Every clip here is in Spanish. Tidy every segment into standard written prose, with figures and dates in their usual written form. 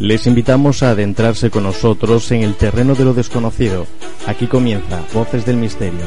Les invitamos a adentrarse con nosotros en el terreno de lo desconocido. Aquí comienza Voces del Misterio.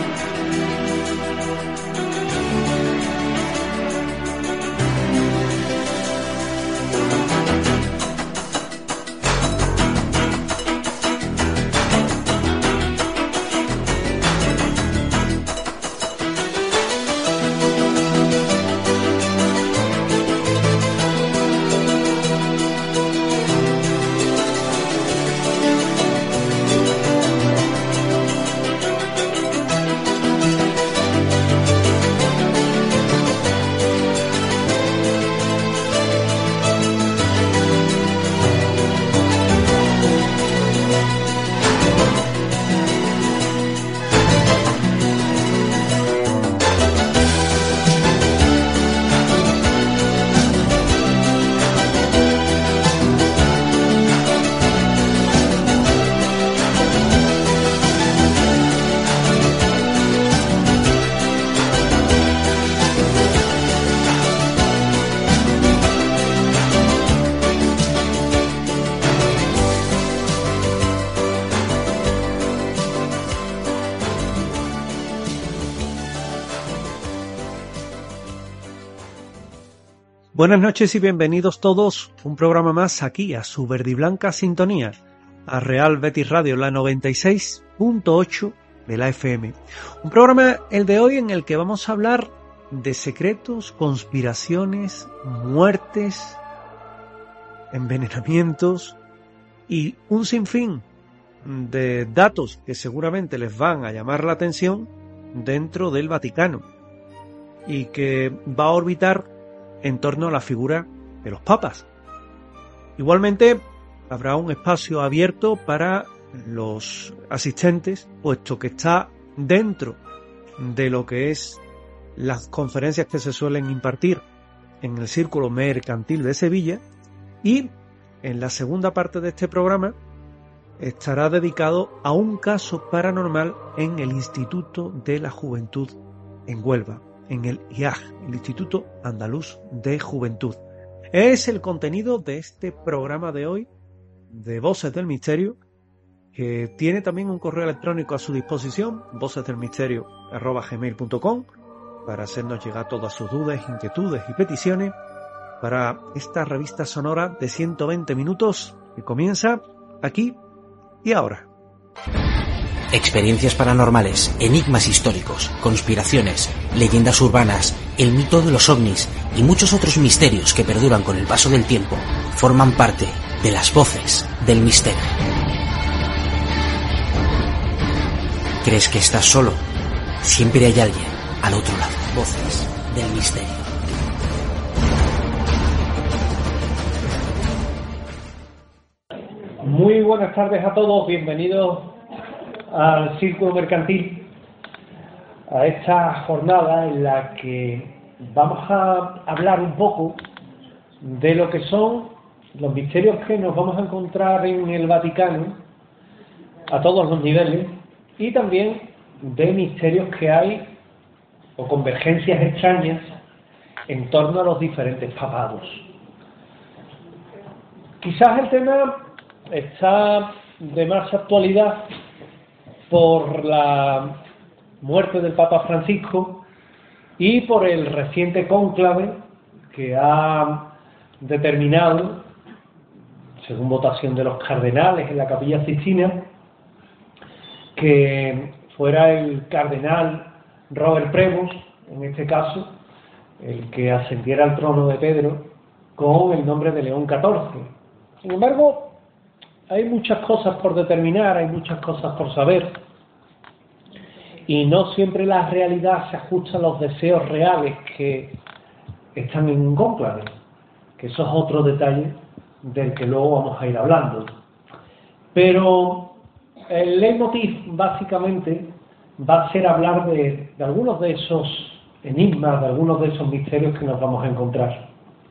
Buenas noches y bienvenidos todos, un programa más aquí a su verde y blanca sintonía, a Real Betis Radio, la 96.8 de la FM. Un programa, el de hoy, en el que vamos a hablar de secretos, conspiraciones, muertes, envenenamientos y un sinfín de datos que seguramente les van a llamar la atención dentro del Vaticano y que va a orbitar en torno a la figura de los papas. Igualmente habrá un espacio abierto para los asistentes, puesto que está dentro de lo que es las conferencias que se suelen impartir en el Círculo Mercantil de Sevilla, y en la segunda parte de este programa estará dedicado a un caso paranormal en el Instituto de la Juventud en Huelva, en el IAJ, el Instituto Andaluz de Juventud. Es el contenido de este programa de hoy, de Voces del Misterio, que tiene también un correo electrónico a su disposición, vocesdelmisterio@gmail.com, para hacernos llegar todas sus dudas, inquietudes y peticiones para esta revista sonora de 120 minutos que comienza aquí y ahora. Experiencias paranormales, enigmas históricos, conspiraciones, leyendas urbanas, el mito de los ovnis y muchos otros misterios que perduran con el paso del tiempo forman parte de las Voces del Misterio. ¿Crees que estás solo? Siempre hay alguien al otro lado. Voces del Misterio. Muy buenas tardes a todos, bienvenidos al Círculo Mercantil, a esta jornada en la que vamos a hablar un poco de lo que son los misterios que nos vamos a encontrar en el Vaticano a todos los niveles, y también de misterios que hay o convergencias extrañas en torno a los diferentes papados. Quizás el tema está de más actualidad por la muerte del Papa Francisco y por el reciente cónclave que ha determinado, según votación de los cardenales en la Capilla Sixtina, que fuera el cardenal Robert Prevost, en este caso, el que ascendiera al trono de Pedro con el nombre de León XIV. Sin embargo, hay muchas cosas por determinar, hay muchas cosas por saber, y no siempre la realidad se ajusta a los deseos reales que están en un cónclave, que eso es otro detalle del que luego vamos a ir hablando. Pero el leitmotiv básicamente va a ser hablar de algunos de esos enigmas, de algunos de esos misterios que nos vamos a encontrar.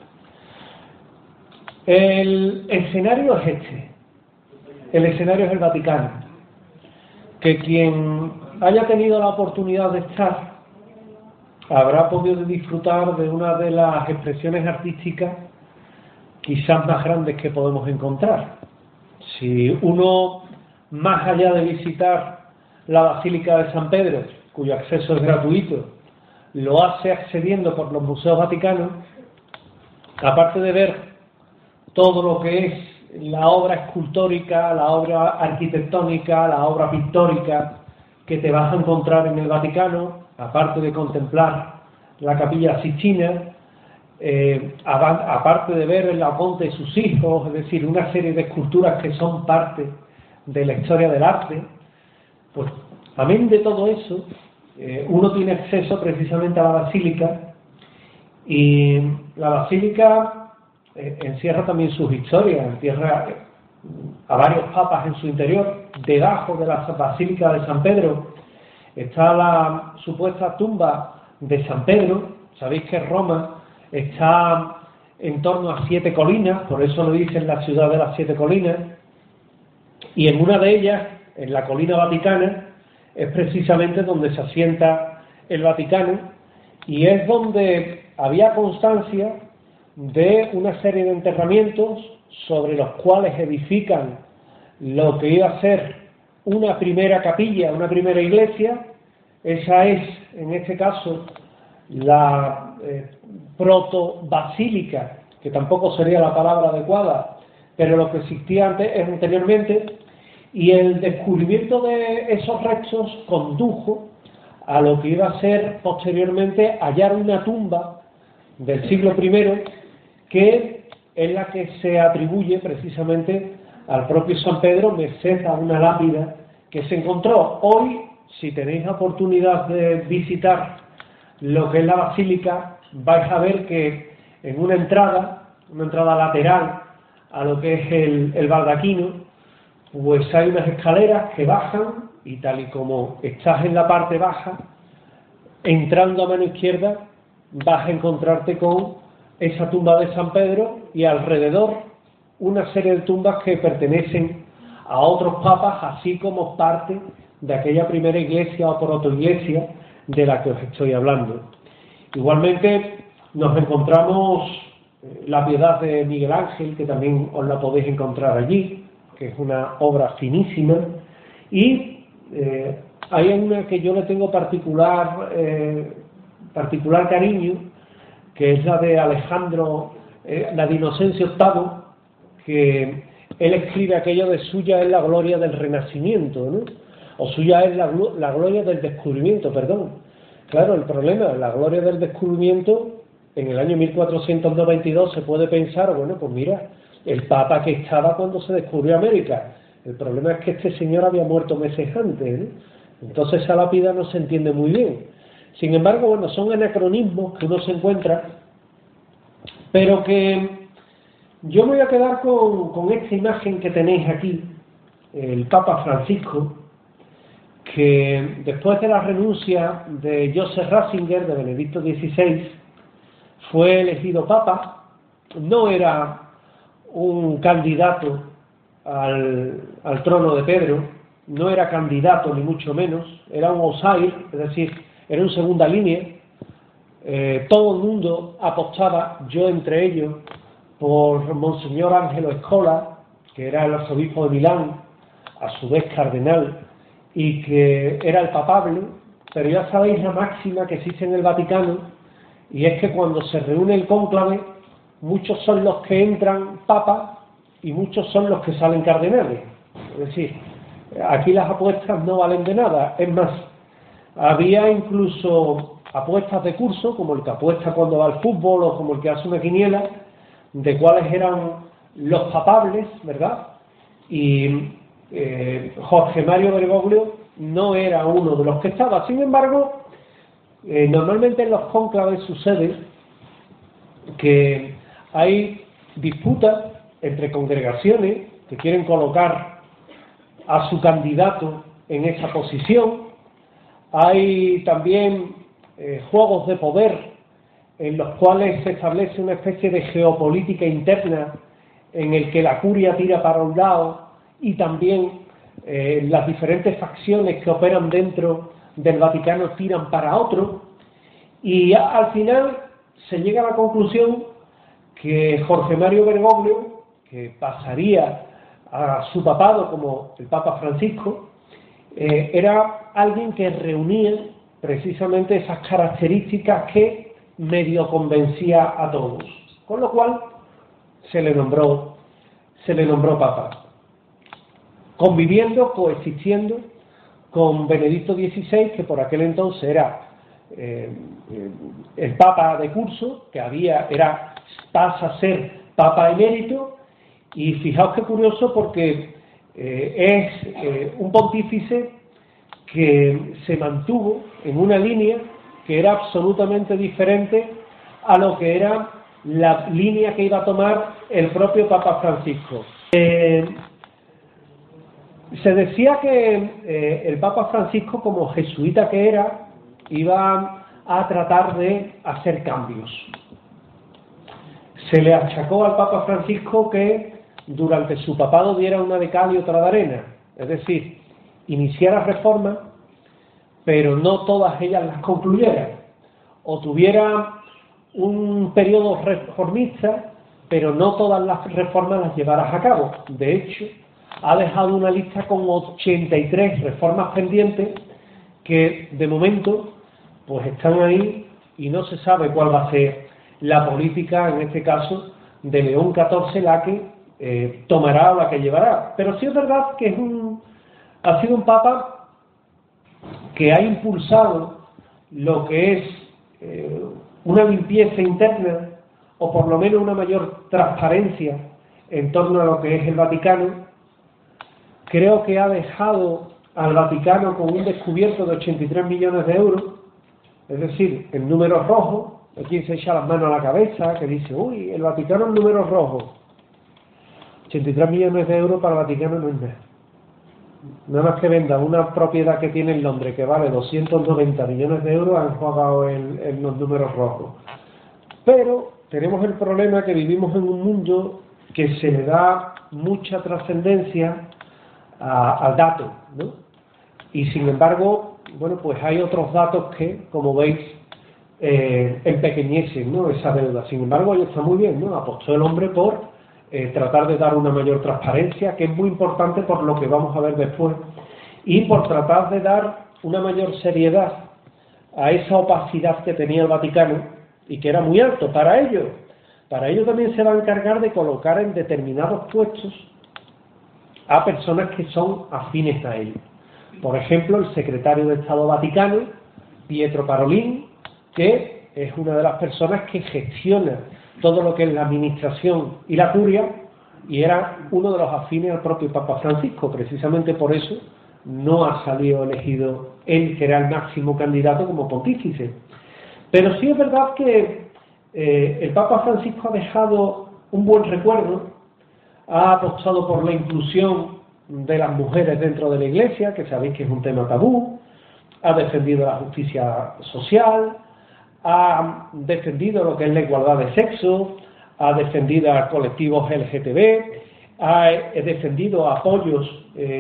El escenario es este. El escenario es el Vaticano, que quien haya tenido la oportunidad de estar habrá podido disfrutar de una de las expresiones artísticas quizás más grandes que podemos encontrar. Si uno, más allá de visitar la Basílica de San Pedro, cuyo acceso es gratuito, lo hace accediendo por los museos vaticanos, aparte de ver todo lo que es la obra escultórica, la obra arquitectónica, la obra pictórica que te vas a encontrar en el Vaticano, aparte de contemplar la Capilla Sixtina, aparte de ver el Laoconte y sus hijos, es decir, una serie de esculturas que son parte de la historia del arte, pues amén de todo eso, uno tiene acceso precisamente a la Basílica, y la Basílica encierra también sus historias, encierra a varios papas en su interior. Debajo de la Basílica de San Pedro está la supuesta tumba de San Pedro. Sabéis que Roma está en torno a 7 colinas, por eso lo dicen la ciudad de las 7 colinas, y en una de ellas, en la colina vaticana, es precisamente donde se asienta el Vaticano, y es donde había constancia de una serie de enterramientos sobre los cuales edifican lo que iba a ser una primera capilla, una primera iglesia. Esa es, en este caso, la proto-basílica, que tampoco sería la palabra adecuada, pero lo que existía anteriormente, y el descubrimiento de esos restos condujo a lo que iba a ser posteriormente hallar una tumba del siglo I, que es la que se atribuye precisamente al propio San Pedro, merced a una lápida que se encontró. Hoy, si tenéis la oportunidad de visitar lo que es la basílica, vais a ver que en una entrada lateral a lo que es el baldaquino, pues hay unas escaleras que bajan, y tal y como estás en la parte baja, entrando a mano izquierda, vas a encontrarte con esa tumba de San Pedro, y alrededor una serie de tumbas que pertenecen a otros papas, así como parte de aquella primera iglesia o protoiglesia de la que os estoy hablando. Igualmente nos encontramos la Piedad de Miguel Ángel, que también os la podéis encontrar allí, que es una obra finísima, y hay una que yo le tengo particular cariño, que es la de Alejandro, la de Inocencio VIII, que él escribe aquello de suya es la gloria del Renacimiento, ¿no? O suya es la gloria del descubrimiento, perdón. Claro, el problema, la gloria del descubrimiento, en el año 1492 se puede pensar, bueno, pues mira, el Papa que estaba cuando se descubrió América. El problema es que este señor había muerto meses antes, ¿no? Entonces esa lápida no se entiende muy bien. Sin embargo, bueno, son anacronismos que uno se encuentra, pero que yo me voy a quedar con esta imagen que tenéis aquí, el Papa Francisco, que después de la renuncia de Joseph Ratzinger, de Benedicto XVI, fue elegido Papa. No era un candidato al trono de Pedro, no era candidato ni mucho menos, era un outsider, es decir, era en segunda línea. Todo el mundo apostaba, yo entre ellos, por Monseñor Angelo Scola, que era el arzobispo de Milán, a su vez cardenal, y que era el papable. Pero ya sabéis la máxima que existe en el Vaticano, y es que cuando se reúne el cónclave, muchos son los que entran papas y muchos son los que salen cardenales. Es decir, aquí las apuestas no valen de nada. Es más, había incluso apuestas de curso, como el que apuesta cuando va al fútbol o como el que hace una quiniela, de cuáles eran los papables, ¿verdad? Y Jorge Mario Bergoglio no era uno de los que estaba. Sin embargo, normalmente en los cónclaves sucede que hay disputas entre congregaciones que quieren colocar a su candidato en esa posición. Hay también juegos de poder en los cuales se establece una especie de geopolítica interna en el que la curia tira para un lado y también las diferentes facciones que operan dentro del Vaticano tiran para otro, y al final se llega a la conclusión que Jorge Mario Bergoglio, que pasaría a su papado como el Papa Francisco, era alguien que reunía precisamente esas características que medio convencía a todos, con lo cual se le nombró Papa, conviviendo, coexistiendo con Benedicto XVI, que por aquel entonces era el Papa de curso, que pasa a ser Papa emérito. Y fijaos qué curioso, porque es un pontífice que se mantuvo en una línea que era absolutamente diferente a lo que era la línea que iba a tomar el propio Papa Francisco. Se decía que el Papa Francisco, como jesuita que era, iba a tratar de hacer cambios. Se le achacó al Papa Francisco que durante su papado diera una de cal y otra de arena, es decir, iniciara reformas, pero no todas ellas las concluyera, o tuviera un periodo reformista, pero no todas las reformas las llevaras a cabo. De hecho, ha dejado una lista con 83 reformas pendientes que de momento pues están ahí y no se sabe cuál va a ser la política, en este caso, de León XIV, la que tomará o la que llevará. Pero sí es verdad que ha sido un papa que ha impulsado lo que es una limpieza interna, o por lo menos una mayor transparencia en torno a lo que es el Vaticano. Creo que ha dejado al Vaticano con un descubierto de 83 millones de euros, es decir, en números rojos. Aquí se echa las manos a la cabeza, que dice, uy, el Vaticano en números rojos. 83 millones de euros para el Vaticano no es nada. Nada más que venda una propiedad que tiene en Londres que vale 290 millones de euros, han jugado en los números rojos. Pero tenemos el problema que vivimos en un mundo que se le da mucha trascendencia al dato, ¿no? Y sin embargo, bueno, pues hay otros datos que, como veis, empequeñecen, ¿no?, esa deuda. Sin embargo, ahí está muy bien, ¿no? Apostó el hombre por tratar de dar una mayor transparencia, que es muy importante por lo que vamos a ver después, y por tratar de dar una mayor seriedad a esa opacidad que tenía el Vaticano y que era muy alto. Para ello también se va a encargar de colocar en determinados puestos a personas que son afines a él. Por ejemplo, el secretario de Estado Vaticano, Pietro Parolin, que es una de las personas que gestiona todo lo que es la administración y la curia, y era uno de los afines al propio Papa Francisco. Precisamente por eso no ha salido elegido él, que era el máximo candidato, como pontífice. Pero sí es verdad que el Papa Francisco ha dejado un buen recuerdo, ha apostado por la inclusión de las mujeres dentro de la Iglesia, que sabéis que es un tema tabú, ha defendido la justicia social, ha defendido lo que es la igualdad de sexo, ha defendido a colectivos LGTB, ha defendido apoyos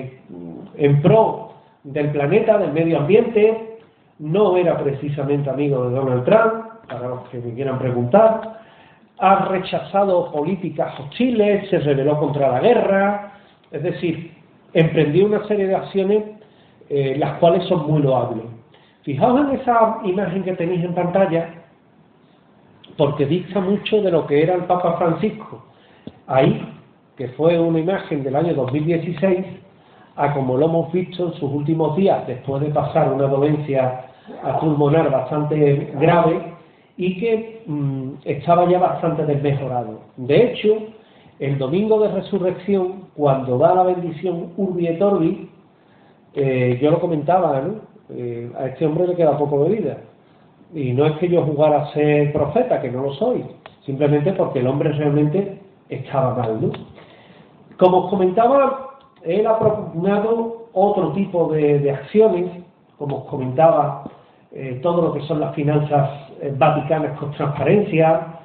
en pro del planeta, del medio ambiente. No era precisamente amigo de Donald Trump, para los que me quieran preguntar. Ha rechazado políticas hostiles, se rebeló contra la guerra, es decir, emprendió una serie de acciones las cuales son muy loables. Fijaos en esa imagen que tenéis en pantalla, porque dicta mucho de lo que era el Papa Francisco. Ahí, que fue una imagen del año 2016, a como lo hemos visto en sus últimos días, después de pasar una dolencia pulmonar bastante grave y que estaba ya bastante desmejorado. De hecho, el domingo de resurrección, cuando da la bendición Urbi et Orbi, yo lo comentaba, ¿no? A este hombre le queda poco de vida. Y no es que yo jugara a ser profeta, que no lo soy, simplemente porque el hombre realmente estaba mal, ¿no? Como os comentaba, él ha propugnado otro tipo de acciones, como os comentaba, todo lo que son las finanzas vaticanas con transparencia,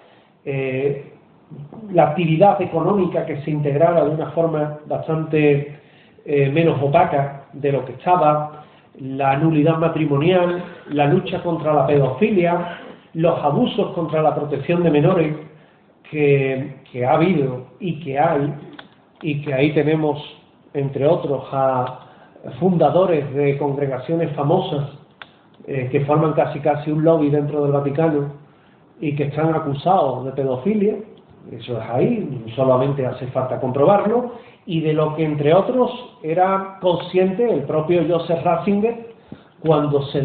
la actividad económica que se integrara de una forma bastante menos opaca de lo que estaba, la nulidad matrimonial, la lucha contra la pedofilia, los abusos contra la protección de menores, que ha habido y que hay, y que ahí tenemos, entre otros, a fundadores de congregaciones famosas que forman casi un lobby dentro del Vaticano y que están acusados de pedofilia. Eso es ahí, solamente hace falta comprobarlo, y de lo que, entre otros, era consciente el propio Joseph Ratzinger cuando se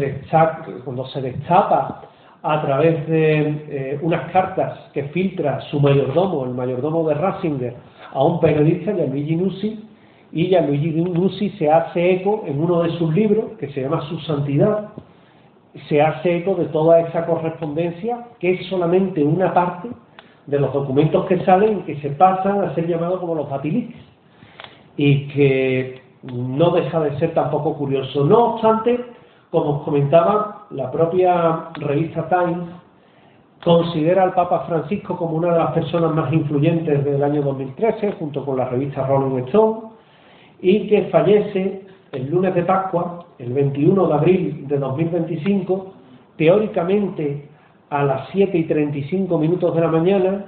destapa a través de unas cartas que filtra su mayordomo, el mayordomo de Ratzinger, a un periodista, Gianluigi Nuzzi, y Gianluigi Nuzzi se hace eco en uno de sus libros, que se llama Su Santidad, se hace eco de toda esa correspondencia, que es solamente una parte de los documentos que salen, que se pasan a ser llamados como los Vatilix, y que no deja de ser tampoco curioso. No obstante, como os comentaba, la propia revista Times considera al Papa Francisco como una de las personas más influyentes del año 2013, junto con la revista Rolling Stone, y que fallece el lunes de Pascua, el 21 de abril de 2025, teóricamente a las 7:35 de la mañana.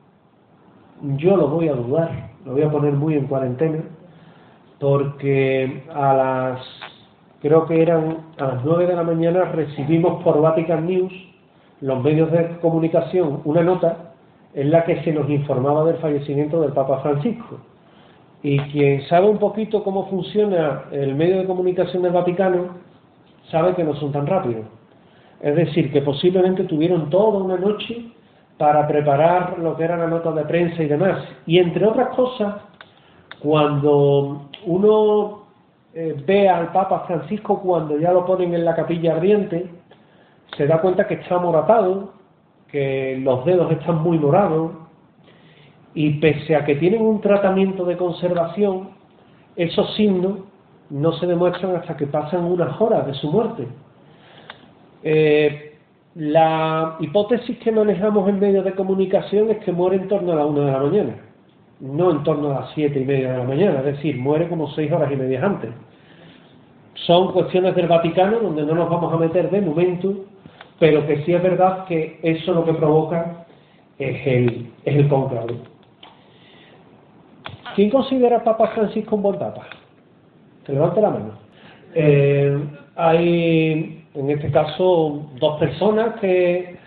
Yo lo voy a dudar, lo voy a poner muy en cuarentena, porque creo que eran a las 9 de la mañana, recibimos por Vatican News, los medios de comunicación, una nota en la que se nos informaba del fallecimiento del Papa Francisco. Y quien sabe un poquito cómo funciona el medio de comunicación del Vaticano, sabe que no son tan rápidos. Es decir, que posiblemente tuvieron toda una noche para preparar lo que era la nota de prensa y demás. Y entre otras cosas, cuando uno ve al Papa Francisco cuando ya lo ponen en la capilla ardiente, se da cuenta que está moratado, que los dedos están muy morados, y pese a que tienen un tratamiento de conservación, esos signos no se demuestran hasta que pasan unas horas de su muerte. La hipótesis que manejamos en medios de comunicación es que muere en torno a la 1 de la mañana, no en torno a las 7:30 de la mañana, es decir, muere como 6 horas y media antes. Son cuestiones del Vaticano donde no nos vamos a meter de momento, pero que sí es verdad que eso lo que provoca es el cónclave. ¿Quién considera al Papa Francisco un buen Papa? Que levante la mano. Hay, en este caso, dos personas que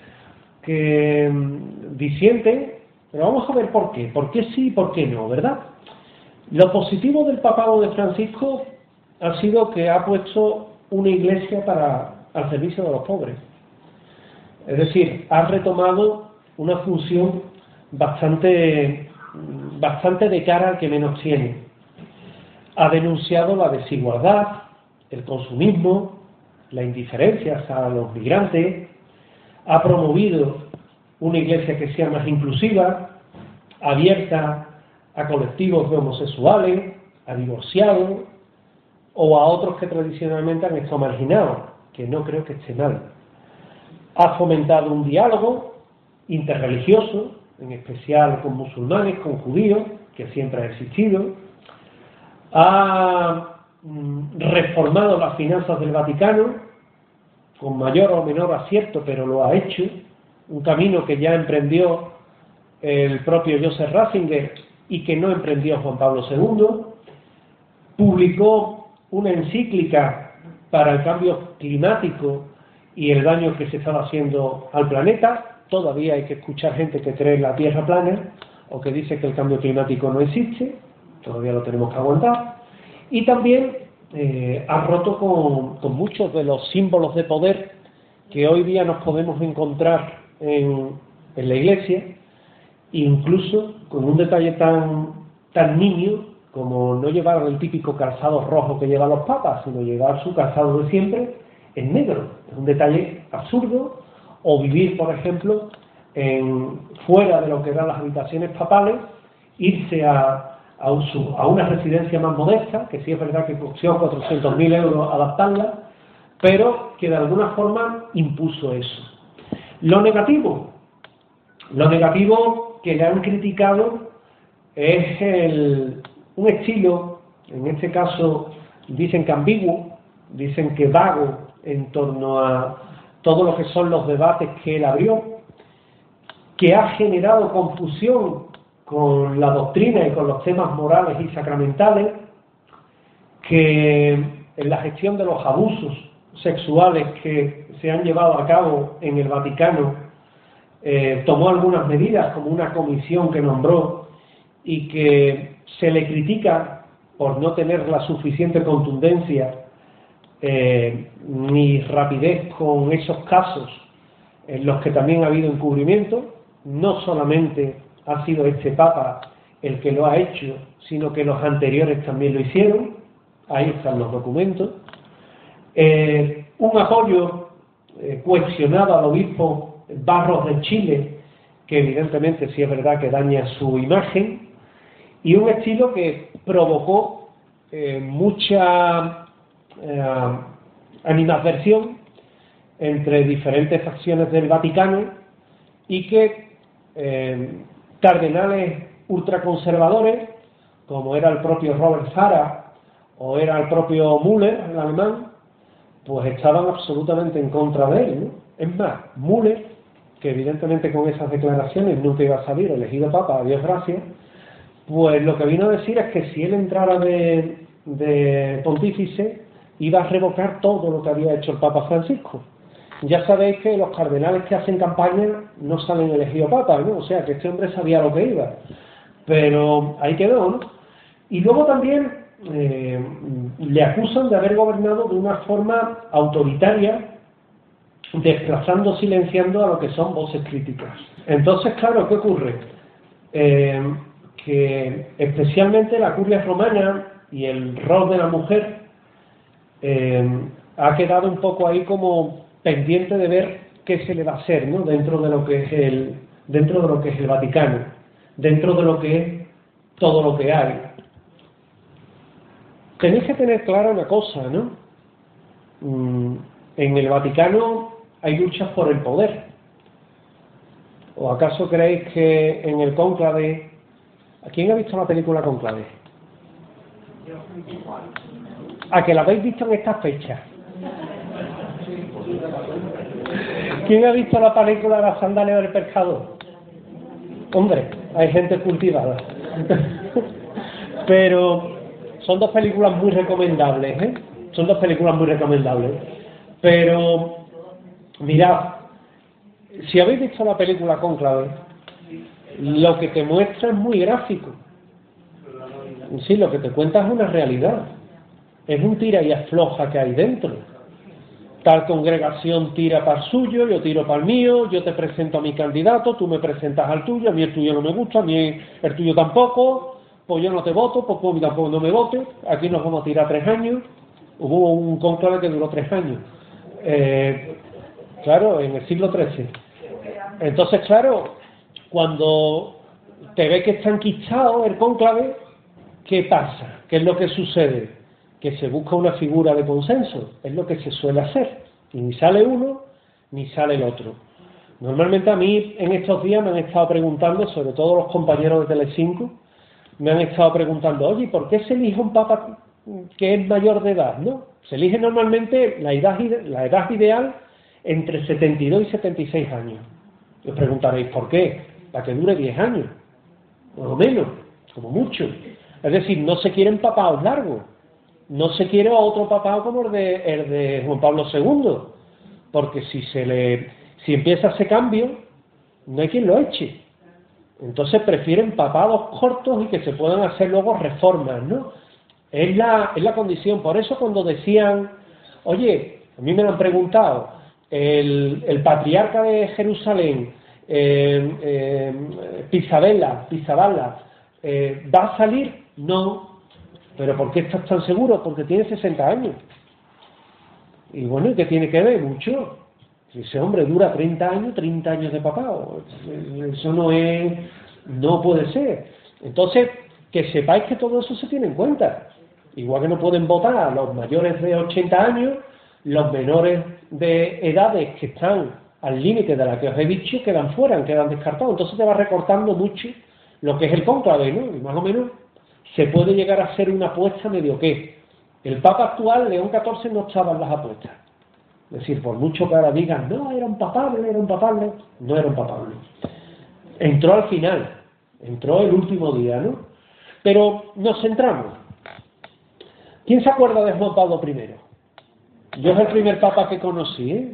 disienten, pero vamos a ver por qué. ¿Por qué sí y por qué no, verdad? Lo positivo del papado de Francisco ha sido que ha puesto una iglesia al servicio de los pobres. Es decir, ha retomado una función bastante de cara al que menos tiene. Ha denunciado la desigualdad, el consumismo, la indiferencia a los migrantes, ha promovido una iglesia que sea más inclusiva, abierta a colectivos de homosexuales, a divorciados o a otros que tradicionalmente han estado marginados, que no creo que esté mal. Ha fomentado un diálogo interreligioso, en especial con musulmanes, con judíos, que siempre ha existido. Ha reformado las finanzas del Vaticano, con mayor o menor acierto, pero lo ha hecho, un camino que ya emprendió el propio Joseph Ratzinger y que no emprendió Juan Pablo II. Publicó una encíclica para el cambio climático y el daño que se estaba haciendo al planeta. Todavía hay que escuchar gente que cree en la Tierra plana o que dice que el cambio climático no existe, todavía lo tenemos que aguantar. Y también ha roto con muchos de los símbolos de poder que hoy día nos podemos encontrar en la Iglesia, incluso con un detalle tan nimio como no llevar el típico calzado rojo que llevan los papas, sino llevar su calzado de siempre en negro. Es un detalle absurdo. O vivir, por ejemplo, fuera de lo que eran las habitaciones papales, irse a una residencia más modesta, que sí es verdad que costó 400.000 euros adaptarla, pero que de alguna forma impuso eso. Lo negativo que le han criticado es un estilo, en este caso dicen que ambiguo, dicen que vago en torno a todo lo que son los debates que él abrió, que ha generado confusión con la doctrina y con los temas morales y sacramentales, que en la gestión de los abusos sexuales que se han llevado a cabo en el Vaticano tomó algunas medidas, como una comisión que nombró y que se le critica por no tener la suficiente contundencia ni rapidez con esos casos en los que también ha habido encubrimiento. No solamente ha sido este Papa el que lo ha hecho, sino que los anteriores también lo hicieron. Ahí están los documentos. Un apoyo cuestionado al obispo Barros de Chile, que evidentemente sí es verdad que daña su imagen, y un estilo que provocó mucha animadversión entre diferentes facciones del Vaticano, y que cardenales ultraconservadores, como era el propio Robert Farah o era el propio Müller, el alemán, pues estaban absolutamente en contra de él, ¿no? Es más, Müller, que evidentemente con esas declaraciones nunca iba a salir elegido Papa, a Dios gracias, pues lo que vino a decir es que si él entrara de pontífice, iba a revocar todo lo que había hecho el Papa Francisco. Ya sabéis que los cardenales que hacen campaña no salen elegidos papas, ¿no? O sea, que este hombre sabía lo que iba. Pero ahí quedó, ¿no? Y luego también le acusan de haber gobernado de una forma autoritaria, desplazando, silenciando a lo que son voces críticas. Entonces, claro, ¿qué ocurre? Que especialmente la curia romana y el rol de la mujer ha quedado un poco ahí como pendiente de ver qué se le va a hacer, ¿no? dentro de lo que es el Vaticano, dentro de lo que es todo lo que hay. Tenéis que tener clara una cosa, ¿no? En el Vaticano hay luchas por el poder. ¿O acaso creéis que en el cónclave... ¿A quién ha visto la película Cónclave? ¿A que la habéis visto en estas fechas? ¿Quién ha visto la película de las sandalias del pescador? Hombre, hay gente cultivada. Pero son dos películas muy recomendables, ¿eh? Son dos películas muy recomendables. Pero, mirad, si habéis visto la película Cónclave, lo que te muestra es muy gráfico. Sí, lo que te cuenta es una realidad. Es un tira y afloja que hay dentro. Tal congregación tira para el suyo, yo tiro para el mío, yo te presento a mi candidato, tú me presentas al tuyo, a mí el tuyo no me gusta, a mí el tuyo tampoco, pues yo no te voto, pues tú tampoco no me votes, aquí nos vamos a tirar 3 años. Hubo un cónclave que duró 3 años. Claro, en el siglo XIII. Entonces, claro, cuando te ves que está enquistado el cónclave, ¿qué pasa? ¿Qué es lo que sucede? Que se busca una figura de consenso, es lo que se suele hacer, y ni sale uno ni sale el otro. Normalmente a mí en estos días me han estado preguntando, sobre todo los compañeros de Telecinco, me han estado preguntando, oye, ¿por qué se elige un papa que es mayor de edad? ¿No? Se elige normalmente la edad ideal entre 72 y 76 años. Os preguntaréis, ¿por qué? Para que dure 10 años, por lo menos, como mucho. Es decir, no se quieren papaos largos. No se quiere otro papado como el de Juan Pablo II, porque si empieza ese cambio, no hay quien lo eche. Entonces prefieren papados cortos y que se puedan hacer luego reformas, ¿no? Es la condición. Por eso cuando decían, oye, a mí me lo han preguntado, el patriarca de Jerusalén, Pizzaballa, ¿va a salir? No. ¿Pero por qué estás tan seguro? Porque tiene 60 años. Y bueno, ¿y qué tiene que ver? Mucho. Si ese hombre dura 30 años de papado, eso no puede ser. Entonces, que sepáis que todo eso se tiene en cuenta. Igual que no pueden votar a los mayores de 80 años, los menores de edades que están al límite de la que os he dicho quedan fuera, quedan descartados. Entonces te va recortando mucho lo que es el cónclave, ¿no? Y más o menos se puede llegar a hacer una apuesta medio que el Papa actual, León XIV, no estaba en las apuestas. Es decir, por mucho que ahora digan, no, era un papable, no era un papable. Entró al final, entró el último día, ¿no? Pero nos centramos. ¿Quién se acuerda de Juan Pablo I? Yo es el primer papa que conocí, ¿eh?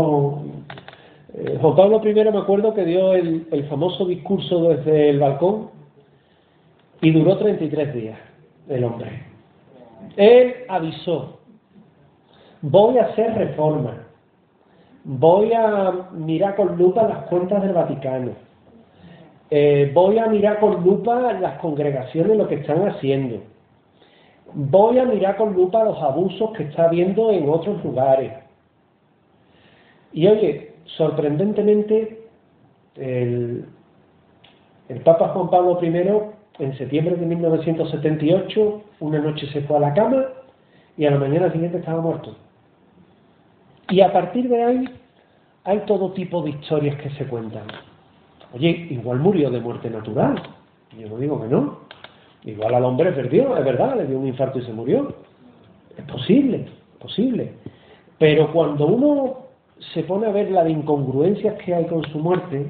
Juan Pablo I me acuerdo que dio el famoso discurso desde el balcón y duró 33 días, el hombre. Él avisó: voy a hacer reformas, voy a mirar con lupa las cuentas del Vaticano, voy a mirar con lupa las congregaciones, lo que están haciendo, voy a mirar con lupa los abusos que está habiendo en otros lugares. Y oye, sorprendentemente, el Papa Juan Pablo I, en septiembre de 1978, una noche se fue a la cama y a la mañana siguiente estaba muerto. Y a partir de ahí hay todo tipo de historias que se cuentan. Oye, igual murió de muerte natural. Yo no digo que no. Igual al hombre perdió, es verdad, le dio un infarto y se murió. Es posible, posible. Pero cuando uno se pone a ver las incongruencias que hay con su muerte,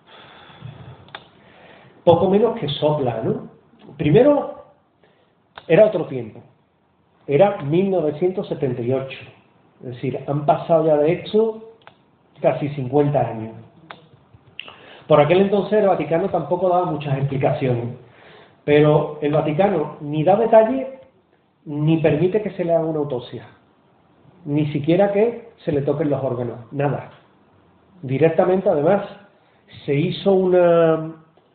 poco menos que sopla, ¿no? Primero, era otro tiempo. Era 1978. Es decir, han pasado ya de hecho casi 50 años. Por aquel entonces el Vaticano tampoco daba muchas explicaciones. Pero el Vaticano ni da detalle ni permite que se le haga una autopsia. Ni siquiera que se le toquen los órganos. Nada. Directamente, además, se hizo un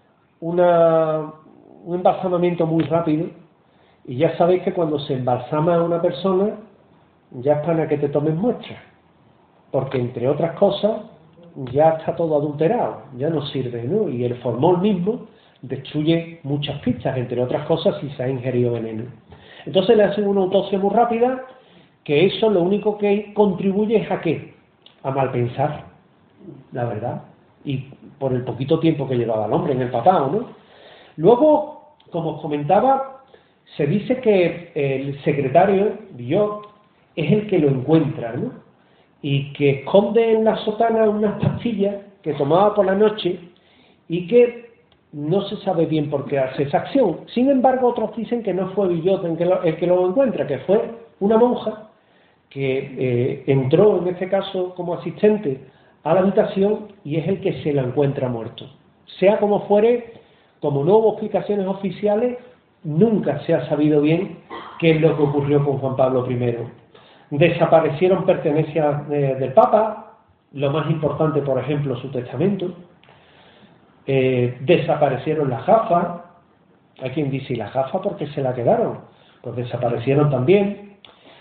embalsamamiento muy rápido. Y ya sabéis que cuando se embalsama a una persona, ya es para que te tomen muestras. Porque, entre otras cosas, ya está todo adulterado. Ya no sirve, ¿no? Y el formol mismo destruye muchas pistas, entre otras cosas, si se ha ingerido veneno. Entonces le hacen una autopsia muy rápida, que eso lo único que contribuye es a ¿qué? A malpensar, la verdad. Y por el poquito tiempo que llevaba el hombre en el papado, ¿no? Luego, como os comentaba, se dice que el secretario, Villot, es el que lo encuentra, ¿no? Y que esconde en la sotana unas pastillas que tomaba por la noche y que no se sabe bien por qué hace esa acción. Sin embargo, otros dicen que no fue Villot el que lo encuentra, que fue una monja que entró, en este caso, como asistente a la habitación y es el que se la encuentra muerto. Sea como fuere, como no hubo explicaciones oficiales, nunca se ha sabido bien qué es lo que ocurrió con Juan Pablo I. Desaparecieron pertenencias del Papa, lo más importante, por ejemplo, su testamento. Desaparecieron las gafas. Hay quien dice, ¿y las gafas por qué se la quedaron? Pues desaparecieron también.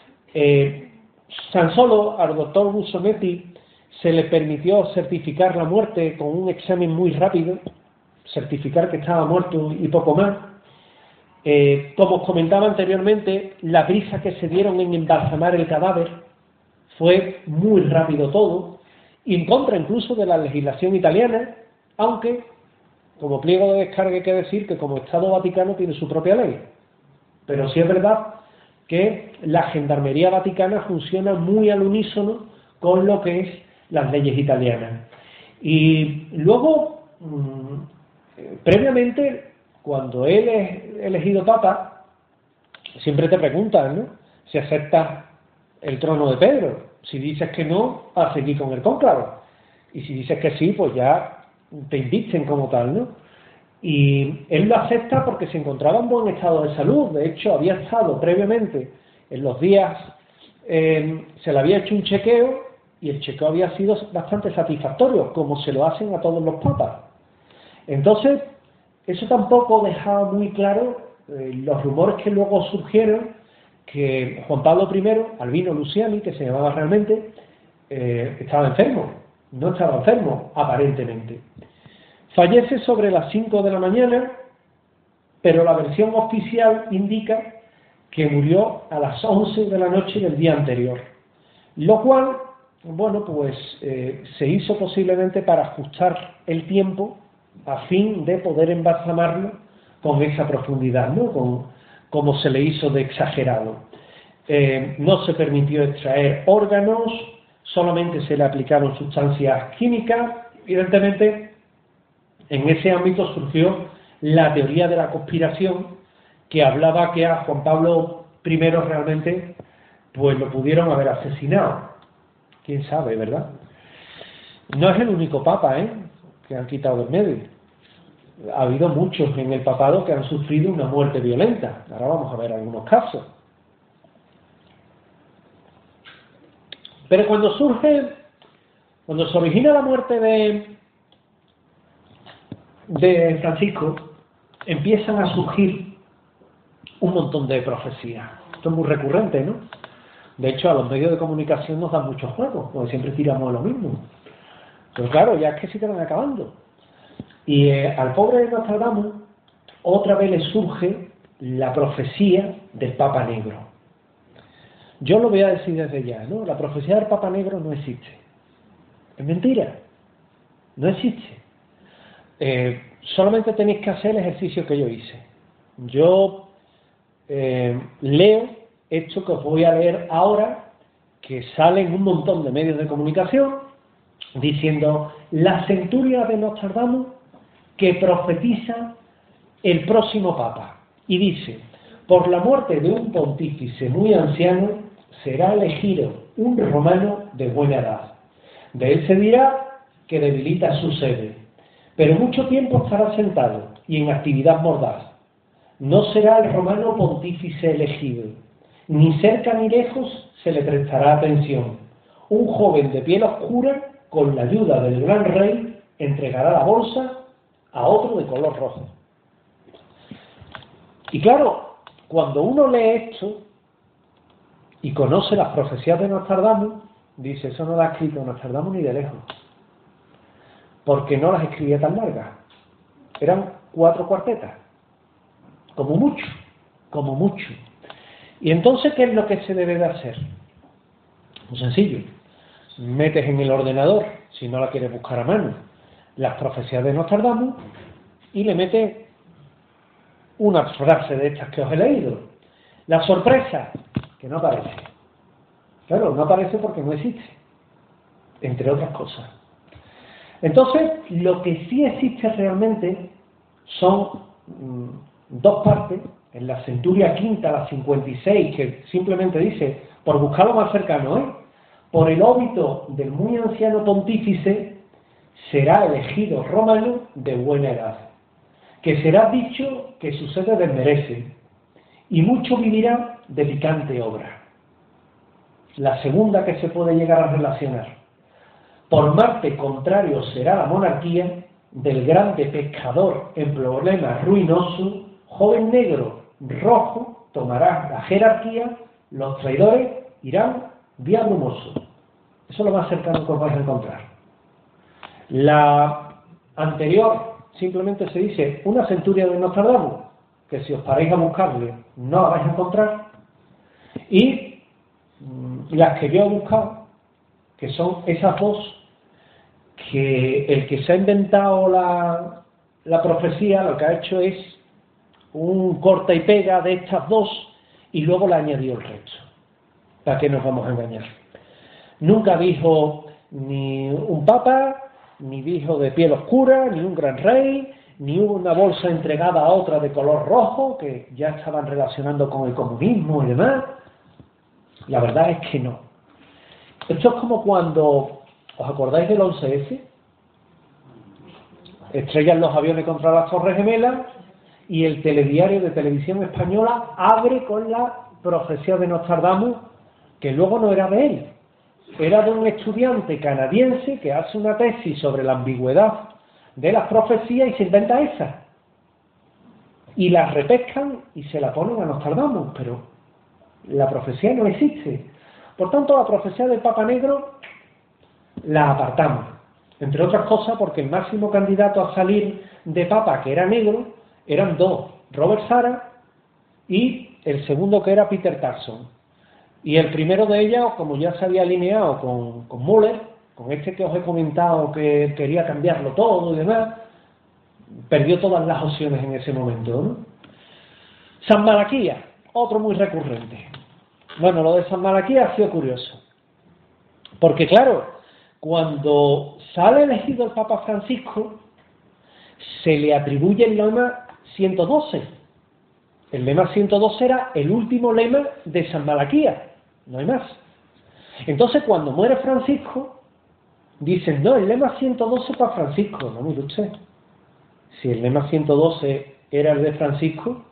Tan solo al doctor Bussonetti se le permitió certificar la muerte con un examen muy rápido, certificar que estaba muerto y poco más. Como os comentaba anteriormente, la prisa que se dieron en embalsamar el cadáver fue muy rápido todo, y en contra incluso de la legislación italiana, aunque, como pliego de descarga hay que decir que como Estado Vaticano tiene su propia ley. Pero sí es verdad que la Gendarmería Vaticana funciona muy al unísono con lo que es las leyes italianas. Y luego, previamente, cuando él es elegido Papa, siempre te preguntan, ¿no?, si aceptas el trono de Pedro. Si dices que no, a seguir con el cónclave. Y si dices que sí, pues ya te invisten como tal, ¿no? Y él lo acepta porque se encontraba en buen estado de salud. De hecho, había estado previamente, en los días, se le había hecho un chequeo y el chequeo había sido bastante satisfactorio, como se lo hacen a todos los papas. Entonces, eso tampoco dejaba muy claro los rumores que luego surgieron, que Juan Pablo I, Albino Luciani, que se llamaba realmente, estaba enfermo. No estaba enfermo, aparentemente. Fallece sobre las 5 de la mañana, pero la versión oficial indica que murió a las 11 de la noche del día anterior. Lo cual, bueno, pues se hizo posiblemente para ajustar el tiempo a fin de poder embalsamarlo con esa profundidad, ¿no? Como se le hizo de exagerado. No se permitió extraer órganos, solamente se le aplicaron sustancias químicas. Evidentemente, En ese ámbito surgió la teoría de la conspiración, que hablaba que a Juan Pablo I realmente pues lo pudieron haber asesinado. Quién sabe, ¿verdad? No es el único papa, que han quitado del medio. Ha habido muchos en el papado que han sufrido una muerte violenta. Ahora vamos a ver algunos casos. Pero cuando se origina la muerte de Francisco, empiezan a surgir un montón de profecías. Esto es muy recurrente, ¿no? De hecho, a los medios de comunicación nos dan muchos juegos, porque siempre tiramos a lo mismo. Pero claro, ya es que se quedan acabando. Y al pobre de Nostradamus, otra vez le surge la profecía del Papa Negro. Yo lo voy a decir desde ya, ¿no? La profecía del Papa Negro no existe. Es mentira. No existe. Solamente tenéis que hacer el ejercicio que yo hice. Yo leo esto que os voy a leer ahora, que sale en un montón de medios de comunicación, diciendo la centuria de Nostradamus que profetiza el próximo Papa. Y dice, por la muerte de un pontífice muy anciano, será elegido un romano de buena edad. De él se dirá que debilita su sede, pero mucho tiempo estará sentado y en actividad mordaz. No será el romano pontífice elegido, ni cerca ni lejos se le prestará atención. Un joven de piel oscura, con la ayuda del gran rey, entregará la bolsa a otro de color rojo. Y claro, cuando uno lee esto y conoce las profecías de Nostradamus, dice, eso no lo ha escrito Nostradamus ni de lejos, porque no las escribía tan largas. Eran 4 cuartetas, como mucho, como mucho. Y entonces, ¿qué es lo que se debe de hacer? Muy sencillo. Metes en el ordenador, si no la quieres buscar a mano, las profecías de Nostradamus y le metes una frase de estas que os he leído. La sorpresa, que no aparece. Claro, no aparece porque no existe, entre otras cosas. Entonces, lo que sí existe realmente son 2 partes. En la centuria quinta, la 56, que simplemente dice, por buscarlo más cercano, por el óbito del muy anciano pontífice, será elegido romano de buena edad, que será dicho que su sede desmerece, y mucho vivirá de picante obra. La segunda que se puede llegar a relacionar. Por Marte contrario será la monarquía del grande pescador en problemas ruinosos, joven negro, rojo, tomará la jerarquía, los traidores irán vía brumoso. Eso es lo más cercano que os vais a encontrar. La anterior simplemente se dice una centuria de Nostradamus, que si os paráis a buscarle no la vais a encontrar, y las que yo he buscado, que son esas 2, que el que se ha inventado la profecía lo que ha hecho es un corta y pega de estas 2 y luego le añadió el resto. ¿Para qué nos vamos a engañar? Nunca dijo ni un papa, ni dijo de piel oscura, ni un gran rey, ni hubo una bolsa entregada a otra de color rojo, que ya estaban relacionando con el comunismo y demás. La verdad es que no. Esto es como cuando, ¿os acordáis del 11S? Estrellan los aviones contra las Torres Gemelas y el telediario de Televisión Española abre con la profecía de Nostradamus, que luego no era de él, era de un estudiante canadiense que hace una tesis sobre la ambigüedad de las profecías y se inventa esa. Y la repescan y se la ponen a Nostradamus, pero la profecía no existe. Por tanto, la profecía del Papa Negro la apartamos. Entre otras cosas porque el máximo candidato a salir de Papa, que era negro, eran 2, Robert Sara y el segundo, que era Peter Tarson. Y el primero de ellos, como ya se había alineado con Müller, con este que os he comentado que quería cambiarlo todo y demás, perdió todas las opciones en ese momento, ¿no? San Malaquías, otro muy recurrente. Bueno, lo de San Malaquías ha sido curioso, porque claro, cuando sale elegido el Papa Francisco, se le atribuye el lema 112. El lema 112 era el último lema de San Malaquías, no hay más. Entonces, cuando muere Francisco, dicen, no, el lema 112 para Francisco. No, mire usted, si el lema 112 era el de Francisco,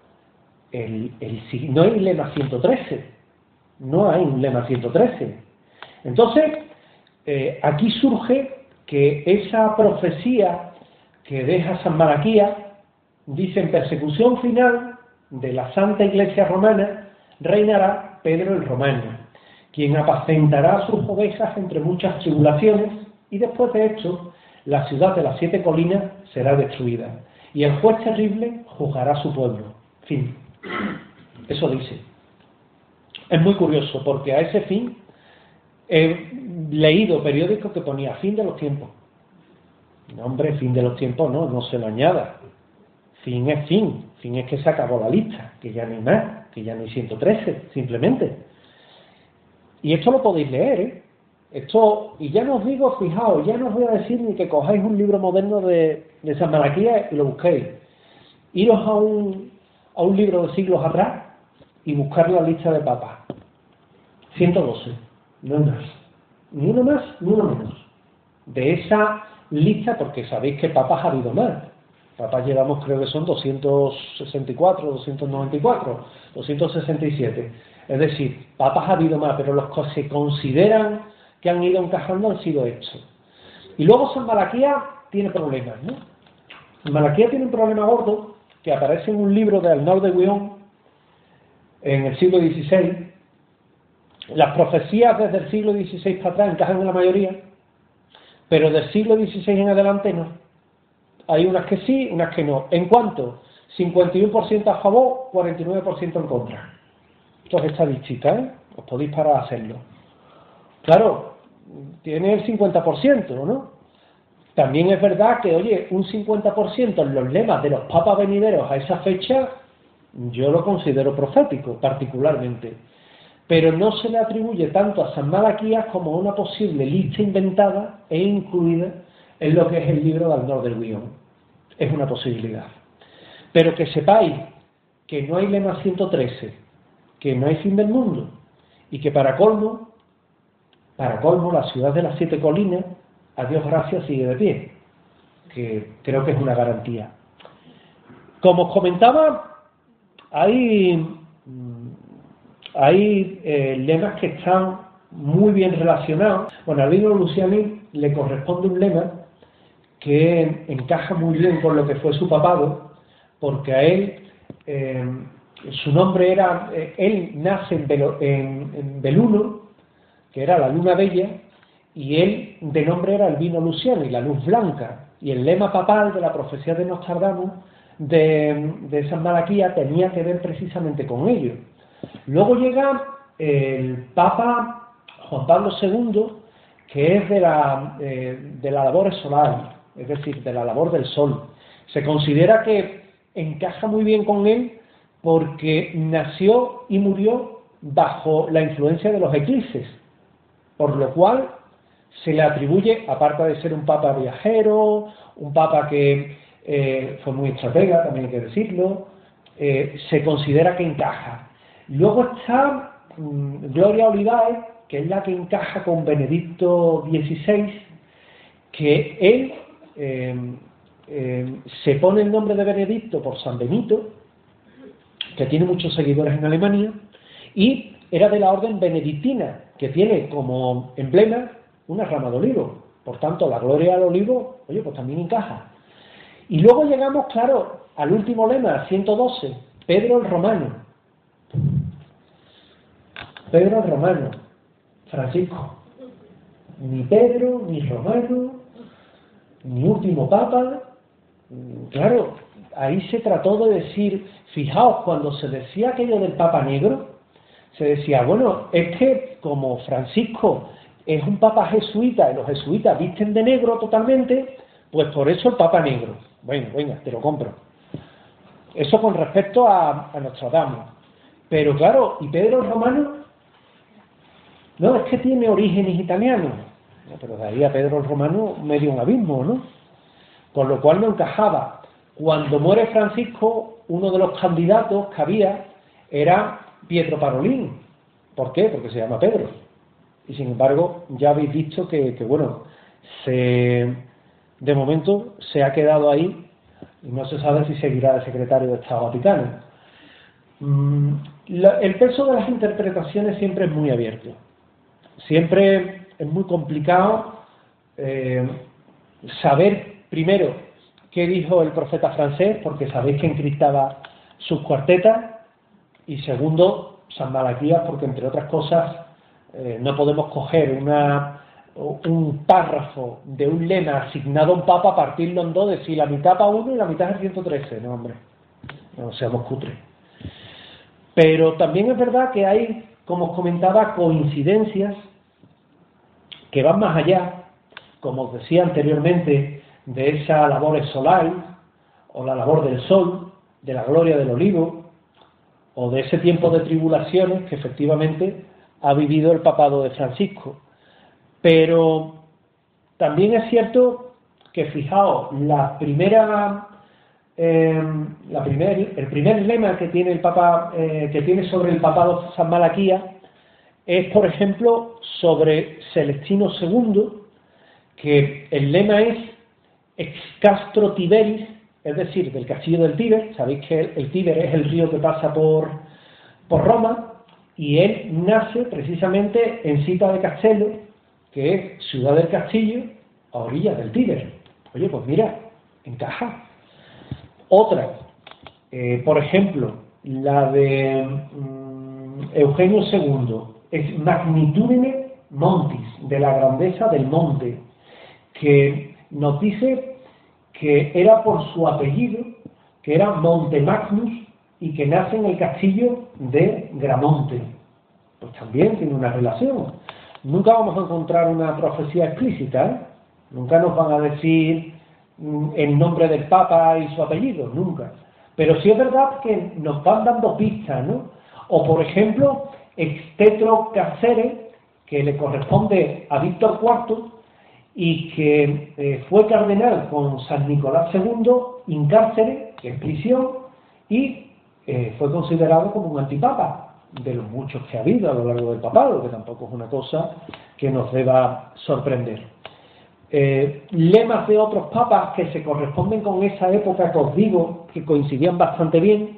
no hay lema 113, no hay un lema 113. Entonces, aquí surge que esa profecía que deja San Malaquías dice: en persecución final de la Santa Iglesia Romana reinará Pedro el Romano, quien apacentará a sus ovejas entre muchas tribulaciones, y después de esto la ciudad de las 7 colinas será destruida, y el juez terrible juzgará a su pueblo. Fin. Eso dice. Es muy curioso, porque a ese fin he leído periódicos que ponía fin de los tiempos. No, hombre, fin de los tiempos no se lo añada. Fin es fin. Fin es que se acabó la lista, que ya no hay más, que ya no hay 113, simplemente. Y esto lo podéis leer, ¿eh? Esto, y ya no os digo, fijaos, ya no os voy a decir ni que cojáis un libro moderno de San Malaquías y lo busquéis. Iros a un libro de siglos atrás y buscar la lista de papas. 112, no hay más. Ni uno más, ni uno menos. De esa lista, porque sabéis que papas ha habido más. Papas llevamos, creo que son 264, 294, 267. Es decir, papas ha habido más, pero los que se consideran que han ido encajando han sido estos. Y luego San Malaquías tiene problemas, ¿no? San Malaquías tiene un problema gordo que aparece en un libro de Arnaud de Guion en el siglo XVI. Las profecías desde el siglo XVI para atrás encajan en la mayoría, pero del siglo XVI en adelante no. Hay unas que sí, unas que no. ¿En cuánto? 51% a favor, 49% en contra. Esto es estadística, ¿eh? Os podéis parar a hacerlo. Claro, tiene el 50%, ¿no? También es verdad que, oye, un 50% en los lemas de los papas venideros a esa fecha, yo lo considero profético, particularmente. Pero no se le atribuye tanto a San Malaquías como a una posible lista inventada e incluida en lo que es el libro de Arnaud de Guion. Es una posibilidad. Pero que sepáis que no hay lema 113, que no hay fin del mundo, y que para colmo, la ciudad de las 7 colinas, a Dios gracias, sigue de pie, que creo que es una garantía. Como os comentaba, hay lemas que están muy bien relacionados. Bueno, al Albino Luciani le corresponde un lema que encaja muy bien con lo que fue su papado, porque a él, su nombre era, él nace en Beluno, que era la luna bella, y él de nombre era Albino Luciani, la luz blanca, y el lema papal de la profecía de Nostradamus de San Malaquías tenía que ver precisamente con ello. Luego llega el Papa Juan Pablo II, que es de la labor solar, es decir, de la labor del sol. Se considera que encaja muy bien con él porque nació y murió bajo la influencia de los eclipses, por lo cual se le atribuye, aparte de ser un papa viajero, un papa que fue muy estratega, también hay que decirlo, se considera que encaja. Luego está Gloria Olivaes, que es la que encaja con Benedicto XVI, que él se pone el nombre de Benedicto por San Benito, que tiene muchos seguidores en Alemania, y era de la orden benedictina, que tiene como emblema una rama de olivo. Por tanto, la gloria al olivo, oye, pues también encaja. Y luego llegamos, claro, al último lema, 112, Pedro el Romano. Pedro el Romano, Francisco. Ni Pedro, ni Romano, ni último papa. Claro, ahí se trató de decir, fijaos, cuando se decía aquello del Papa Negro, se decía, bueno, es que como Francisco es un papa jesuita y los jesuitas visten de negro totalmente, pues por eso el Papa Negro. Bueno, venga, te lo compro. Eso con respecto a Nostradamus. Pero claro, ¿y Pedro el Romano? No, es que tiene orígenes italianos. Pero de ahí a Pedro el Romano medio un abismo, ¿no? Con lo cual no encajaba. Cuando muere Francisco, uno de los candidatos que había era Pietro Parolin. ¿Por qué? Porque se llama Pedro. Y sin embargo, ya habéis visto que bueno, de momento se ha quedado ahí y no se sabe si seguirá de secretario de Estado Vaticano. El peso de las interpretaciones siempre es muy abierto. Siempre es muy complicado saber, primero, qué dijo el profeta francés, porque sabéis que encriptaba sus cuartetas, y segundo, San Malaquías, porque entre otras cosas no podemos coger un párrafo de un lema asignado a un papa, partirlo en dos, decir la mitad para uno y la mitad es el 113. No, hombre, no seamos cutres. Pero también es verdad que hay, como os comentaba, coincidencias que van más allá, como os decía anteriormente, de esa labor solar, o la labor del sol, de la gloria del olivo, o de ese tiempo de tribulaciones que efectivamente ha vivido el papado de Francisco. Pero también es cierto que, fijaos, el primer lema que tiene el Papa, que tiene sobre el papado San Malaquías, es, por ejemplo, sobre Celestino II, que el lema es ex castro Tiberis, es decir, del castillo del Tíber. Sabéis que el Tíber es el río que pasa por Roma, y él nace precisamente en Città de Castello, que es ciudad del castillo, a orillas del Tíber. Oye, pues mira, encaja. Otra, por ejemplo, la de Eugenio II, es Magnitudine Montis, de la grandeza del monte, que nos dice que era por su apellido, que era Montemagnus, y que nace en el castillo de Gramonte. Pues también tiene una relación. Nunca vamos a encontrar una profecía explícita, ¿eh? Nunca nos van a decir el nombre del Papa y su apellido, nunca. Pero sí es verdad que nos van dando pistas, ¿no? O por ejemplo, Extetro Cáceres, que le corresponde a Víctor IV, y que fue cardenal con San Nicolás II, in carcere, en prisión, y fue considerado como un antipapa, de los muchos que ha habido a lo largo del papado, que tampoco es una cosa que nos deba sorprender. Lemas de otros papas que se corresponden con esa época que os digo, que coincidían bastante bien,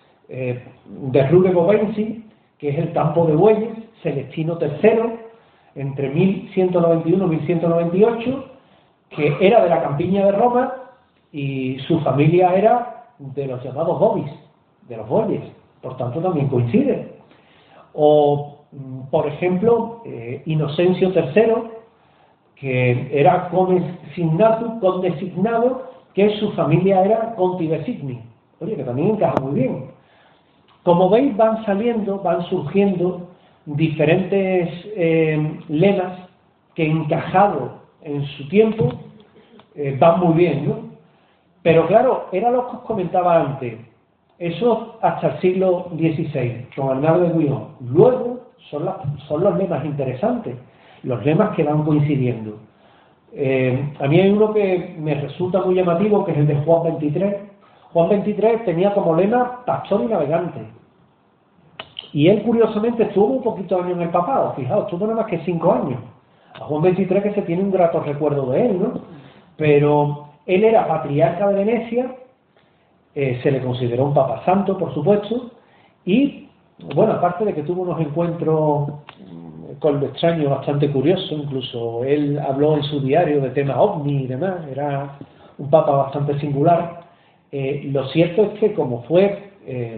de Rubeo Benzi, que es el campo de bueyes, Celestino III, entre 1191 y 1198, que era de la campiña de Roma, y su familia era de los llamados bovis, de los bueyes, por tanto también coincide. O, por ejemplo, Inocencio III, que era conde designado, que su familia era conti designi. Oye, que también encaja muy bien. Como veis, van surgiendo diferentes lemas que, encajados en su tiempo, van muy bien, ¿no? Pero claro, era lo que os comentaba antes. Eso hasta el siglo XVI, con Arnaldo de Guillón. Luego son los lemas interesantes, los lemas que van coincidiendo. A mí hay uno que me resulta muy llamativo, que es el de Juan XXIII. Juan XXIII tenía como lema pastor y navegante. Y él, curiosamente, estuvo un poquito de años en el papado. Fijaos, estuvo nada más que 5 años. A Juan XXIII, que se tiene un grato recuerdo de él, ¿no? Pero él era patriarca de Venecia, se le consideró un papa santo, por supuesto, y, bueno, aparte de que tuvo unos encuentros con lo extraño bastante curiosos, incluso él habló en su diario de temas ovni y demás, era un papa bastante singular. Lo cierto es que, como fue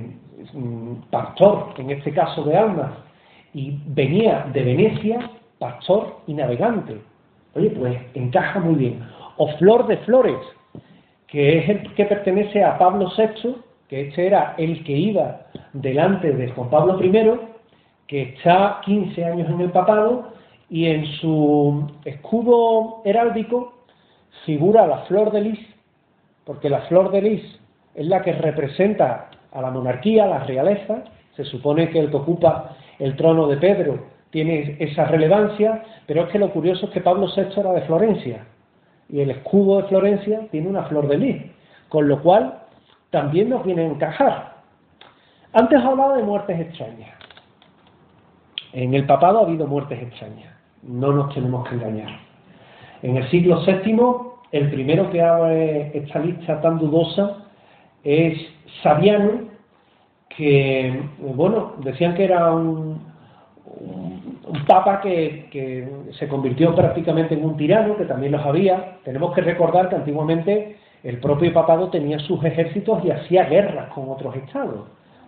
pastor, en este caso de almas, y venía de Venecia, pastor y navegante, oye, pues encaja muy bien. O Flor de Flores, que es el que pertenece a Pablo VI, que este era el que iba delante de Juan Pablo I, que está 15 años en el papado, y en su escudo heráldico figura la flor de lis, porque la flor de lis es la que representa a la monarquía, a la realeza. Se supone que el que ocupa el trono de Pedro tiene esa relevancia, pero es que lo curioso es que Pablo VI era de Florencia, y el escudo de Florencia tiene una flor de lis, con lo cual también nos viene a encajar. Antes hablaba de muertes extrañas. En el papado ha habido muertes extrañas, no nos tenemos que engañar. En el siglo VII, el primero que abre esta lista tan dudosa es Saviano, que, bueno, decían que era un papa que se convirtió prácticamente en un tirano, que también los había. Tenemos que recordar que antiguamente el propio papado tenía sus ejércitos y hacía guerras con otros estados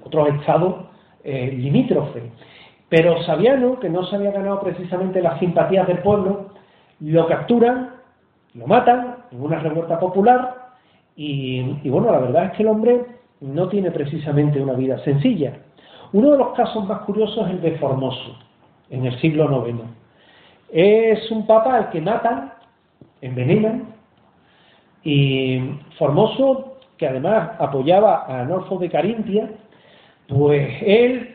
limítrofes. Pero Saviano, que no se había ganado precisamente las simpatías del pueblo, lo capturan, lo matan en una revuelta popular y bueno, la verdad es que el hombre no tiene precisamente una vida sencilla. Uno de los casos más curiosos es el de Formoso, en el siglo IX. Es un papa al que matan, envenenan, y Formoso, que además apoyaba a Arnulfo de Carintia, pues él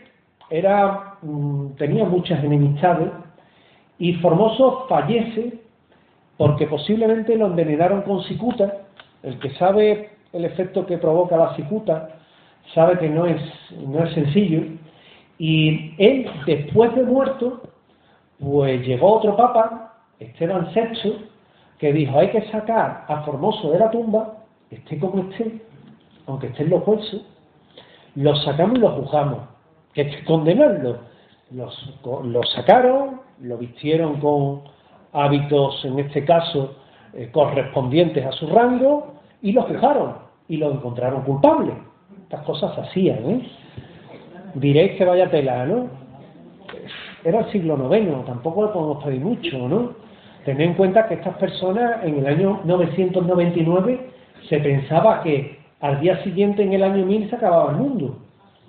tenía muchas enemistades, y Formoso fallece porque posiblemente lo envenenaron con cicuta. El que sabe el efecto que provoca la cicuta sabe que no es sencillo, y él, después de muerto, pues llegó otro papa, Esteban VI, que dijo: hay que sacar a Formoso de la tumba, esté como esté, aunque esté en los huesos, lo sacamos y lo juzgamos, que es condenarlo. Lo sacaron, lo vistieron con hábitos, en este caso, correspondientes a su rango, y lo juzgaron, y lo encontraron culpable. Estas cosas se hacían, ¿eh? Diréis que vaya tela, ¿no? Era el siglo IX, tampoco le podemos pedir mucho, ¿no? Tened en cuenta que estas personas, en el año 999, se pensaba que al día siguiente, en el año 1000, se acababa el mundo.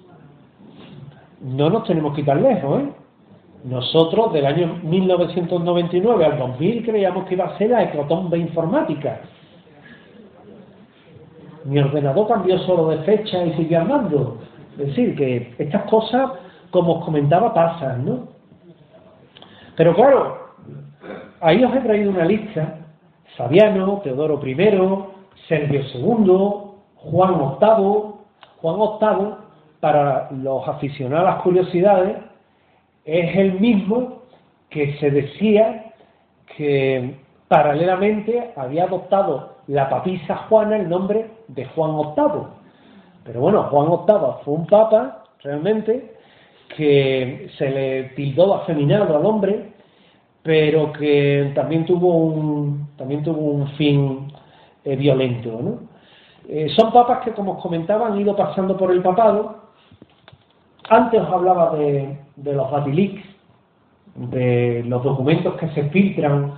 No nos tenemos que ir tan lejos, ¿eh? Nosotros, del año 1999 al 2000, creíamos que iba a ser la hecatombe informática. Mi ordenador cambió solo de fecha y siguió andando. Es decir, que estas cosas, como os comentaba, pasan, ¿no? Pero claro, ahí os he traído una lista: Fabiano, Teodoro I, Sergio II, Juan VIII. Juan VIII, para los aficionados a las curiosidades, es el mismo que se decía que paralelamente había adoptado la papisa Juana el nombre de Juan VIII. Pero bueno, Juan VIII fue un papa realmente que se le tildó afeminado al hombre, pero que también tuvo un fin violento, ¿no? Son papas que, como os comentaba, han ido pasando por el papado. Antes os hablaba de los batiliques, de los documentos que se filtran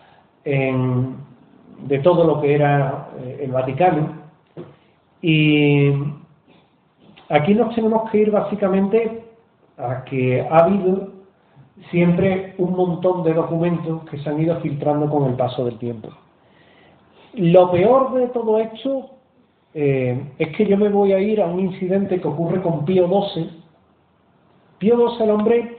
de todo lo que era el Vaticano, y aquí nos tenemos que ir básicamente a que ha habido siempre un montón de documentos que se han ido filtrando con el paso del tiempo. Lo peor de todo esto es que yo me voy a ir a un incidente que ocurre con Pío XII. Pío XII, el hombre,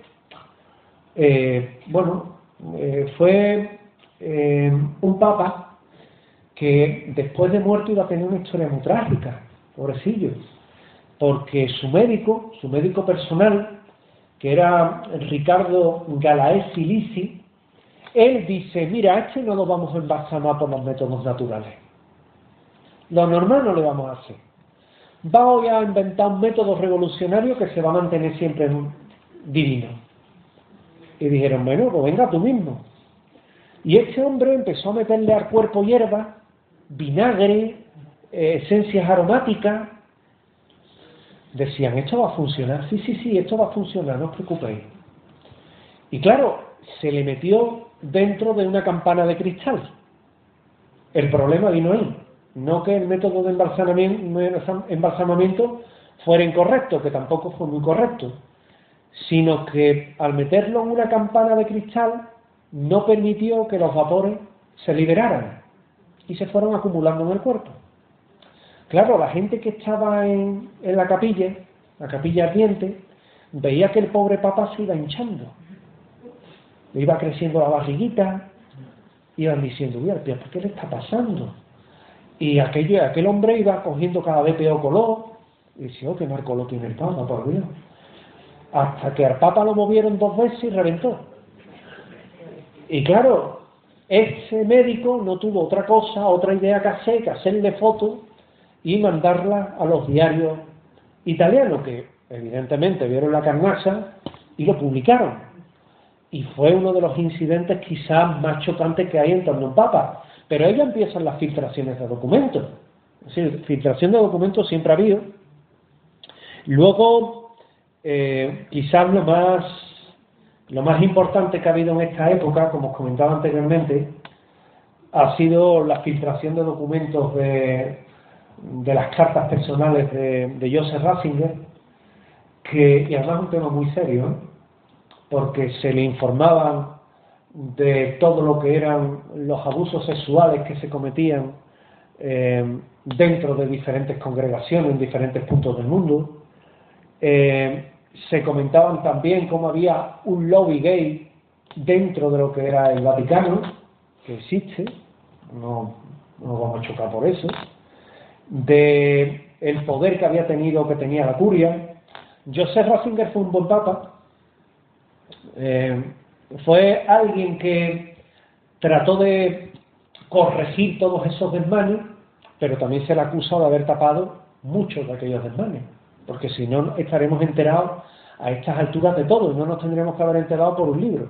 fue un papa que después de muerto iba a tener una historia muy trágica, pobrecillo, porque su médico personal, que era Ricardo Galaesi Lisi, él dice: mira, a este no lo vamos a embalsamar por los métodos naturales, lo normal no le vamos a hacer, voy a inventar un método revolucionario que se va a mantener siempre divino. Y dijeron: bueno, pues venga tú mismo. Y este hombre empezó a meterle al cuerpo hierba, vinagre, esencias aromáticas. Decían: esto va a funcionar. Sí, esto va a funcionar, no os preocupéis. Y claro, se le metió dentro de una campana de cristal. El problema vino ahí. No que el método de embalsamamiento fuera incorrecto, que tampoco fue muy correcto, sino que al meterlo en una campana de cristal no permitió que los vapores se liberaran y se fueron acumulando en el cuerpo. Claro, la gente que estaba en la capilla ardiente, veía que el pobre papa se iba hinchando, le iba creciendo la barriguita, iban diciendo: mira, ¿por qué le está pasando? Y aquel hombre iba cogiendo cada vez peor color, y dice, oh, qué mal color tiene el Papa, por Dios. Hasta que al Papa lo movieron 2 veces y reventó. Y claro, ese médico no tuvo otra idea que hacerle fotos y mandarla a los diarios italianos, que evidentemente vieron la carnaza y lo publicaron. Y fue uno de los incidentes quizás más chocantes que hay en torno a un Papa. Pero ahí ya empiezan las filtraciones de documentos. Es decir, filtración de documentos siempre ha habido. Luego, quizás lo más importante que ha habido en esta época, como os comentaba anteriormente, ha sido la filtración de documentos de las cartas personales de Joseph Ratzinger, y además es un tema muy serio, ¿eh? Porque se le informaban de todo lo que eran los abusos sexuales que se cometían dentro de diferentes congregaciones en diferentes puntos del mundo. Se comentaban también cómo había un lobby gay dentro de lo que era el Vaticano, que existe, no vamos a chocar por eso, de el poder que tenía la curia. Joseph Ratzinger fue un buen papa, fue alguien que trató de corregir todos esos desmanes, pero también se le acusa de haber tapado muchos de aquellos desmanes, porque si no estaremos enterados a estas alturas de todo y no nos tendremos que haber enterado por un libro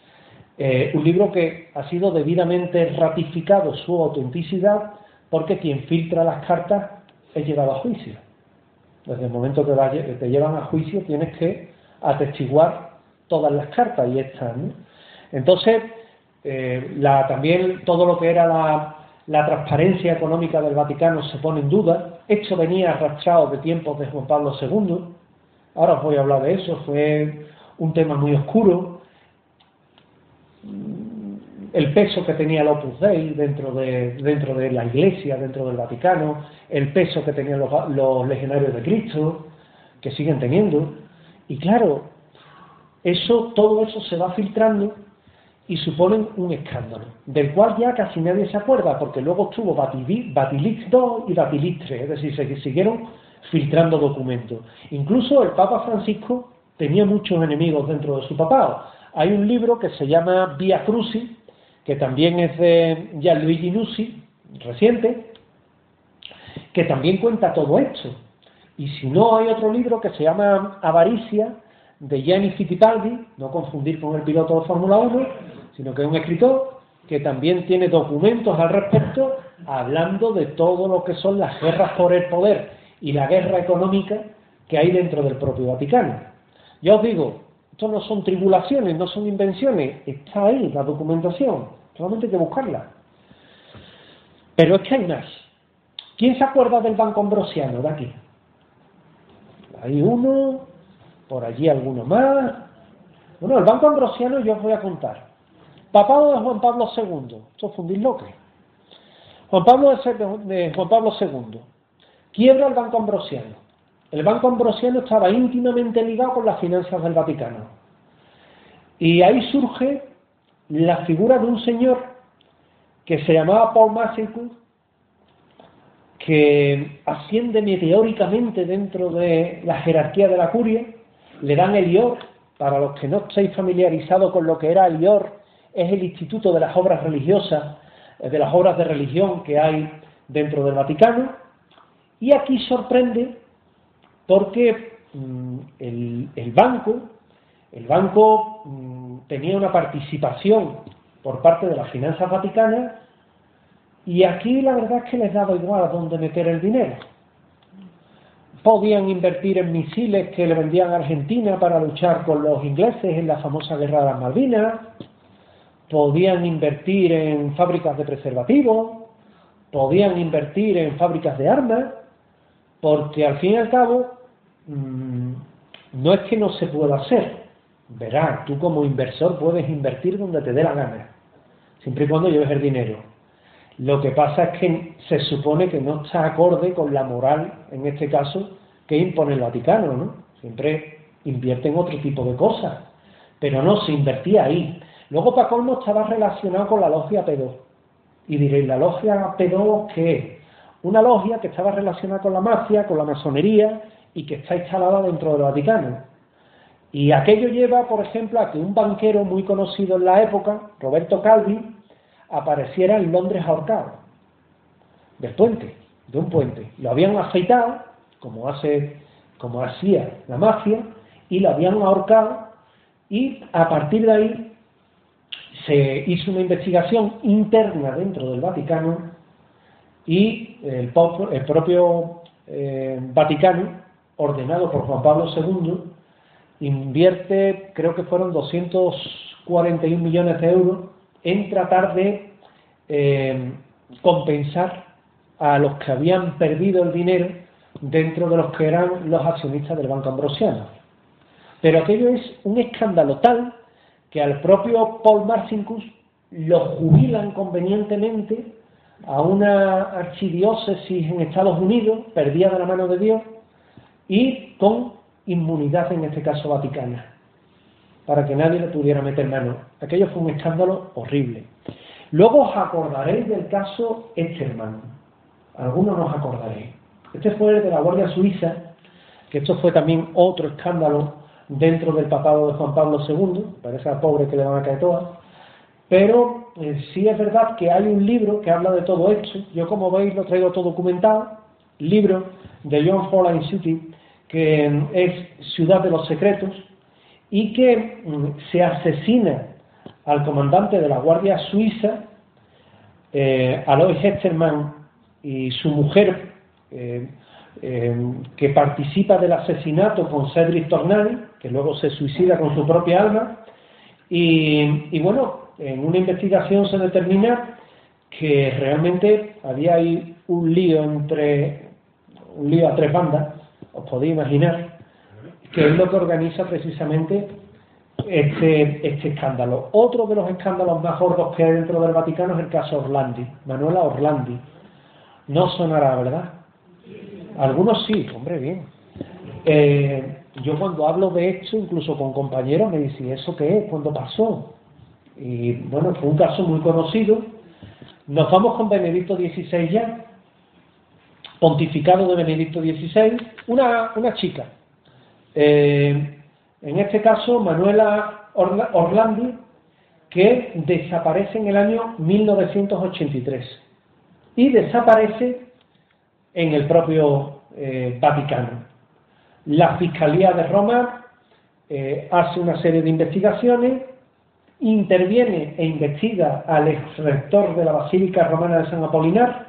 que ha sido debidamente ratificado su autenticidad, porque quien filtra las cartas es llevado a juicio. Desde el momento que te llevan a juicio tienes que atestiguar todas las cartas y estas, ¿no? Entonces también todo lo que era la transparencia económica del Vaticano se pone en duda. Esto venía arrastrado de tiempos de Juan Pablo II. Ahora os voy a hablar de eso. Fue un tema muy oscuro. El peso que tenía el Opus Dei dentro de la Iglesia, dentro del Vaticano, el peso que tenían los legionarios de Cristo, que siguen teniendo. Y claro, todo eso se va filtrando y suponen un escándalo, del cual ya casi nadie se acuerda, porque luego estuvo Batilix II y Batilix III, es decir, se siguieron filtrando documentos. Incluso el Papa Francisco tenía muchos enemigos dentro de su papado. Hay un libro que se llama Via Crucis, que también es de Gianluigi Nuzzi, reciente, que también cuenta todo esto. Y si no, hay otro libro que se llama Avaricia, de Gianni Fittipaldi, no confundir con el piloto de Fórmula 1, sino que es un escritor que también tiene documentos al respecto, hablando de todo lo que son las guerras por el poder y la guerra económica que hay dentro del propio Vaticano. Ya os digo, esto no son tribulaciones, no son invenciones, está ahí la documentación, solamente hay que buscarla. Pero es que hay más. ¿Quién se acuerda del Banco Ambrosiano de aquí? Hay uno, por allí alguno más. Bueno, el Banco Ambrosiano yo os voy a contar. Papado de Juan Pablo II, esto fue un disloque. Juan Pablo II quiebra el Banco Ambrosiano. El Banco Ambrosiano estaba íntimamente ligado con las finanzas del Vaticano. Y ahí surge la figura de un señor que se llamaba Paul Massincus, que asciende meteóricamente dentro de la jerarquía de la curia. Le dan el IOR. Para los que no estéis familiarizados con lo que era el IOR, es el Instituto de las Obras Religiosas, de las obras de religión que hay dentro del Vaticano. Y aquí sorprende porque el banco tenía una participación por parte de las finanzas vaticanas, y aquí la verdad es que les daba igual a dónde meter el dinero. Podían invertir en misiles que le vendían a Argentina para luchar con los ingleses en la famosa guerra de las Malvinas, podían invertir en fábricas de preservativos, podían invertir en fábricas de armas, porque al fin y al cabo no es que no se pueda hacer. Verás, tú como inversor puedes invertir donde te dé la gana, siempre y cuando lleves el dinero. Lo que pasa es que se supone que no está acorde con la moral, en este caso, que impone el Vaticano, ¿no? Siempre invierten otro tipo de cosas, pero no, se invertía ahí. Luego, para colmo, estaba relacionado con la logia P2. Y diréis, ¿la logia P2 qué es? una logia que estaba relacionada con la mafia, con la masonería y que está instalada dentro del Vaticano. Y aquello lleva, por ejemplo, a que un banquero muy conocido en la época, Roberto Calvi, apareciera en Londres ahorcado, de un puente. Lo habían afeitado, como hacía la mafia, y lo habían ahorcado, y a partir de ahí se hizo una investigación interna dentro del Vaticano, y el propio Vaticano, ordenado por Juan Pablo II, invierte, creo que fueron 241 millones de euros en tratar de compensar a los que habían perdido el dinero dentro de los que eran los accionistas del Banco Ambrosiano. Pero aquello es un escándalo tal que al propio Paul Marcinkus lo jubilan convenientemente a una archidiócesis en Estados Unidos, perdida de la mano de Dios, y con inmunidad, en este caso vaticana, para que nadie le pudiera meter mano. Aquello fue un escándalo horrible. Luego os acordaréis del caso Estermann. Algunos nos acordaréis. Este fue el de la Guardia Suiza, que esto fue también otro escándalo dentro del papado de Juan Pablo II, parece a pobre que le van a caer todas, pero sí es verdad que hay un libro que habla de todo esto. Yo, como veis, lo traigo todo documentado, libro de John Holland City, que es Ciudad de los Secretos, y que se asesina al comandante de la Guardia Suiza, Alois Estermann, y su mujer, que participa del asesinato con Cédric Tornari, que luego se suicida con su propia alma, y bueno, en una investigación se determina que realmente había ahí un lío a tres bandas, os podéis imaginar, que es lo que organiza precisamente este escándalo. Otro de los escándalos más gordos que hay dentro del Vaticano es el caso Orlandi, Manuela Orlandi. No sonará, ¿verdad? Algunos sí, hombre, bien. Yo cuando hablo de esto, incluso con compañeros, me dicen, ¿eso qué es? ¿Cuándo pasó? Y bueno, fue un caso muy conocido. Nos vamos con Benedicto XVI ya, pontificado de Benedicto XVI, una chica. En este caso, Manuela Orlandi, que desaparece en el año 1983 y desaparece en el propio Vaticano. La Fiscalía de Roma hace una serie de investigaciones, interviene e investiga al ex-rector de la Basílica Romana de San Apolinar,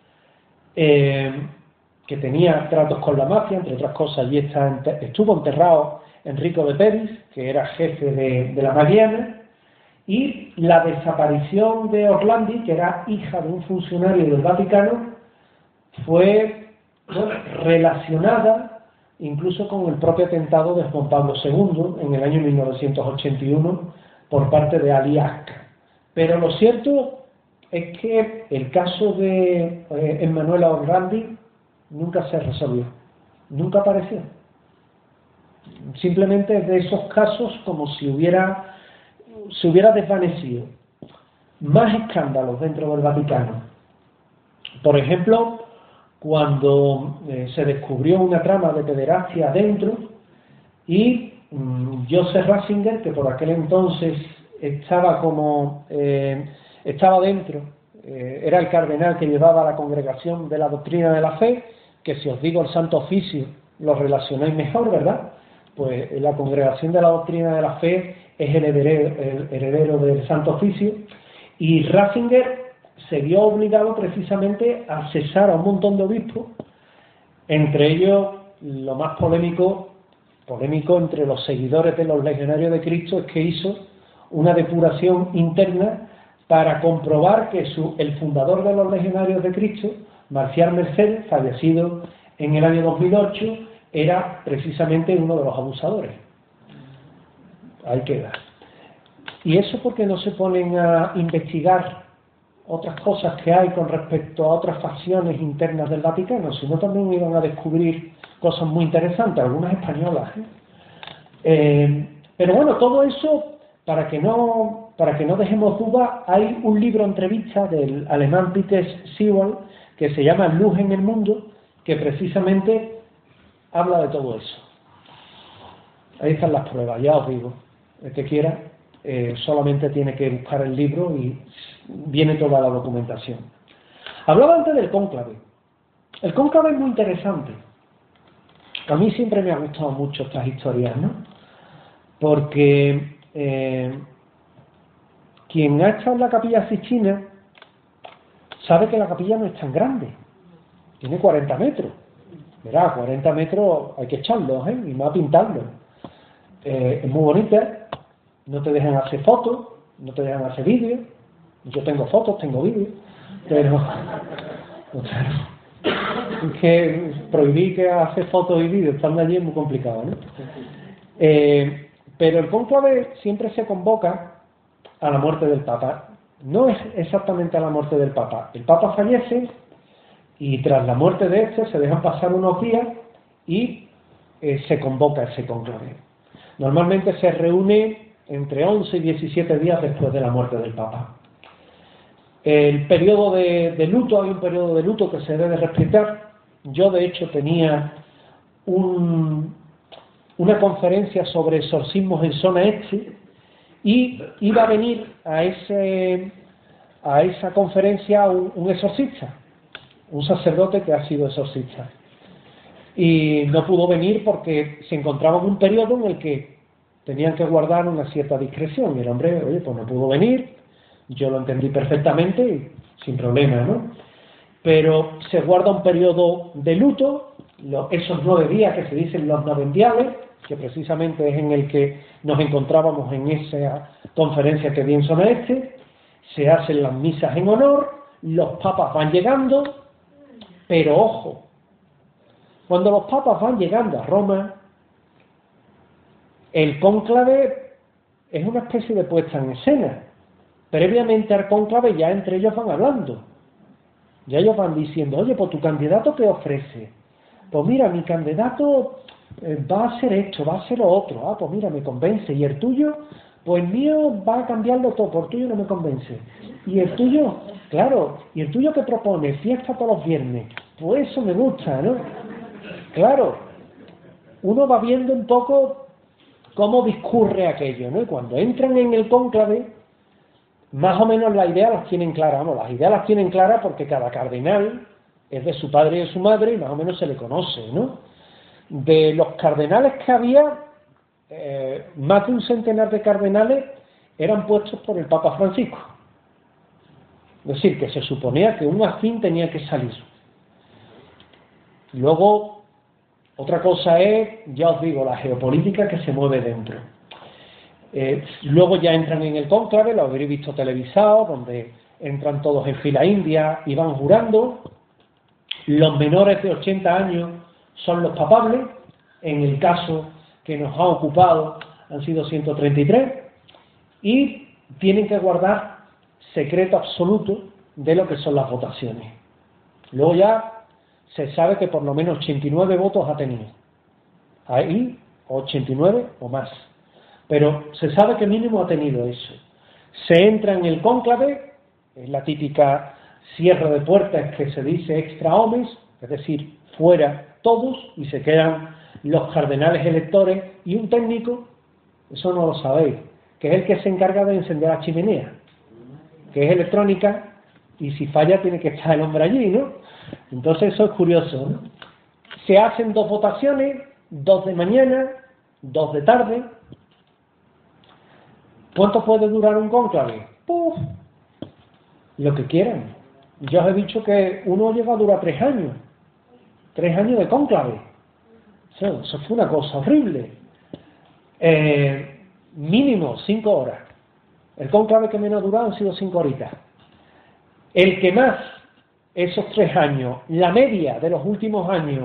que tenía tratos con la mafia, entre otras cosas. Allí estuvo enterrado Enrico de Peris, que era jefe de la Mariana, y la desaparición de Orlandi, que era hija de un funcionario del Vaticano, fue relacionada incluso con el propio atentado de Juan Pablo II en el año 1981 por parte de Ali Asca. Pero lo cierto es que el caso de Manuela Orlandi nunca se resolvió, nunca apareció. Simplemente es de esos casos como si se hubiera desvanecido. Más escándalos dentro del Vaticano. Por ejemplo, cuando se descubrió una trama de pederastia adentro, y Joseph Ratzinger, que por aquel entonces estaba dentro, era el cardenal que llevaba la congregación de la doctrina de la fe, que si os digo el Santo Oficio lo relacionáis mejor, ¿verdad? Pues la congregación de la doctrina de la fe es el heredero del Santo Oficio, y Ratzinger se vio obligado precisamente a cesar a un montón de obispos, entre ellos lo más polémico entre los seguidores de los legionarios de Cristo, es que hizo una depuración interna para comprobar que el fundador de los legionarios de Cristo, Marcial Mercedes, fallecido en el año 2008, era precisamente uno de los abusadores. Ahí queda. ¿Y eso porque no se ponen a investigar otras cosas que hay con respecto a otras facciones internas del Vaticano? Si no, también iban a descubrir cosas muy interesantes, algunas españolas. Pero bueno, todo eso, para que no dejemos duda, hay un libro entrevista del alemán Peter Sewell que se llama Luz en el Mundo, que precisamente habla de todo eso. Ahí están las pruebas, ya os digo. El que quiera solamente tiene que buscar el libro y viene toda la documentación. Hablaba antes del cónclave. El cónclave es muy interesante. A mí siempre me ha gustado mucho estas historias, ¿no? Porque quien ha estado en la Capilla Sixtina sabe que la capilla no es tan grande. Tiene 40 metros. Verá, 40 metros hay que echarlos, y más pintarlos. Es muy bonita. No te dejan hacer fotos, no te dejan hacer vídeos. Yo tengo fotos, tengo vídeos, pero es que prohibir que hacer fotos y vídeos estando allí es muy complicado, ¿no? Pero el cónclave siempre se convoca a la muerte del Papa. No es exactamente a la muerte del Papa. El Papa fallece y tras la muerte de este se dejan pasar unos días y se convoca ese cónclave. Normalmente se reúne entre 11 y 17 días después de la muerte del Papa. El periodo de luto, hay un periodo de luto que se debe respetar. Yo, de hecho, tenía una conferencia sobre exorcismos en zona este y iba a venir a esa conferencia un exorcista, un sacerdote que ha sido exorcista. Y no pudo venir porque se encontraba en un periodo en el que tenían que guardar una cierta discreción. Y el hombre, oye, pues no pudo venir. Yo lo entendí perfectamente y sin problema, ¿no? Pero se guarda un periodo de luto, esos 9 días que se dicen los novendiales, que precisamente es en el que nos encontrábamos en esa conferencia que di en zona este. Se hacen las misas en honor, los papas van llegando, pero ojo, cuando los papas van llegando a Roma, el cónclave es una especie de puesta en escena. Previamente al cónclave ya entre ellos van hablando. Ya ellos van diciendo, oye, pues tu candidato ¿qué ofrece? Pues mira, mi candidato va a hacer esto, va a hacer lo otro. Ah, pues mira, me convence. ¿Y el tuyo? Pues el mío va a cambiarlo todo, por tuyo no me convence. ¿Y el tuyo? Claro. ¿Y el tuyo qué propone? Fiesta todos los viernes. Pues eso me gusta, ¿no? Claro. Uno va viendo un poco cómo discurre aquello, ¿no? Y cuando entran en el cónclave, más o menos las ideas las tienen claras. Vamos, las ideas las tienen claras porque cada cardenal es de su padre y de su madre y más o menos se le conoce, ¿no? De los cardenales que había, más de un centenar de cardenales eran puestos por el Papa Francisco. Es decir, que se suponía que un afín tenía que salir. Luego, otra cosa es, ya os digo, la geopolítica que se mueve dentro. Luego ya entran en el cónclave, lo habréis visto televisado, donde entran todos en fila india y van jurando. Los menores de 80 años son los papables. En el caso que nos ha ocupado han sido 133 y tienen que guardar secreto absoluto de lo que son las votaciones. Luego ya se sabe que por lo menos 89 votos ha tenido. Ahí 89 o más. Pero se sabe que mínimo ha tenido eso. Se entra en el cónclave, es la típica cierre de puertas que se dice extra homes, es decir, fuera todos, y se quedan los cardenales electores y un técnico, eso no lo sabéis, que es el que se encarga de encender la chimenea, que es electrónica, y si falla tiene que estar el hombre allí, ¿no? Entonces eso es curioso, ¿no? Se hacen 2 votaciones, 2 de mañana, 2 de tarde. ¿Cuánto puede durar un cónclave? ¡Puf! Lo que quieran. Yo os he dicho que uno llega a durar 3 años. 3 años de cónclave. Eso fue una cosa horrible. Mínimo 5 horas. El cónclave que menos ha durado han sido 5 horitas. El que más, esos 3 años, la media de los últimos años,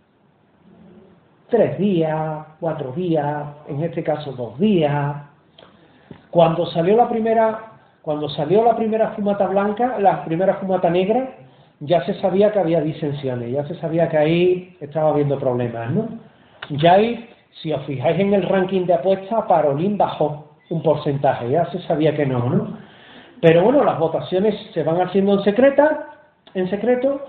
3 días, 4 días, en este caso 2 días. Cuando salió la primera fumata blanca, la primera fumata negra, ya se sabía que había disensiones, ya se sabía que ahí estaba habiendo problemas, ¿no? Ya ahí, si os fijáis en el ranking de apuestas, Parolín bajó un porcentaje, ya se sabía que no, ¿no? Pero bueno, las votaciones se van haciendo en secreto,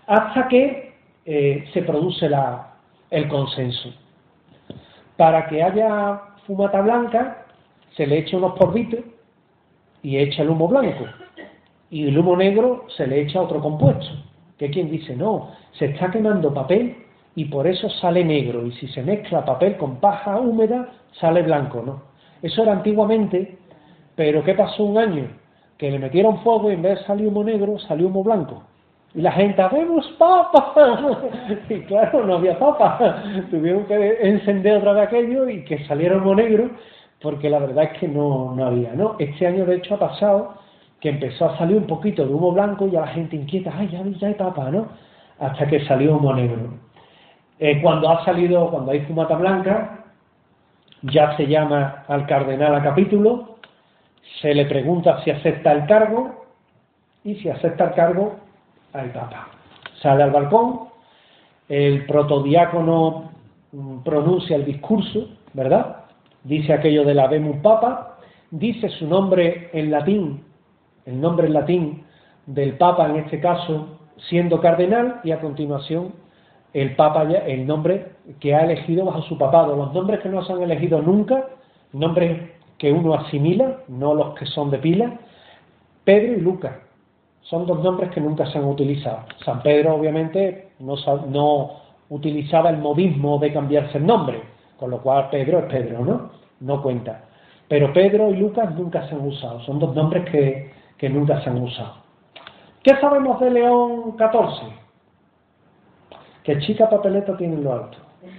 hasta que se produce el consenso. Para que haya fumata blanca, se le echa unos polvitos y echa el humo blanco. Y el humo negro se le echa otro compuesto. Que hay quien dice, no, se está quemando papel y por eso sale negro. Y si se mezcla papel con paja húmeda, sale blanco, ¿no? Eso era antiguamente, pero ¿qué pasó un año? Que le metieron fuego y en vez de salir humo negro, salió humo blanco. Y la gente, ¡vemos papa! Y claro, no había papa. Tuvieron que encender otra vez aquello y que saliera humo negro, porque la verdad es que no había, ¿no? Este año, de hecho, ha pasado que empezó a salir un poquito de humo blanco y a la gente inquieta, ¡ay, ya hay papa!, ¿no? Hasta que salió humo negro. Cuando hay fumata blanca, ya se llama al cardenal a capítulo, se le pregunta si acepta el cargo, y si acepta el cargo, al papa. Sale al balcón, el protodiácono pronuncia el discurso, ¿verdad? Dice aquello de la Habemus Papa, dice su nombre en latín, el nombre en latín del papa, en este caso, siendo cardenal, y a continuación el papa, el nombre que ha elegido bajo su papado. Los nombres que no se han elegido nunca, nombres que uno asimila, no los que son de pila, Pedro y Lucas. Son dos nombres que nunca se han utilizado. San Pedro, obviamente, no utilizaba el modismo de cambiarse el nombre, con lo cual Pedro es Pedro, ¿no? No cuenta. Pero Pedro y Lucas nunca se han usado. Son dos nombres que nunca se han usado. ¿Qué sabemos de León XIV? Que chica papeleta tiene en lo alto.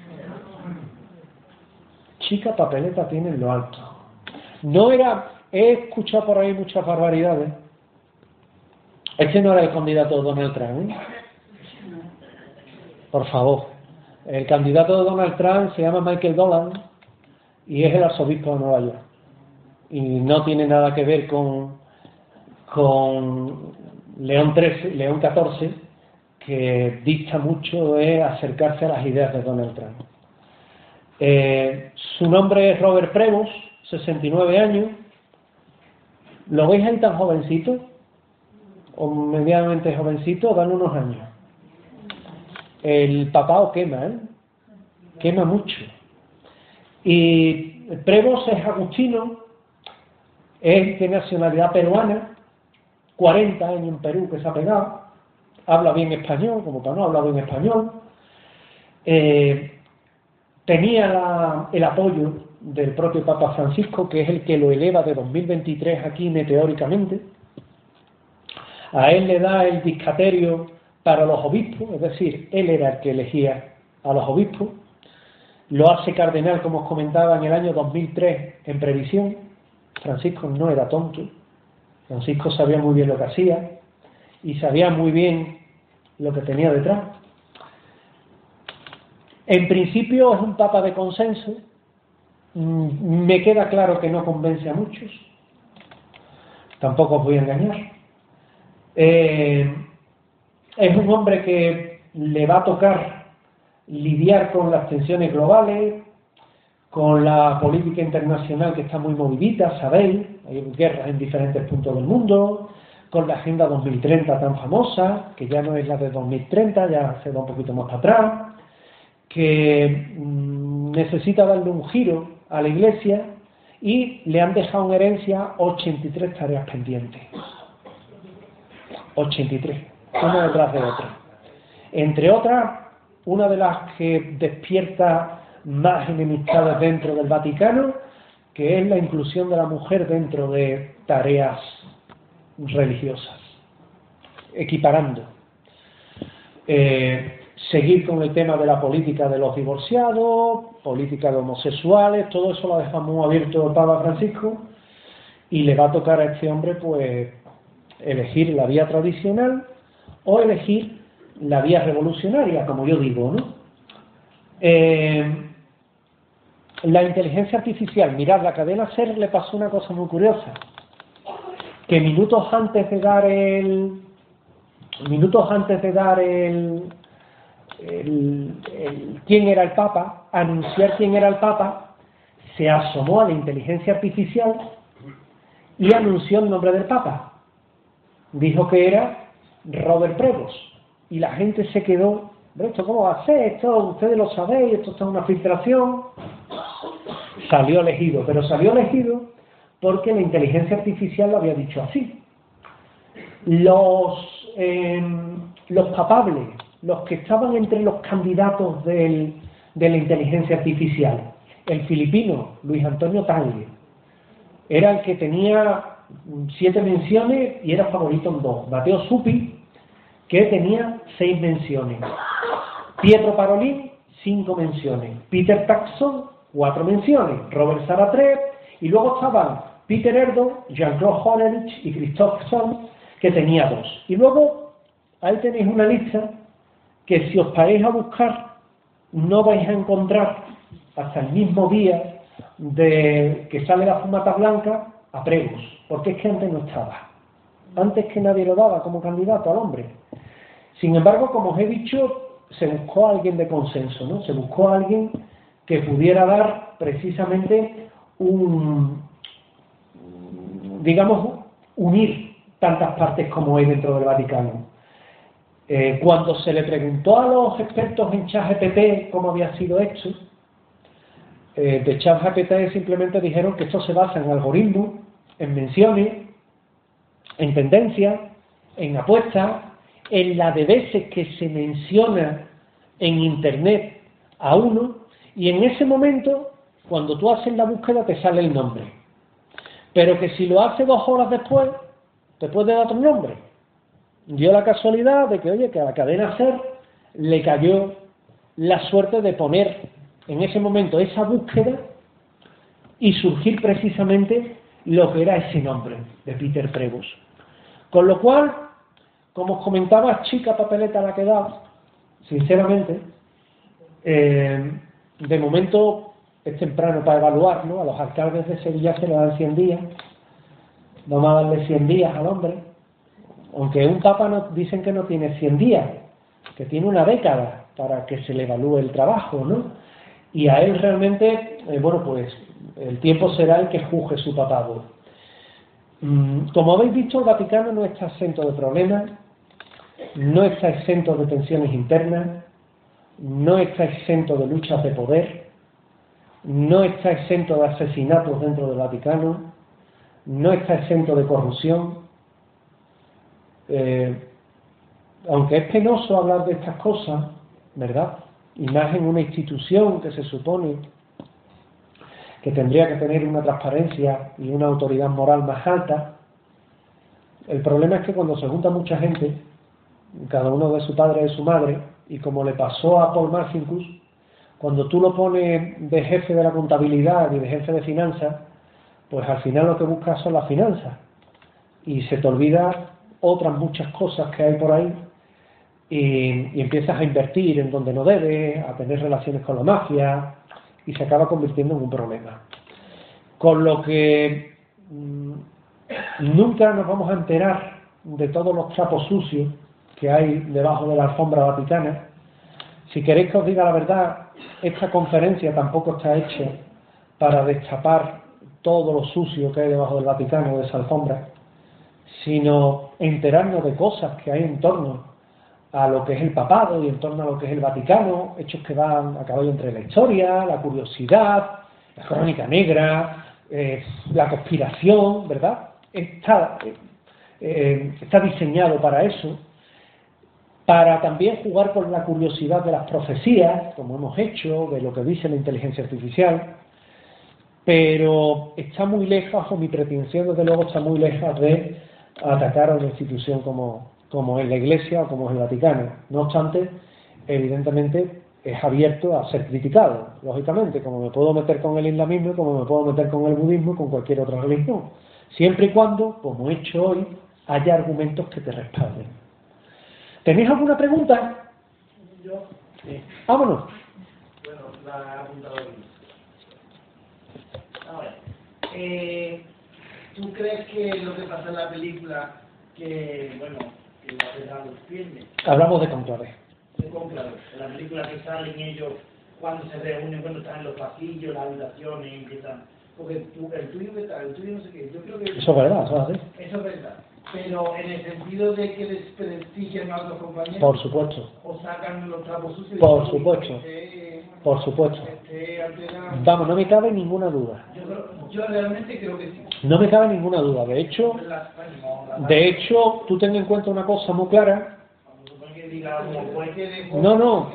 Chica papeleta tiene en lo alto. He escuchado por ahí muchas barbaridades. Este no era el candidato de Donald Trump, ¿eh? Por favor. El candidato de Donald Trump se llama Michael Dolan y es el arzobispo de Nueva York. Y no tiene nada que ver con León XIV, que dista mucho de acercarse a las ideas de Donald Trump. Su nombre es Robert Prevost, 69 años. ¿Lo veis ahí tan jovencito? O medianamente jovencito, dan unos años. El papado quema, ¿eh? Quema mucho. Y Prevost es agustino, es de nacionalidad peruana, 40 años en Perú que se ha pegado, habla bien español, como para no hablar bien español, tenía el apoyo del propio Papa Francisco, que es el que lo eleva de 2023 aquí meteóricamente. A él le da el discaterio para los obispos, es decir, él era el que elegía a los obispos. Lo hace cardenal, como os comentaba, en el año 2003 en previsión. Francisco no era tonto. Francisco sabía muy bien lo que hacía y sabía muy bien lo que tenía detrás. En principio es un papa de consenso. Me queda claro que no convence a muchos. Tampoco os voy a engañar. Es un hombre que le va a tocar lidiar con las tensiones globales, con la política internacional que está muy movidita, sabéis, hay guerras en diferentes puntos del mundo, con la Agenda 2030 tan famosa, que ya no es la de 2030, ya se va un poquito más para atrás, que necesita darle un giro a la Iglesia y le han dejado en herencia 83 tareas pendientes. 83, una detrás de otra. Entre otras, una de las que despierta más enemistades dentro del Vaticano, que es la inclusión de la mujer dentro de tareas religiosas, equiparando. Seguir con el tema de la política de los divorciados, política de homosexuales, todo eso lo dejamos abierto el Papa Francisco y le va a tocar a este hombre pues elegir la vía tradicional o elegir la vía revolucionaria, como yo digo, ¿no? La inteligencia artificial, mirad, la cadena SER le pasó una cosa muy curiosa, que minutos antes de dar quién era el Papa, anunciar quién era el Papa, se asomó a la inteligencia artificial y anunció el nombre del Papa. Dijo que era Robert Prevost. y la gente se quedó, ¿esto cómo va a ser? Esto ustedes lo sabéis, esto está en una filtración. Salió elegido, pero salió elegido porque la inteligencia artificial lo había dicho así. Los papables, los que estaban entre los candidatos de la inteligencia artificial, el filipino Luis Antonio Tange, era el que tenía 7 menciones y era favorito en 2. Matteo Zuppi, que tenía 6 menciones. Pietro Parolin, 5 menciones. Peter Taxon, 4 menciones. Robert Sara 3. Y luego estaban Peter Erdo, Jean-Claude Hollerich y Christopherson, que tenía 2. Y luego, ahí tenéis una lista que si os paráis a buscar, no vais a encontrar hasta el mismo día de que sale la fumata blanca a Pregus, porque es que antes no estaba. Antes que nadie lo daba como candidato al hombre. Sin embargo, como os he dicho, se buscó a alguien de consenso, ¿no? Se buscó a alguien que pudiera dar precisamente unir tantas partes como hay dentro del Vaticano. Cuando se le preguntó a los expertos en ChatGPT cómo había sido hecho, de ChatGPT simplemente dijeron que esto se basa en algoritmos, en menciones, en tendencias, en apuestas, en la de veces que se menciona en Internet a uno, y en ese momento, cuando tú haces la búsqueda, te sale el nombre. Pero que si lo hace 2 horas después, te puede dar otro nombre. Dio la casualidad de que, oye, que a la cadena SER le cayó la suerte de poner en ese momento esa búsqueda y surgir precisamente lo que era ese nombre de Peter Pregus. Con lo cual, como os comentaba, chica papeleta la que da, sinceramente, de momento es temprano para evaluar, ¿no? A los alcaldes de Sevilla se le dan 100 días, vamos a darle 100 días al hombre, aunque un papa dicen que no tiene 100 días, que tiene una década para que se le evalúe el trabajo, ¿no? Y a él realmente, pues el tiempo será el que juzgue su papado. Como habéis visto, el Vaticano no está exento de problemas, no está exento de tensiones internas, no está exento de luchas de poder, no está exento de asesinatos dentro del Vaticano, no está exento de corrupción. Aunque es penoso hablar de estas cosas, ¿verdad? Y más en una institución que se supone que tendría que tener una transparencia y una autoridad moral más alta, el problema es que cuando se junta mucha gente, cada uno de su padre y de su madre, y como le pasó a Paul Marcinkus, cuando tú lo pones de jefe de la contabilidad y de jefe de finanzas, pues al final lo que buscas son las finanzas, y se te olvida otras muchas cosas que hay por ahí, y empiezas a invertir en donde no debes, a tener relaciones con la mafia, y se acaba convirtiendo en un problema. Con lo que nunca nos vamos a enterar de todos los trapos sucios que hay debajo de la alfombra vaticana. Si queréis que os diga la verdad, esta conferencia tampoco está hecha para destapar todo lo sucio que hay debajo del Vaticano, de esa alfombra, sino enterarnos de cosas que hay en torno a lo que es el papado y en torno a lo que es el Vaticano, hechos que van a caballo entre la historia, la curiosidad, la crónica negra, la conspiración, ¿verdad? Está diseñado para eso, para también jugar con la curiosidad de las profecías, como hemos hecho, de lo que dice la inteligencia artificial, pero está muy lejos, o mi pretensión desde luego está muy lejos de atacar a una institución como es la Iglesia o como es el Vaticano. No obstante, evidentemente es abierto a ser criticado, lógicamente, como me puedo meter con el islamismo, como me puedo meter con el budismo, con cualquier otra religión, siempre y cuando, como he hecho hoy, haya argumentos que te respalden. ¿Tenéis alguna pregunta? Yo. Sí. Vámonos. Bueno, la pregunta hoy. ¿Tú crees que lo que pasa en la película, que la verdad los pierde? Hablamos de conclave. De conclave. En la película que salen ellos, cuando se reúnen, cuando están en los pasillos, las habitaciones, y empiezan. Porque el tuyo no sé qué. Yo creo que. Eso es verdad, eso es así. Eso es verdad. Pero en el sentido de que desprestigian a otros compañeros. Por supuesto. O sacan los trapos sucios. Por supuesto. Por supuesto. Vamos, no me cabe ninguna duda. Yo realmente creo que sí. No me cabe ninguna duda. De hecho, tú ten en cuenta una cosa muy clara. No.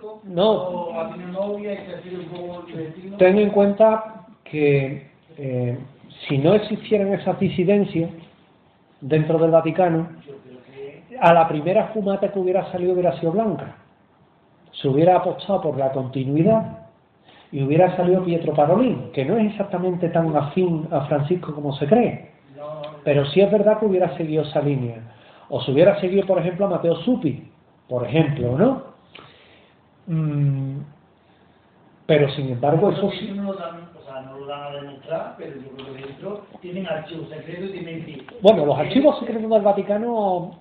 Ten en cuenta que si no existieran esas disidencias dentro del Vaticano, a la primera fumata que hubiera salido hubiera sido blanca. Se hubiera apostado por la continuidad y hubiera salido Pietro Parolin, que no es exactamente tan afín a Francisco como se cree, pero sí es verdad que hubiera seguido esa línea. O se hubiera seguido, por ejemplo, a Mateo Zuppi, por ejemplo, ¿no? Pero sin embargo, eso sí. No lo dan a demostrar, pero yo creo que dentro tienen archivos secretos y tienen. Bueno, los archivos secretos del Vaticano,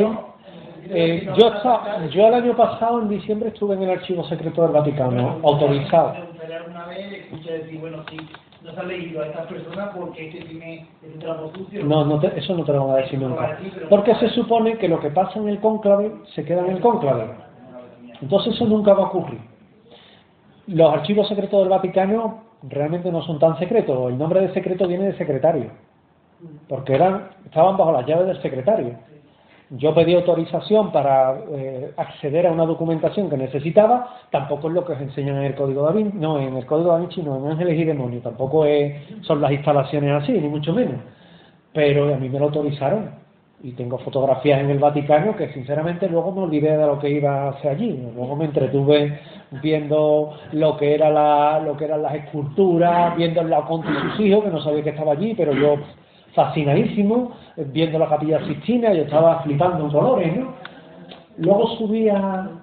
yo el año pasado, en diciembre, estuve en el archivo secreto del Vaticano, autorizado. Alguna vez escuché decir, bueno, sí, no se ha leído a estas personas porque este tiene un trapo sucio. No, eso no te lo van a decir nunca. Porque se supone que lo que pasa en el cónclave se queda en el cónclave. Entonces eso nunca va a ocurrir. Los archivos secretos del Vaticano realmente no son tan secretos. El nombre de secreto viene de secretario, porque estaban bajo las llaves del secretario. Yo pedí autorización para acceder a una documentación que necesitaba. Tampoco es lo que os enseñan en el Código Da Vinci, no, en el Código Da Vinci no, en Ángeles y Demonios, tampoco son las instalaciones así, ni mucho menos. Pero a mí me lo autorizaron. Y tengo fotografías en el Vaticano que sinceramente luego me olvidé de lo que iba a hacer allí. Luego me entretuve viendo lo que eran las esculturas, viendo el Laoconte y sus hijos, que no sabía que estaba allí, pero yo fascinadísimo, viendo la Capilla Sixtina, yo estaba flipando en colores, ¿no? Luego subí al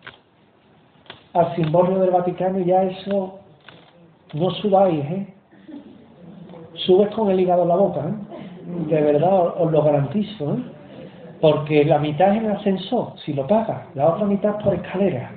simbolio del Vaticano y ya eso, no subáis, subes con el hígado en la boca, de verdad os lo garantizo, porque la mitad es en ascensor, si lo pagas, la otra mitad por escalera.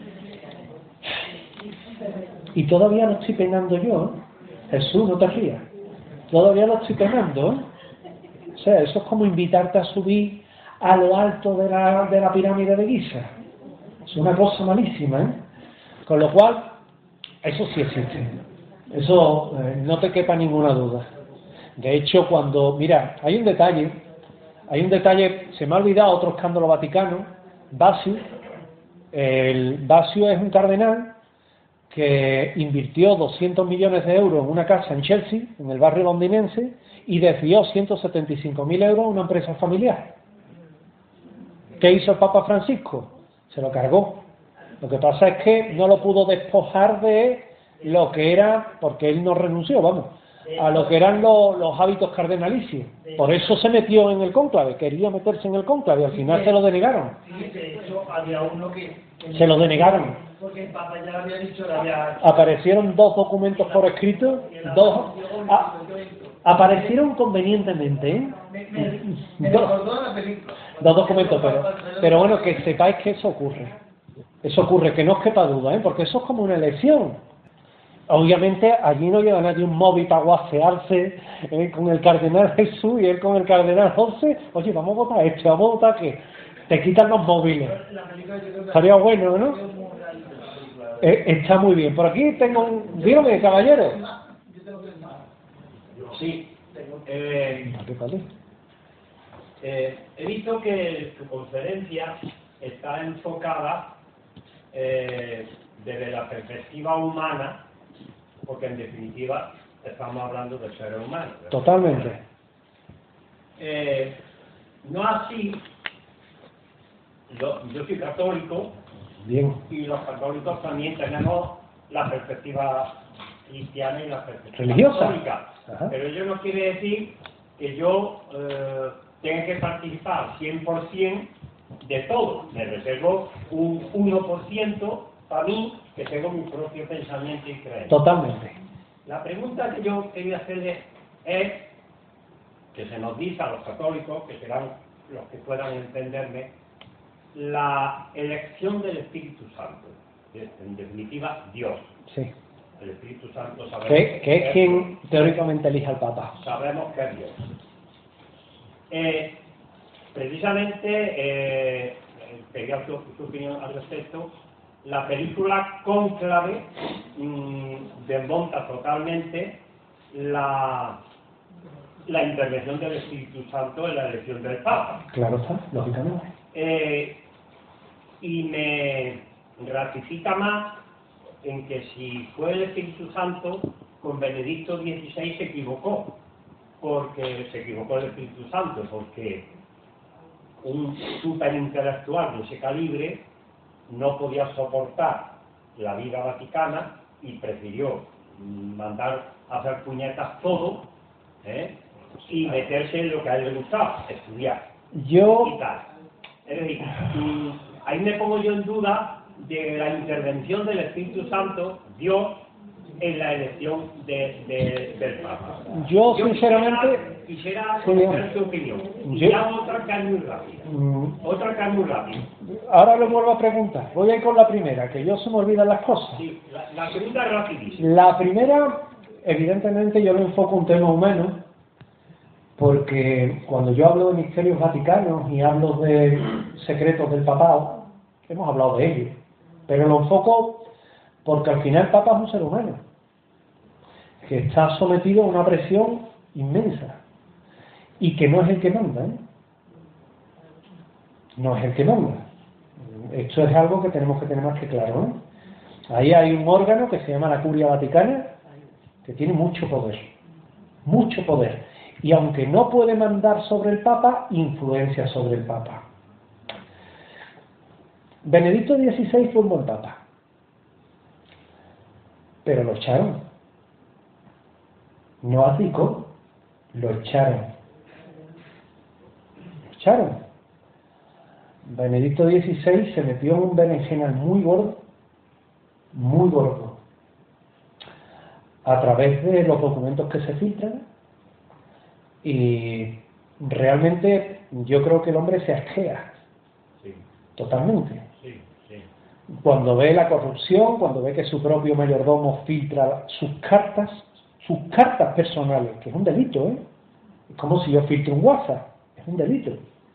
Y todavía lo estoy penando yo, Jesús, no te rías, todavía lo estoy penando, O sea, eso es como invitarte a subir a lo alto de la pirámide de Giza. Es una cosa malísima, Con lo cual, eso sí existe. Eso no te quepa ninguna duda. De hecho, mira, hay un detalle, se me ha olvidado otro escándalo vaticano, Basio. Basio es un cardenal que invirtió 200 millones de euros en una casa en Chelsea, en el barrio londinense, y desvió 175.000 euros a una empresa familiar. ¿Qué hizo el Papa Francisco? Se lo cargó. Lo que pasa es que no lo pudo despojar de lo que era, porque él no renunció, a lo que eran los hábitos cardenalicios. Por eso se metió en el cónclave, quería meterse en el cónclave, al final se lo denegaron. Se lo denegaron. Porque el Papa ya había dicho, aparecieron 2 documentos por escrito, aparecieron convenientemente, dos documentos, pero bueno, que sepáis que eso ocurre, que no os quepa duda, porque eso es como una elección. Obviamente allí no lleva nadie un móvil para guasearse con el cardenal Jesús y él con el cardenal José. Oye, vamos a votar vamos a votar que te quitan los móviles. Estaría bueno, ¿no? Está muy bien. Por aquí tengo dígame, caballero. Sí. He visto que tu conferencia está enfocada desde la perspectiva humana, porque en definitiva estamos hablando de seres humanos. Totalmente. No así, yo soy católico. Bien. Y los católicos también tenemos la perspectiva cristiana y la perspectiva religiosa, católica. Pero ello no quiere decir que yo tenga que participar 100% de todo. Me reservo un 1% para mí, que tengo mi propio pensamiento y creencia. Totalmente. La pregunta que yo quería hacerles es, que se nos dice a los católicos, que serán los que puedan entenderme, la elección del Espíritu Santo, en definitiva Dios. Sí. El Espíritu Santo sabemos que es quien teóricamente elige al Papa. Sabemos que es Dios. Precisamente, quería su opinión al respecto. La película Cónclave desmonta totalmente la intervención del Espíritu Santo en la elección del Papa. Claro está, lógicamente. Y me ratifica más en que si fue el Espíritu Santo, con Benedicto XVI se equivocó. Porque se equivocó el Espíritu Santo, porque un superintelectual de ese calibre no podía soportar la vida vaticana y prefirió mandar a hacer puñetas todo, y meterse en lo que a él le gustaba, estudiar y tal. Es decir, ahí me pongo yo en duda de la intervención del Espíritu Santo, Dios, en la elección del Papa. Yo sinceramente quisiera conocer su opinión. Y ya otra que es muy rápida. Ahora le vuelvo a preguntar. Voy a ir con la primera, que yo se me olvidan las cosas. Sí, la segunda es rapidísima. La primera, evidentemente, yo lo enfoco un tema humano, porque cuando yo hablo de misterios vaticanos y hablo de secretos del papado, hemos hablado de ellos, pero lo enfoco porque al final el Papa es un ser humano que está sometido a una presión inmensa y que no es el que manda, no es el que manda. Esto es algo que tenemos que tener más que claro, Ahí hay un órgano que se llama la Curia Vaticana, que tiene mucho poder, y aunque no puede mandar sobre el Papa, influencia sobre el Papa. Benedicto XVI fue un buen Papa, pero lo echaron. No abdicó, lo echaron. Benedicto XVI se metió en un berenjenal muy gordo, a través de los documentos que se filtran, y realmente yo creo que el hombre se asquea, totalmente. Cuando ve la corrupción, cuando ve que su propio mayordomo filtra sus cartas personales, que es un delito, es como si yo filtre un WhatsApp, es un delito.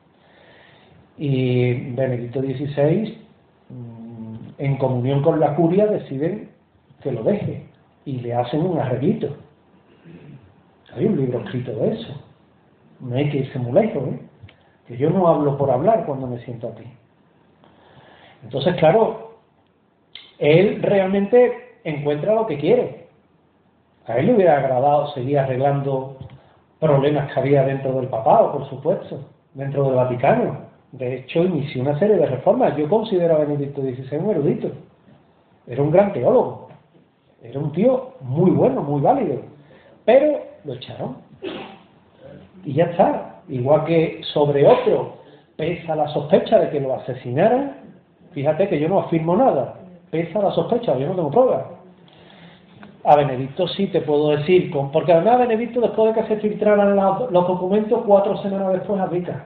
Y Benedicto XVI, en comunión con la curia, deciden que lo deje y le hacen un arreglito. Hay un libro escrito de eso. No hay que irse muy lejos, que yo no hablo por hablar cuando me siento aquí. Entonces, claro, él realmente encuentra lo que quiere. A él le hubiera agradado seguir arreglando problemas que había dentro del papado, por supuesto, dentro del Vaticano. De hecho, inició una serie de reformas. Yo considero a Benedicto XVI un erudito. Era un gran teólogo. Era un tío muy bueno, muy válido. Pero lo echaron. Y ya está. Igual que sobre otro pesa la sospecha de que lo asesinaran. Fíjate que yo no afirmo nada. Pesa la sospecha, yo no tengo pruebas. A Benedicto sí te puedo decir, porque además Benedicto, después de que se filtraran los documentos, 4 semanas después abdica.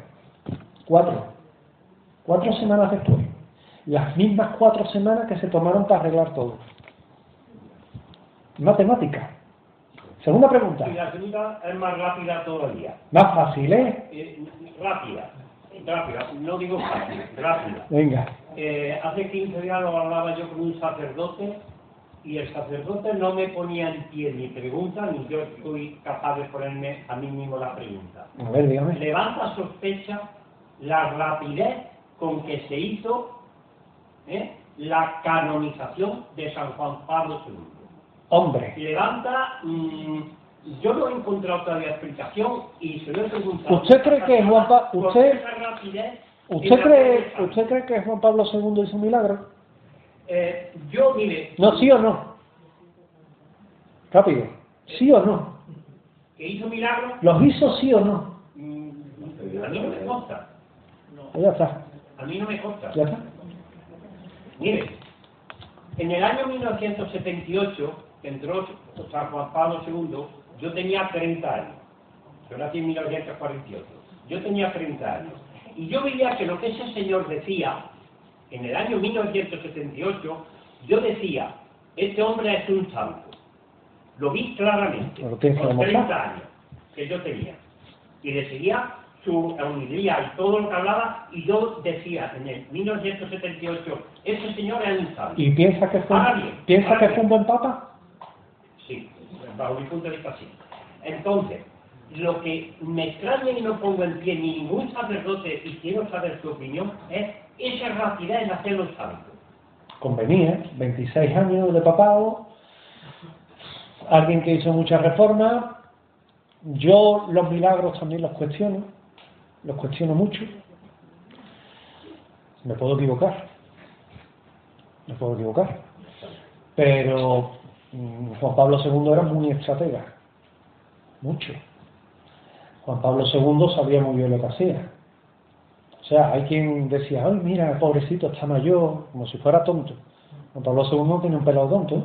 4 semanas después. Las mismas 4 semanas que se tomaron para arreglar todo. Matemática. Segunda pregunta. Y la segunda es más rápida todavía. Más fácil, Rápida, no digo fácil, rápida. Venga. Hace 15 días lo hablaba yo con un sacerdote y el sacerdote no me ponía en pie ni pregunta, ni yo estoy capaz de ponerme a mí mismo la pregunta. A ver, dígame. Levanta sospecha la rapidez con que se hizo la canonización de San Juan Pablo II. Hombre. Levanta, yo no he encontrado todavía explicación y se lo he preguntado. ¿Usted cree que Juan Pablo ¿Usted cree que Juan Pablo II hizo un milagro? Yo, mire... No, ¿sí o no? Rápido. ¿Sí o no? ¿Que hizo milagro? ¿Los hizo sí o no? A mí no me consta. Pues ya está. A mí no me consta. Ya está. Mire, en el año 1978, que entró San Juan Pablo II, yo tenía 30 años. Yo nací en 1948. Yo tenía 30 años. Y yo veía que lo que ese señor decía, en el año 1978, yo decía, este hombre es un santo. Lo vi claramente, con 30 años que yo tenía. Y le seguía su homilía y todo lo que hablaba, y yo decía en el 1978, ese señor es un sabio. ¿Y piensa que fue un buen papa? Sí, bajo mi punto de vista sí. Entonces, lo que me extraña y no pongo en pie ni ningún sacerdote, y quiero saber su opinión, es esa rapidez en hacer los hábitos. Convenía, 26 años de papado, alguien que hizo muchas reformas. Yo los milagros también los cuestiono mucho. Me puedo equivocar, pero Juan Pablo II era muy estratega, mucho. Juan Pablo II sabía muy bien lo que hacía. O sea, hay quien decía, ay, mira, pobrecito, está mayor, como si fuera tonto. Juan Pablo II tiene un pelado tonto.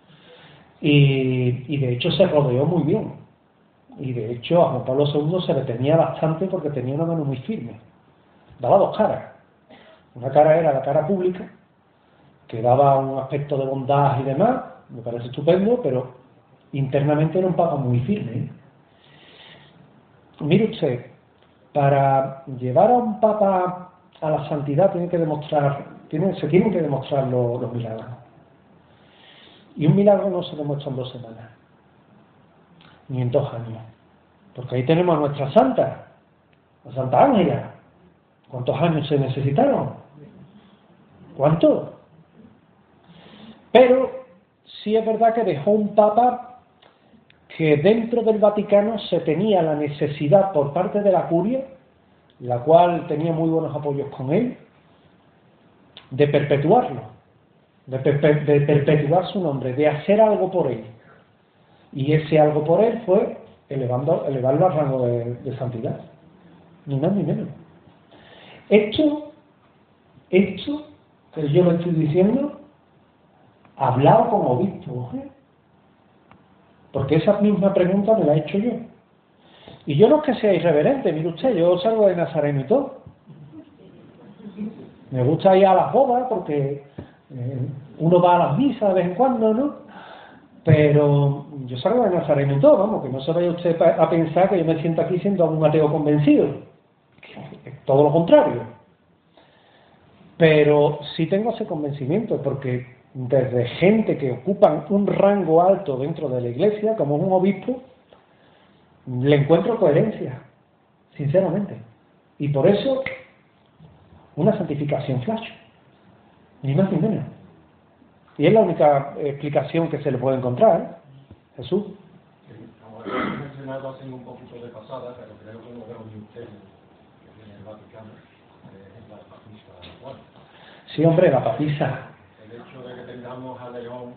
Y de hecho se rodeó muy bien. Y de hecho a Juan Pablo II se le tenía bastante porque tenía una mano muy firme. Daba dos caras. Una cara era la cara pública, que daba un aspecto de bondad y demás, me parece estupendo, pero internamente era un papa muy firme, ¿eh? Mire usted, para llevar a un papa a la santidad se tienen que demostrar los milagros. Y un milagro no se demuestra en 2 semanas, ni en 2 años. Porque ahí tenemos a nuestra santa, la Santa Ángela. ¿Cuántos años se necesitaron? ¿Cuántos? Pero sí es verdad que dejó un papa que dentro del Vaticano se tenía la necesidad por parte de la curia, la cual tenía muy buenos apoyos con él, de perpetuarlo, de perpetuar su nombre, de hacer algo por él. Y ese algo por él fue elevarlo al rango de santidad, ni más ni menos. Esto que yo le estoy diciendo, hablado con obispo, porque esa misma pregunta me la he hecho yo. Y yo no es que sea irreverente, mire usted, yo salgo de Nazareno y todo. Me gusta ir a las bodas porque uno va a las misas de vez en cuando, ¿no? Pero yo salgo de Nazareno y todo, vamos, que no se vaya usted a pensar que yo me siento aquí siendo un ateo convencido. Todo lo contrario. Pero sí tengo ese convencimiento, porque desde gente que ocupan un rango alto dentro de la Iglesia, como un obispo, le encuentro coherencia, sinceramente. Y por eso, una santificación flash, ni más ni menos. Y es la única explicación que se le puede encontrar, ¿eh? Jesús. Como he mencionado hace un poquito de pasada, pero creo que uno de los misterios que tiene el Vaticano es la papisa. Bueno, sí, hombre, la papisa. El hecho de que tengamos a León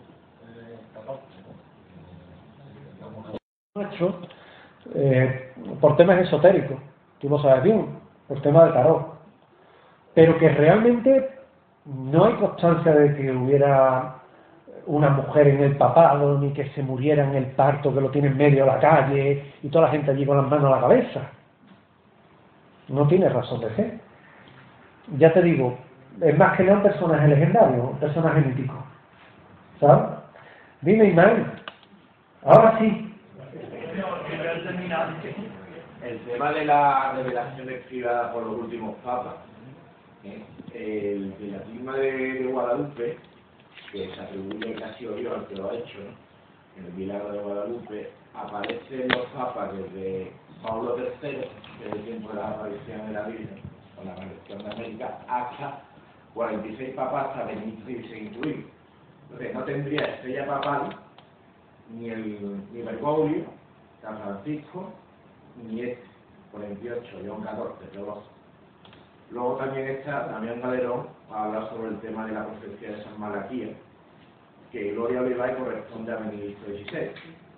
XIV, por temas esotéricos, tú lo sabes bien, por tema del tarot, pero que realmente no hay constancia de que hubiera una mujer en el papado, ni que se muriera en el parto, que lo tiene en medio de la calle y toda la gente allí con las manos a la cabeza. No tiene razón de ser. Ya te digo, es más que nada un personaje legendario, un personaje mítico, ¿sabes? Dime, Ismael, ahora sí. El tema de la revelación escrita por los últimos papas, la firma de Guadalupe, que se atribuye que ha sido Dios el que lo ha hecho, en el milagro de Guadalupe, aparece en los papas desde Pablo III, desde el tiempo de la aparición de la Virgen, con la aparición de América, hasta 46 papas hasta Benito XVI incluido. Entonces no tendría estrella papal ni Bergoglio, San Francisco, ni este, 48, León XIV, Teodosio. Luego también está Damián Galerón a hablar sobre el tema de la profecía de San Malaquías, que Gloria Olivae corresponde a Benedicto XVI.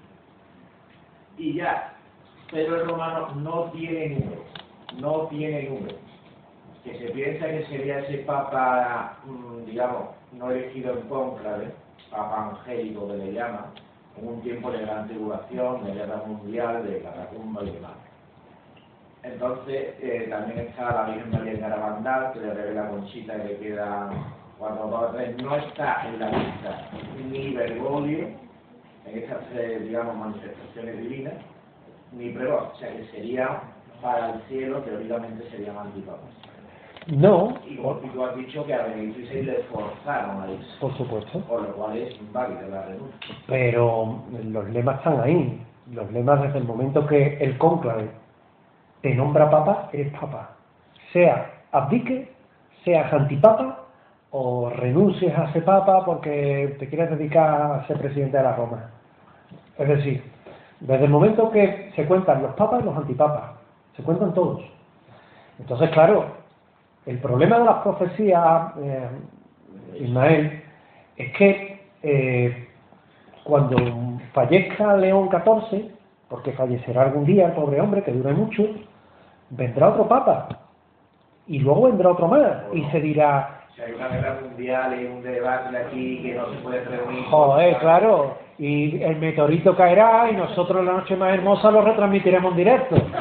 Y ya, pero el romano no tiene número. Que se piensa que sería ese papa, digamos, no elegido en cónclave, papa angélico que le llaman, en un tiempo de gran tribulación, de guerra mundial, de catacumba y demás. Entonces, también está la Virgen María en Garabandal, que le revela Conchita y le queda 4 o 3. No está en la lista ni Bergoglio, en estas 3, digamos, manifestaciones divinas, ni Pregón. O sea que sería para el cielo teóricamente serían antipapas. No, Y como tú has dicho que a Benedicto XVI le forzaron a eso. por supuesto. Por lo cual es inválido la renuncia. Pero los lemas están ahí. Los lemas, desde el momento que el cónclave te nombra papa, eres papa. Sea abdique, seas antipapa o renuncies a ser papa porque te quieres dedicar a ser presidente de la Roma. Es decir, desde el momento que se cuentan los papas y los antipapas, se cuentan todos. Entonces, claro, el problema de las profecías, Ismael, es que cuando fallezca León XIV, porque fallecerá algún día el pobre hombre, que dura mucho, vendrá otro papa, y luego vendrá otro más, y se dirá... Si hay una guerra mundial y un debate aquí que no se puede reunir... Joder, claro, y el meteorito caerá y nosotros la noche más hermosa lo retransmitiremos en directo. No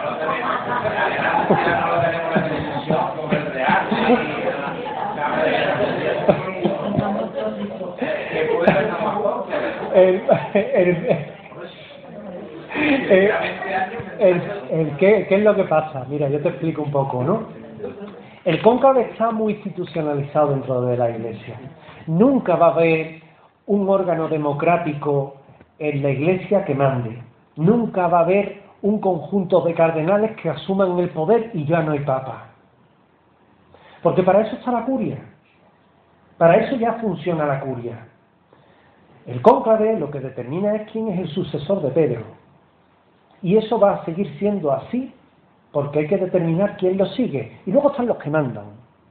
lo tenemos la televisión como el real. Que puede haber más cosas. ¿Qué es lo que pasa? Mira, yo te explico un poco, ¿no? El cónclave está muy institucionalizado dentro de la Iglesia. Nunca va a haber un órgano democrático en la Iglesia que mande. Nunca va a haber un conjunto de cardenales que asuman el poder y ya no hay papa. Porque para eso está la curia. Para eso ya funciona la curia. El cónclave lo que determina es quién es el sucesor de Pedro. Y eso va a seguir siendo así porque hay que determinar quién lo sigue. Y luego están los que mandan.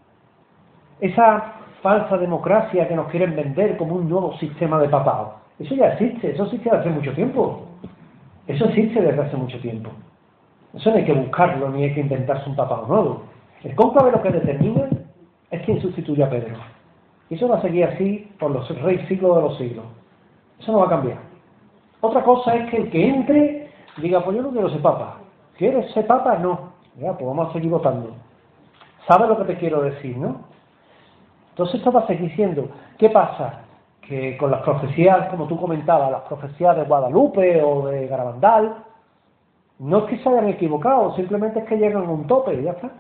Esa falsa democracia que nos quieren vender como un nuevo sistema de papado. Eso ya existe, eso existe desde hace mucho tiempo. Eso existe desde hace mucho tiempo. Eso no hay que buscarlo ni hay que inventarse un papado nuevo. El cónclave lo que determina es quién sustituye a Pedro. Y eso va a seguir así por los siglos de los siglos. Eso no va a cambiar. Otra cosa es que el que entre diga, pues yo no quiero ser papa. ¿Quieres ser papa? No. Ya, pues vamos a seguir votando. ¿Sabes lo que te quiero decir, no? Entonces esto va a seguir siendo. ¿Qué pasa? Que con las profecías, como tú comentabas, las profecías de Guadalupe o de Garabandal, no es que se hayan equivocado, simplemente es que llegan a un tope y ya está.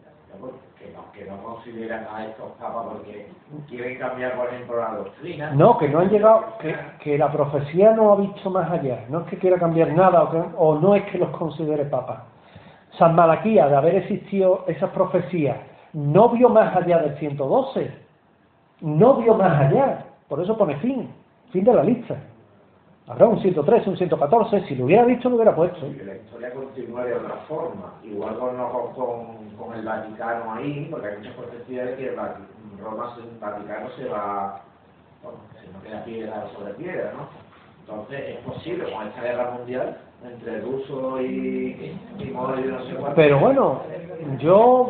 Que no consideran a estos papas porque quieren cambiar, por ejemplo, la doctrina. No, que no han llegado, que la profecía no ha visto más allá, no es que quiera cambiar nada o no es que los considere papas. San Malaquías, de haber existido esas profecías, no vio más allá del 112, no vio más allá, por eso pone fin de la lista. Habrá un 113, un 114, si lo hubiera visto lo hubiera puesto. Y la historia continúa de otra forma, igual con el Vaticano ahí, porque hay muchas profecías de que el Vaticano se va, bueno, si no queda piedra sobre piedra, ¿no? Entonces es posible con esta guerra mundial entre rusos y modo y no sé cuánto. Pero bueno, yo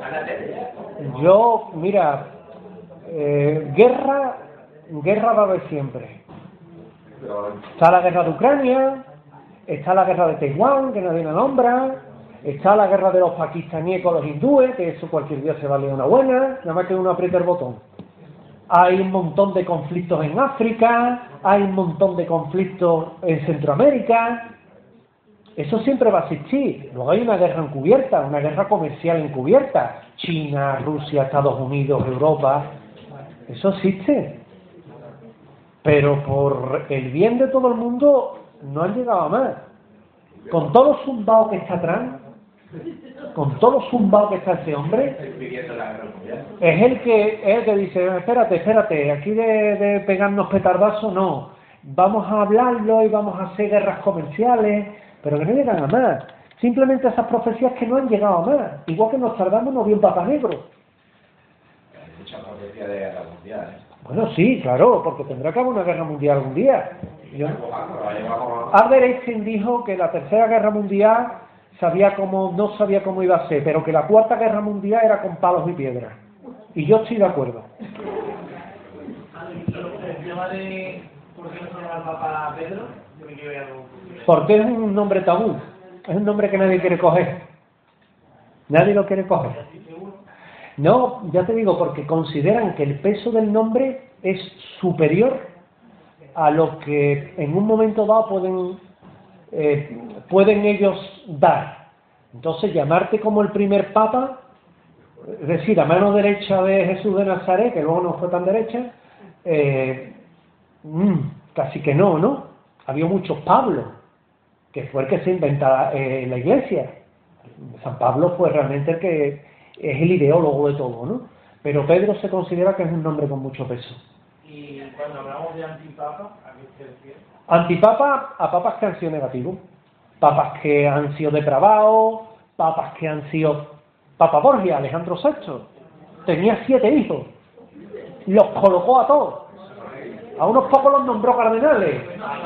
mira, guerra va a haber siempre. Está la guerra de Ucrania, está la guerra de Taiwán, que nadie la nombra, está la guerra de los pakistaníes con los hindúes, que eso cualquier día se vale una buena, nada más que uno aprieta el botón. Hay un montón de conflictos en África, hay un montón de conflictos en Centroamérica. Eso siempre va a existir. Luego hay una guerra encubierta, una guerra comercial encubierta. China, Rusia, Estados Unidos, Europa. Eso existe. Pero por el bien de todo el mundo no han llegado a más. Con todo zumbao que está atrás, con todo zumbao que está ese hombre, es el que dice, espérate, aquí de pegarnos petardazos no. Vamos a hablarlo y vamos a hacer guerras comerciales, pero que no llegan a más. Simplemente esas profecías que no han llegado a más. Igual que Nostradamus no vio un Papa Negro. Hay muchas profecías de guerra mundial, ¿eh? Bueno, sí, claro, porque tendrá que haber una guerra mundial algún día. Albert Einstein dijo que la tercera guerra mundial no sabía cómo iba a ser, pero que la cuarta guerra mundial era con palos y piedras. Y yo estoy de acuerdo. El tema de por qué no se llama el Papa Pedro, yo me quiero ir algo. Porque es un nombre tabú, es un nombre que nadie quiere coger. Nadie lo quiere coger. No, ya te digo, porque consideran que el peso del nombre es superior a lo que en un momento dado pueden ellos dar. Entonces, llamarte como el primer papa, es decir, a mano derecha de Jesús de Nazaret, que luego no fue tan derecha, casi que no, ¿no? Había muchos Pablos, que fue el que se inventa la Iglesia. San Pablo fue realmente el que es el ideólogo de todo, ¿no? Pero Pedro se considera que es un nombre con mucho peso. Y cuando hablamos de antipapa, ¿a qué se refiere? Antipapa a papas que han sido negativos, papas que han sido depravados, papas que han sido... Papa Borgia, Alejandro VI, tenía 7 hijos, los colocó a todos, a unos pocos los nombró cardenales.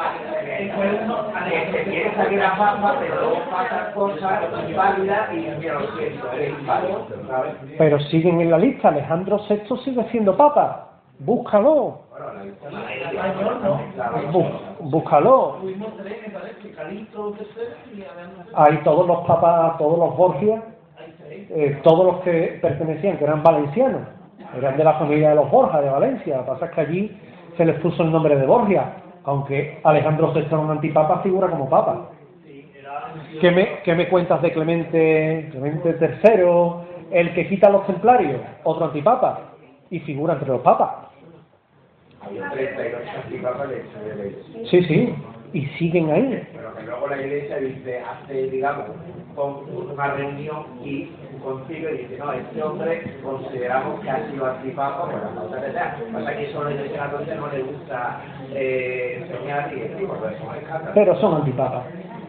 Quiere salir la papa, pero luego pasan cosas inválidas y mira, lo siento, eres inválido, ¿sabes? Pero siguen en la lista. Alejandro VI sigue siendo papa, búscalo. Búscalo. Hay todos los papas, todos los Borgia, todos los que pertenecían, que eran valencianos, eran de la familia de los Borja de Valencia. Lo que pasa es que allí se les puso el nombre de Borgia, aunque Alejandro VI era un antipapa, figura como papa. ¿Qué me cuentas de Clemente III, el que quita los templarios? Otro antipapa, y figura entre los papas. Había 32 antipapas de hecho de la Iglesia. Sí, y siguen ahí. Pero que luego la Iglesia dice, hace, digamos, una reunión y un concilio y dice, no, este hombre consideramos que ha sido antipapa, bueno, no se sea. Pasa que eso a la Iglesia Católica no le gusta enseñar y decir, porque son escándalos. Pero son antipapas.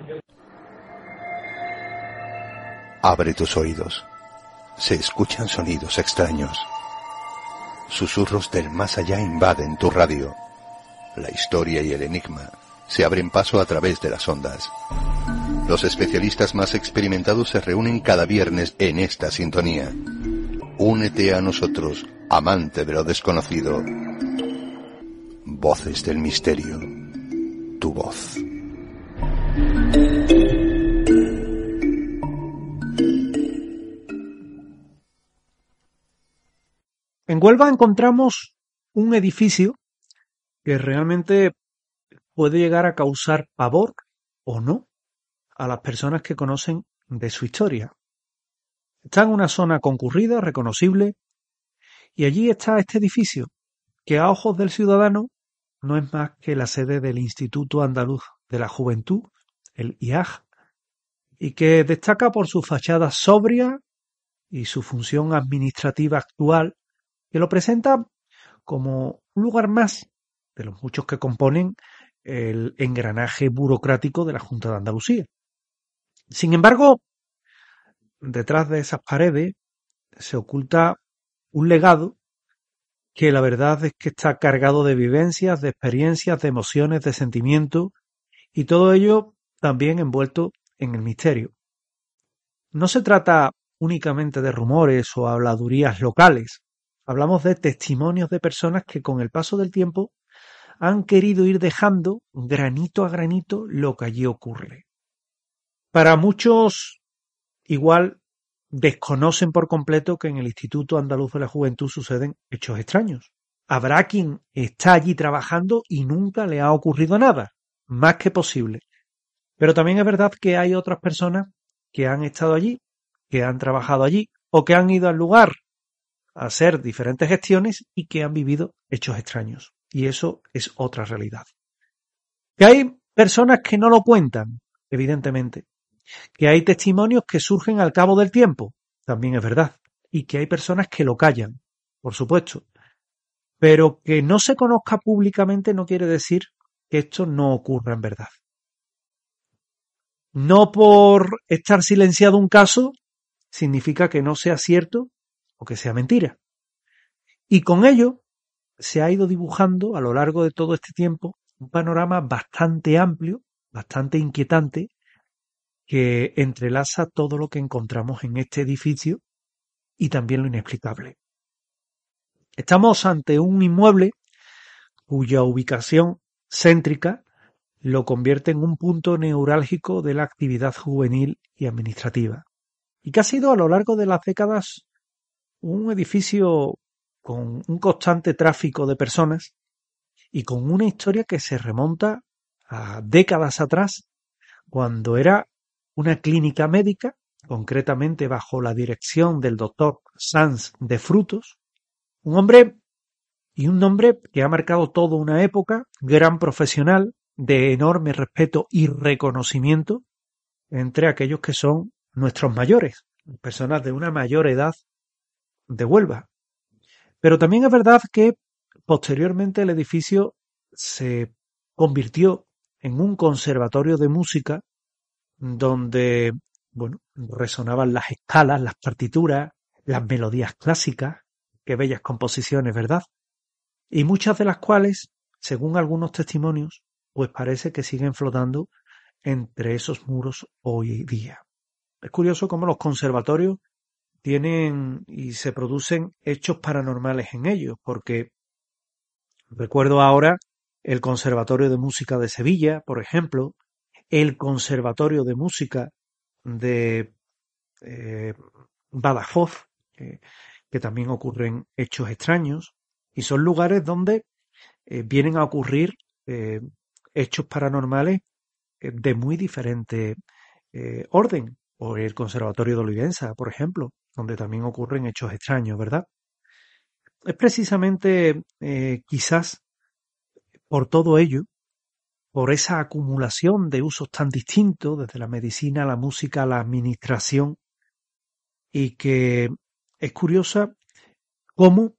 Abre tus oídos. Se escuchan sonidos extraños. Susurros del más allá invaden tu radio. La historia y el enigma se abren paso a través de las ondas. Los especialistas más experimentados se reúnen cada viernes en esta sintonía. Únete a nosotros, amante de lo desconocido. Voces del misterio. Tu voz. En Huelva encontramos un edificio que realmente puede llegar a causar pavor o no a las personas que conocen de su historia. Está en una zona concurrida, reconocible, y allí está este edificio, que a ojos del ciudadano no es más que la sede del Instituto Andaluz de la Juventud, el IAJ, y que destaca por su fachada sobria y su función administrativa actual, que lo presenta como un lugar más de los muchos que componen el engranaje burocrático de la Junta de Andalucía. Sin embargo, detrás de esas paredes se oculta un legado que la verdad es que está cargado de vivencias, de experiencias, de emociones, de sentimientos, y todo ello también envuelto en el misterio. No se trata únicamente de rumores o habladurías locales. Hablamos de testimonios de personas que con el paso del tiempo han querido ir dejando granito a granito lo que allí ocurre. Para muchos, igual, desconocen por completo que en el Instituto Andaluz de la Juventud suceden hechos extraños. Habrá quien está allí trabajando y nunca le ha ocurrido nada, más que posible. Pero también es verdad que hay otras personas que han estado allí, que han trabajado allí o que han ido al lugar a hacer diferentes gestiones y que han vivido hechos extraños. Y eso es otra realidad. Que hay personas que no lo cuentan, evidentemente. Que hay testimonios que surgen al cabo del tiempo, también es verdad. Y que hay personas que lo callan, por supuesto. Pero que no se conozca públicamente no quiere decir que esto no ocurra en verdad. No por estar silenciado un caso significa que no sea cierto o que sea mentira. Y con ello se ha ido dibujando a lo largo de todo este tiempo un panorama bastante amplio, bastante inquietante, que entrelaza todo lo que encontramos en este edificio y también lo inexplicable. Estamos ante un inmueble cuya ubicación céntrica lo convierte en un punto neurálgico de la actividad juvenil y administrativa, y que ha sido a lo largo de las décadas un edificio con un constante tráfico de personas y con una historia que se remonta a décadas atrás, cuando era una clínica médica concretamente bajo la dirección del doctor Sanz de Frutos, un hombre y un nombre que ha marcado toda una época, gran profesional, de enorme respeto y reconocimiento entre aquellos que son nuestros mayores, personas de una mayor edad de Huelva. Pero también es verdad que posteriormente el edificio se convirtió en un conservatorio de música donde, bueno, resonaban las escalas, las partituras, las melodías clásicas, qué bellas composiciones, ¿verdad? Y muchas de las cuales, según algunos testimonios, pues parece que siguen flotando entre esos muros hoy día. Es curioso cómo los conservatorios tienen y se producen hechos paranormales en ellos, porque recuerdo ahora el Conservatorio de Música de Sevilla, por ejemplo, el Conservatorio de Música de Badajoz, que también ocurren hechos extraños, y son lugares donde vienen a ocurrir hechos paranormales de muy diferente orden, o el Conservatorio de Olivenza, por ejemplo, donde también ocurren hechos extraños, ¿verdad? Es precisamente quizás por todo ello, por esa acumulación de usos tan distintos, desde la medicina, la música, la administración, y que es curiosa cómo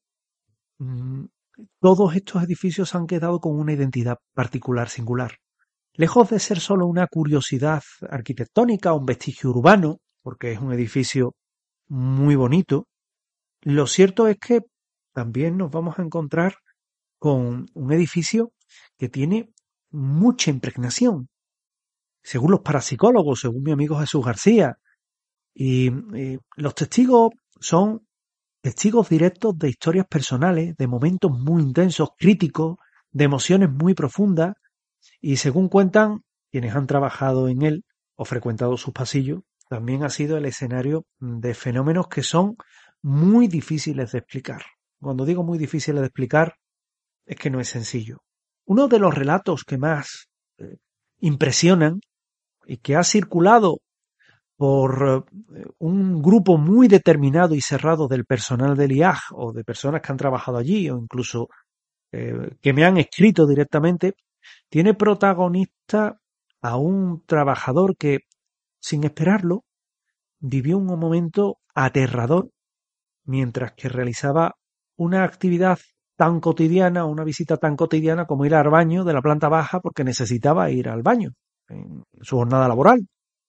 todos estos edificios han quedado con una identidad particular, singular. Lejos de ser solo una curiosidad arquitectónica o un vestigio urbano, porque es un edificio muy bonito, lo cierto es que también nos vamos a encontrar con un edificio que tiene mucha impregnación, según los parapsicólogos, según mi amigo Jesús García. Y los testigos son testigos directos de historias personales, de momentos muy intensos, críticos, de emociones muy profundas, y según cuentan quienes han trabajado en él o frecuentado sus pasillos, también ha sido el escenario de fenómenos que son muy difíciles de explicar. Cuando digo muy difíciles de explicar, es que no es sencillo. Uno de los relatos que más impresionan y que ha circulado por un grupo muy determinado y cerrado del personal del IAG o de personas que han trabajado allí o incluso que me han escrito directamente, tiene protagonista a un trabajador que, sin esperarlo, vivió un momento aterrador mientras que realizaba una actividad tan cotidiana, una visita tan cotidiana como ir al baño de la planta baja porque necesitaba ir al baño en su jornada laboral.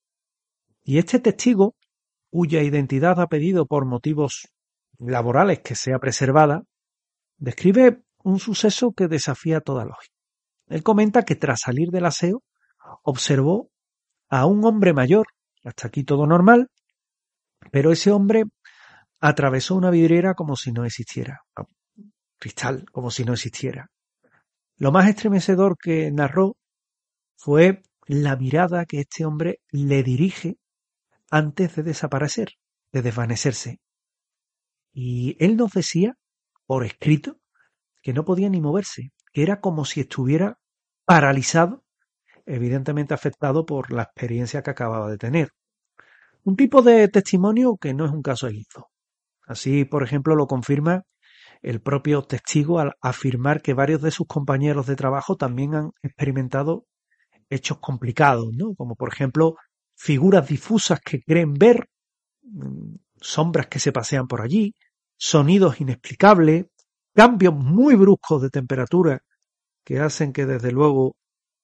Y este testigo, cuya identidad ha pedido por motivos laborales que sea preservada, describe un suceso que desafía toda lógica. Él comenta que tras salir del aseo observó a un hombre mayor, hasta aquí todo normal, pero ese hombre atravesó una vidriera como si no existiera, cristal como si no existiera. Lo más estremecedor que narró fue la mirada que este hombre le dirige antes de desaparecer, de desvanecerse. Y él nos decía, por escrito, que no podía ni moverse, que era como si estuviera paralizado, evidentemente afectado por la experiencia que acababa de tener. Un tipo de testimonio que no es un caso aislado. Así, por ejemplo, lo confirma el propio testigo al afirmar que varios de sus compañeros de trabajo también han experimentado hechos complicados, ¿no? Como por ejemplo figuras difusas que creen ver, sombras que se pasean por allí, sonidos inexplicables, cambios muy bruscos de temperatura que hacen que desde luego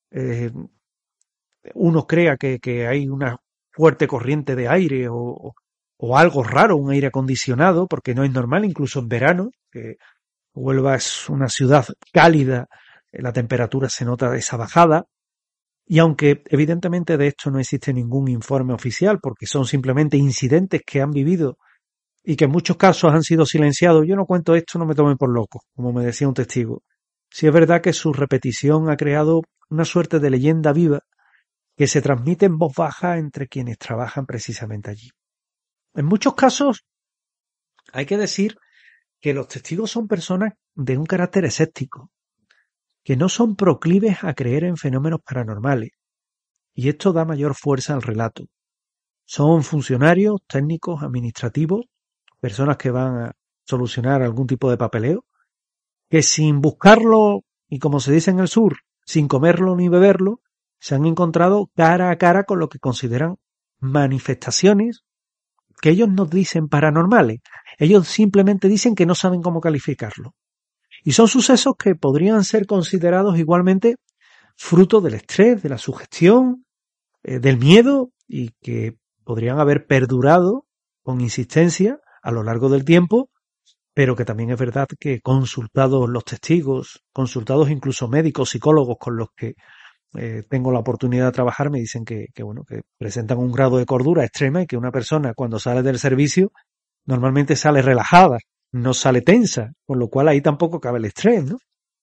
uno crea que hay una fuerte corriente de aire o algo raro, un aire acondicionado, porque no es normal, incluso en verano, que Huelva es una ciudad cálida, la temperatura se nota esa bajada, y aunque evidentemente de esto no existe ningún informe oficial, porque son simplemente incidentes que han vivido y que en muchos casos han sido silenciados, yo no cuento esto, no me tomen por loco, como me decía un testigo. Sí es verdad que su repetición ha creado una suerte de leyenda viva que se transmite en voz baja entre quienes trabajan precisamente allí. En muchos casos hay que decir que los testigos son personas de un carácter escéptico, que no son proclives a creer en fenómenos paranormales, y esto da mayor fuerza al relato. Son funcionarios, técnicos, administrativos, personas que van a solucionar algún tipo de papeleo, que sin buscarlo, y como se dice en el sur, sin comerlo ni beberlo, se han encontrado cara a cara con lo que consideran manifestaciones que ellos no dicen paranormales. Ellos simplemente dicen que no saben cómo calificarlo. Y son sucesos que podrían ser considerados igualmente fruto del estrés, de la sugestión, del miedo, y que podrían haber perdurado con insistencia a lo largo del tiempo, pero que también es verdad que consultados los testigos, consultados incluso médicos, psicólogos con los que tengo la oportunidad de trabajar, me dicen que presentan un grado de cordura extrema y que una persona cuando sale del servicio normalmente sale relajada, no sale tensa, con lo cual ahí tampoco cabe el estrés, ¿no?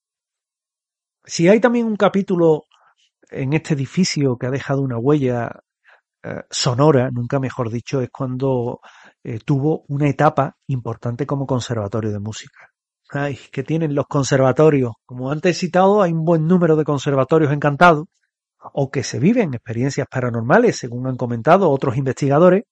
Si hay también un capítulo en este edificio que ha dejado una huella sonora, nunca mejor dicho, es cuando tuvo una etapa importante como conservatorio de música. Ay, que tienen los conservatorios. Como antes he citado, hay un buen número de conservatorios encantados, o que se viven experiencias paranormales, según han comentado otros investigadores.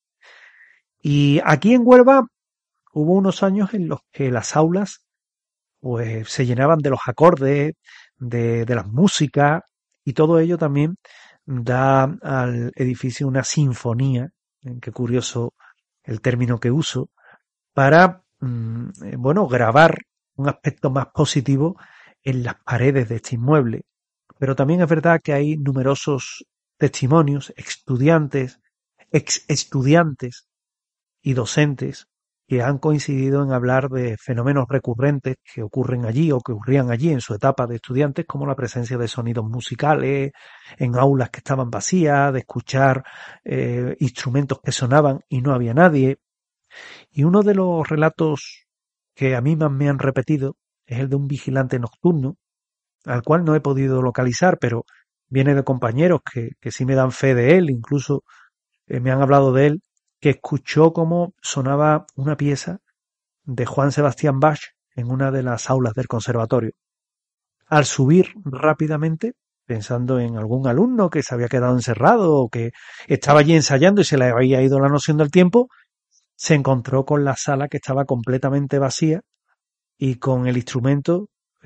Y aquí en Huelva hubo unos años en los que las aulas pues se llenaban de los acordes, de las músicas, y todo ello también da al edificio una sinfonía, qué curioso el término que uso, para grabar un aspecto más positivo en las paredes de este inmueble. Pero también es verdad que hay numerosos testimonios, estudiantes, ex estudiantes y docentes que han coincidido en hablar de fenómenos recurrentes que ocurren allí o que ocurrían allí en su etapa de estudiantes, como la presencia de sonidos musicales en aulas que estaban vacías, de escuchar instrumentos que sonaban y no había nadie. Y uno de los relatos que a mí más me han repetido es el de un vigilante nocturno, al cual no he podido localizar, pero viene de compañeros que sí me dan fe de él, incluso me han hablado de él, que escuchó cómo sonaba una pieza de Juan Sebastián Bach en una de las aulas del conservatorio. Al subir rápidamente, pensando en algún alumno que se había quedado encerrado o que estaba allí ensayando y se le había ido la noción del tiempo, se encontró con la sala que estaba completamente vacía y con el instrumento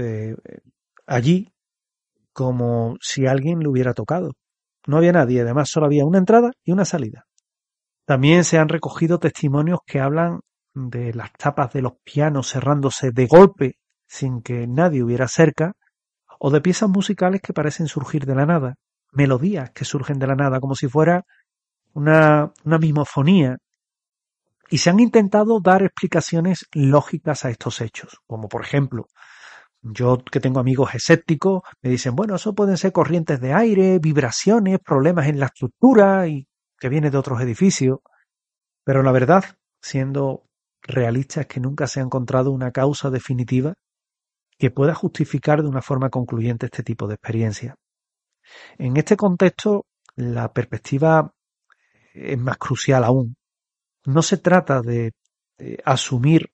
allí como si alguien lo hubiera tocado. No había nadie, además solo había una entrada y una salida. También se han recogido testimonios que hablan de las tapas de los pianos cerrándose de golpe sin que nadie hubiera cerca, o de piezas musicales que parecen surgir de la nada, melodías que surgen de la nada, como si fuera una mimofonía. Y se han intentado dar explicaciones lógicas a estos hechos, como por ejemplo, yo que tengo amigos escépticos, me dicen, bueno, eso pueden ser corrientes de aire, vibraciones, problemas en la estructura y que viene de otros edificios, pero la verdad, siendo realista, es que nunca se ha encontrado una causa definitiva que pueda justificar de una forma concluyente este tipo de experiencia. En este contexto, la perspectiva es más crucial aún. No se trata de asumir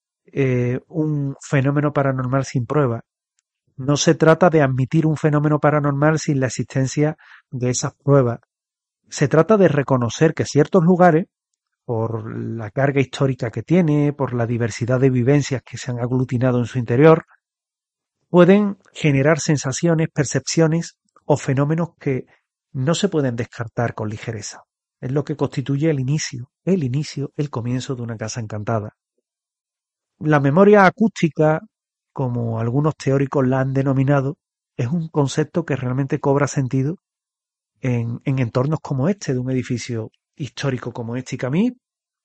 un fenómeno paranormal sin prueba. No se trata de admitir un fenómeno paranormal sin la existencia de esas pruebas. Se trata de reconocer que ciertos lugares, por la carga histórica que tiene, por la diversidad de vivencias que se han aglutinado en su interior, pueden generar sensaciones, percepciones o fenómenos que no se pueden descartar con ligereza. Es lo que constituye el inicio, el comienzo de una casa encantada. La memoria acústica, como algunos teóricos la han denominado, es un concepto que realmente cobra sentido en entornos como este, de un edificio histórico como este, y que a mí,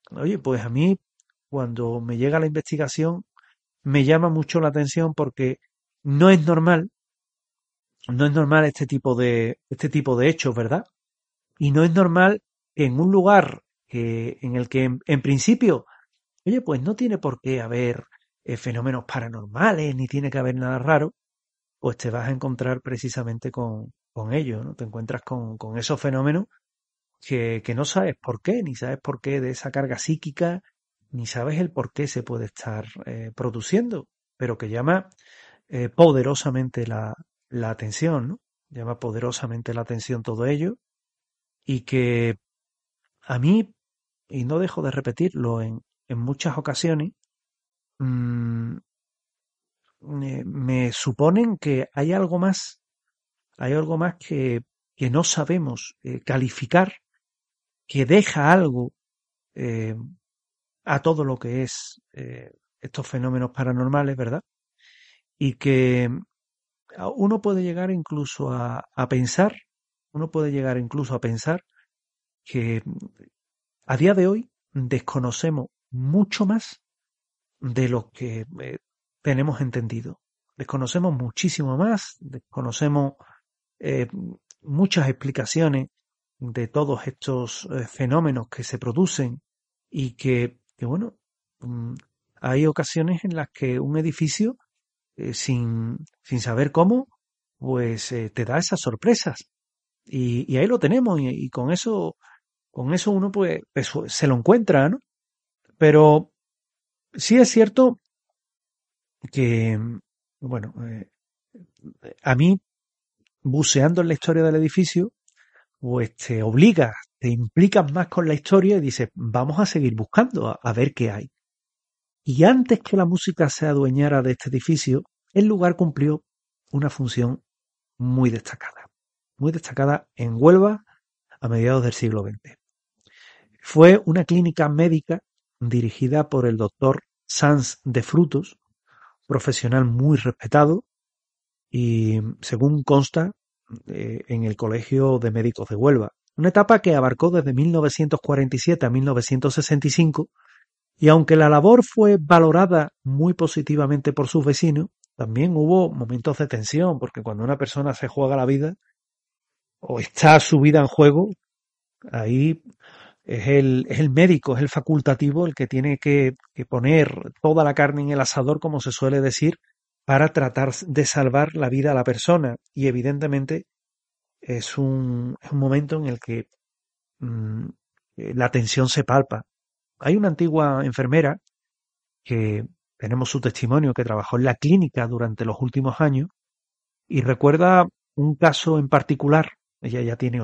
cuando me llega la investigación, me llama mucho la atención porque no es normal este tipo de hechos, ¿verdad? Y no es normal que en un lugar en el que en principio, pues no tiene por qué haber fenómenos paranormales, ni tiene que haber nada raro, pues te vas a encontrar precisamente con ello, ¿no? Te encuentras con esos fenómenos que no sabes por qué, ni sabes por qué de esa carga psíquica, ni sabes el por qué se puede estar produciendo, pero que llama poderosamente la atención, ¿no? Llama poderosamente la atención todo ello, y que a mí, y no dejo de repetirlo en muchas ocasiones, me suponen que hay algo más que no sabemos calificar, que deja algo a todo lo que es estos fenómenos paranormales, ¿verdad? Y que uno puede llegar incluso a pensar que a día de hoy desconocemos mucho más de lo que tenemos entendido. Desconocemos muchísimo más, desconocemos muchas explicaciones de todos estos fenómenos que se producen y que bueno, hay ocasiones en las que un edificio, sin saber cómo, pues te da esas sorpresas. Y ahí lo tenemos, y con eso uno pues se lo encuentra, ¿no? Pero sí es cierto que, bueno, a mí, buceando en la historia del edificio, pues te obligas, te implicas más con la historia y dices, vamos a seguir buscando, a ver qué hay. Y antes que la música se adueñara de este edificio, el lugar cumplió una función muy destacada en Huelva a mediados del siglo XX. Fue una clínica médica dirigida por el doctor Sanz de Frutos, profesional muy respetado y, según consta, en el Colegio de Médicos de Huelva. Una etapa que abarcó desde 1947 a 1965, y aunque la labor fue valorada muy positivamente por sus vecinos, también hubo momentos de tensión, porque cuando una persona se juega la vida o está su vida en juego, ahí es el médico, es el facultativo el que tiene que poner toda la carne en el asador, como se suele decir, para tratar de salvar la vida a la persona. Y evidentemente es un momento en el que la tensión se palpa. Hay una antigua enfermera que tenemos su testimonio, que trabajó en la clínica durante los últimos años, y recuerda un caso en particular. Ella ya tiene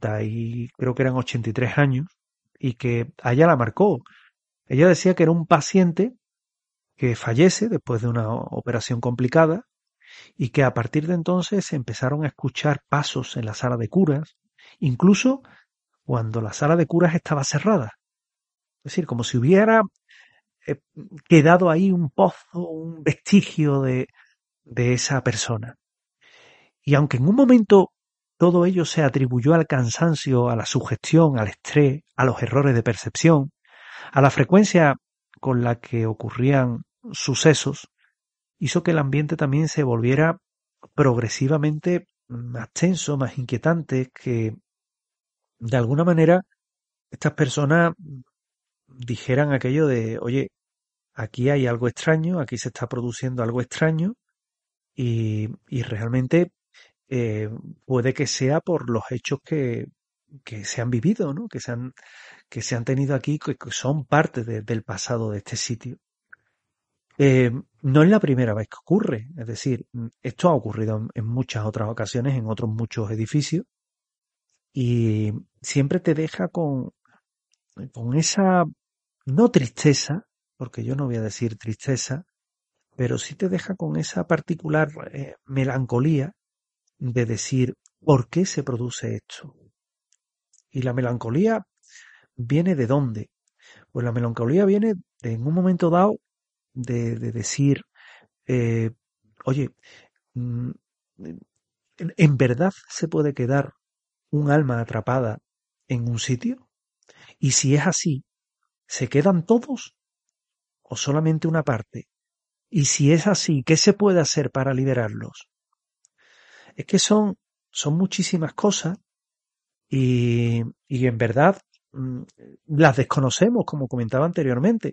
83 años, y que a ella la marcó. Ella decía que era un paciente que fallece después de una operación complicada, y que a partir de entonces se empezaron a escuchar pasos en la sala de curas, incluso cuando la sala de curas estaba cerrada. Es decir, como si hubiera quedado ahí un pozo, un vestigio de esa persona. Y aunque en un momento todo ello se atribuyó al cansancio, a la sugestión, al estrés, a los errores de percepción, a la frecuencia con la que ocurrían sucesos, hizo que el ambiente también se volviera progresivamente más tenso, más inquietante, que de alguna manera estas personas dijeran aquello de, oye, aquí hay algo extraño, aquí se está produciendo algo extraño, y realmente puede que sea por los hechos que se han vivido, ¿no? Que se han tenido aquí, que son parte del pasado de este sitio. No es la primera vez que ocurre, es decir, esto ha ocurrido en muchas otras ocasiones, en otros muchos edificios, y siempre te deja con esa, no tristeza, porque yo no voy a decir tristeza, pero sí te deja con esa particular melancolía de decir, ¿por qué se produce esto? Y la melancolía viene ¿de dónde? Pues la melancolía viene en un momento dado de decir, oye, ¿en verdad se puede quedar un alma atrapada en un sitio? Y si es así, ¿se quedan todos o solamente una parte? Y si es así, ¿qué se puede hacer para liberarlos? Es que son muchísimas cosas y en verdad las desconocemos, como comentaba anteriormente.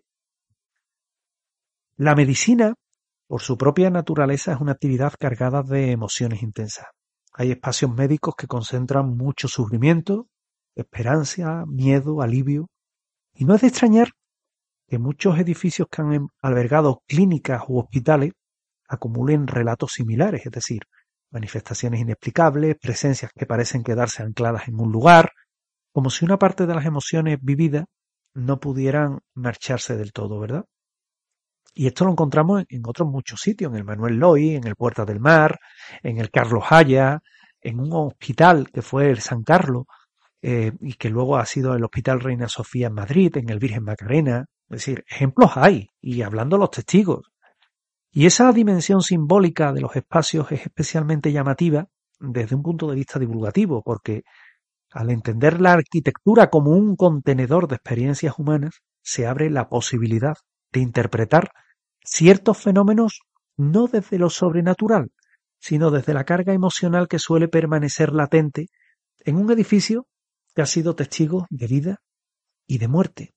La medicina, por su propia naturaleza, es una actividad cargada de emociones intensas. Hay espacios médicos que concentran mucho sufrimiento, esperanza, miedo, alivio. Y no es de extrañar que muchos edificios que han albergado clínicas u hospitales acumulen relatos similares, es decir, manifestaciones inexplicables, presencias que parecen quedarse ancladas en un lugar, como si una parte de las emociones vividas no pudieran marcharse del todo, ¿verdad? Y esto lo encontramos en otros muchos sitios, en el Manuel Loy, en el Puerta del Mar, en el Carlos Haya, en un hospital que fue el San Carlos, y que luego ha sido el Hospital Reina Sofía en Madrid, en el Virgen Macarena. Es decir, ejemplos hay, y hablando los testigos. Y esa dimensión simbólica de los espacios es especialmente llamativa desde un punto de vista divulgativo, porque al entender la arquitectura como un contenedor de experiencias humanas, se abre la posibilidad de interpretar ciertos fenómenos no desde lo sobrenatural, sino desde la carga emocional que suele permanecer latente en un edificio que ha sido testigo de vida y de muerte.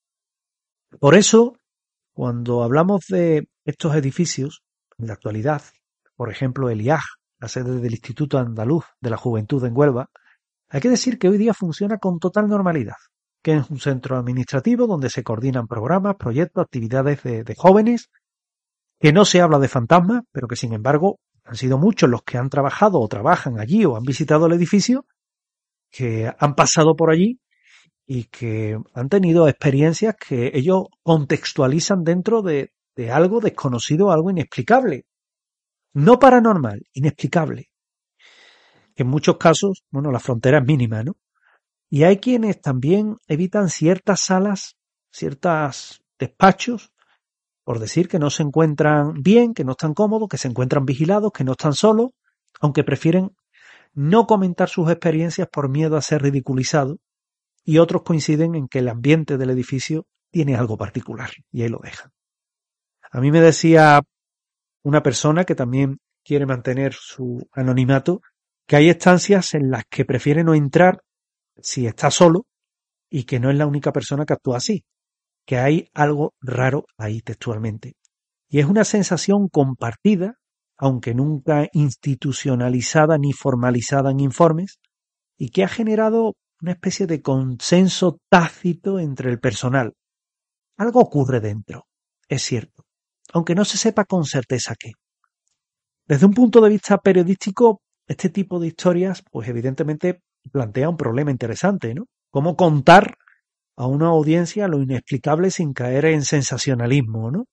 Por eso, cuando hablamos de estos edificios, en la actualidad, por ejemplo el IAJ, la sede del Instituto Andaluz de la Juventud en Huelva, hay que decir que hoy día funciona con total normalidad, que es un centro administrativo donde se coordinan programas, proyectos, actividades de jóvenes, que no se habla de fantasmas, pero que sin embargo han sido muchos los que han trabajado o trabajan allí o han visitado el edificio, que han pasado por allí y que han tenido experiencias que ellos contextualizan dentro de algo desconocido, algo inexplicable. No paranormal, inexplicable. Que en muchos casos, bueno, la frontera es mínima, ¿no? Y hay quienes también evitan ciertas salas, ciertos despachos, por decir que no se encuentran bien, que no están cómodos, que se encuentran vigilados, que no están solos, aunque prefieren no comentar sus experiencias por miedo a ser ridiculizados, y otros coinciden en que el ambiente del edificio tiene algo particular, y ahí lo dejan. A mí me decía una persona que también quiere mantener su anonimato, que hay estancias en las que prefiere no entrar si está solo y que no es la única persona que actúa así, que hay algo raro ahí textualmente. Y es una sensación compartida, aunque nunca institucionalizada ni formalizada en informes, y que ha generado una especie de consenso tácito entre el personal. Algo ocurre dentro, es cierto, aunque no se sepa con certeza qué. Desde un punto de vista periodístico, este tipo de historias, pues evidentemente plantea un problema interesante, ¿no? Cómo contar a una audiencia lo inexplicable sin caer en sensacionalismo, ¿no?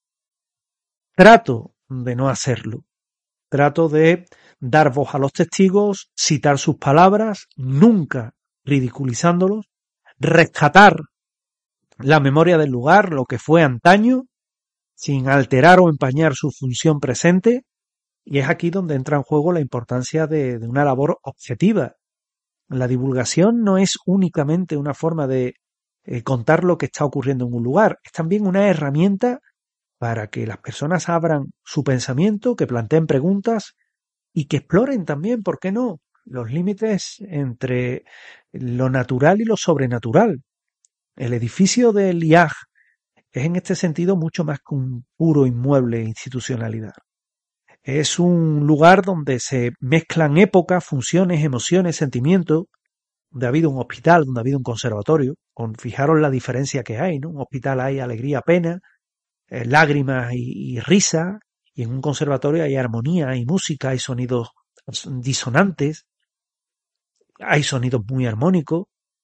Trato de no hacerlo. Trato de dar voz a los testigos, citar sus palabras, nunca ridiculizándolos, rescatar la memoria del lugar, lo que fue antaño, sin alterar o empañar su función presente, y es aquí donde entra en juego la importancia de una labor objetiva. La divulgación no es únicamente una forma de contar lo que está ocurriendo en un lugar, es también una herramienta para que las personas abran su pensamiento, que planteen preguntas y que exploren también, ¿por qué no?, los límites entre lo natural y lo sobrenatural. El edificio del IAG es en este sentido mucho más que un puro inmueble de institucionalidad. Es un lugar donde se mezclan épocas, funciones, emociones, sentimientos, donde ha habido un hospital, donde ha habido un conservatorio. Fijaros la diferencia que hay, ¿no? Un hospital hay alegría, pena, lágrimas y risa, y en un conservatorio hay armonía, hay música, hay sonidos disonantes, hay sonidos muy armónicos.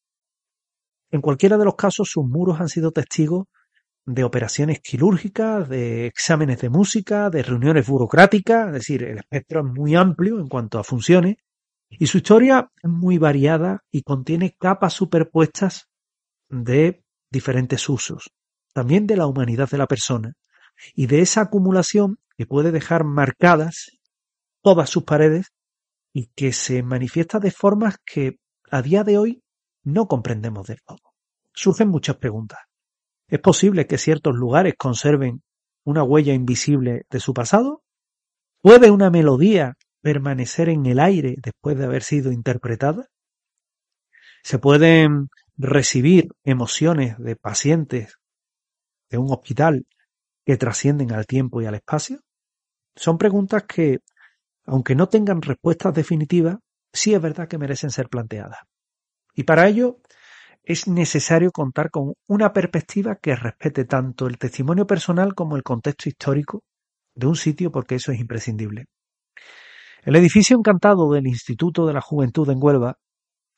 En cualquiera de los casos, sus muros han sido testigos de operaciones quirúrgicas, de exámenes de música, de reuniones burocráticas, es decir, el espectro es muy amplio en cuanto a funciones, y su historia es muy variada y contiene capas superpuestas de diferentes usos, también de la humanidad de la persona, y de esa acumulación que puede dejar marcadas todas sus paredes y que se manifiesta de formas que a día de hoy no comprendemos del todo. Surgen muchas preguntas. ¿Es posible que ciertos lugares conserven una huella invisible de su pasado? ¿Puede una melodía permanecer en el aire después de haber sido interpretada? ¿Se pueden recibir emociones de pacientes de un hospital que trascienden al tiempo y al espacio? Son preguntas que, aunque no tengan respuestas definitivas, sí es verdad que merecen ser planteadas. Y para ello es necesario contar con una perspectiva que respete tanto el testimonio personal como el contexto histórico de un sitio, porque eso es imprescindible. El edificio encantado del Instituto de la Juventud en Huelva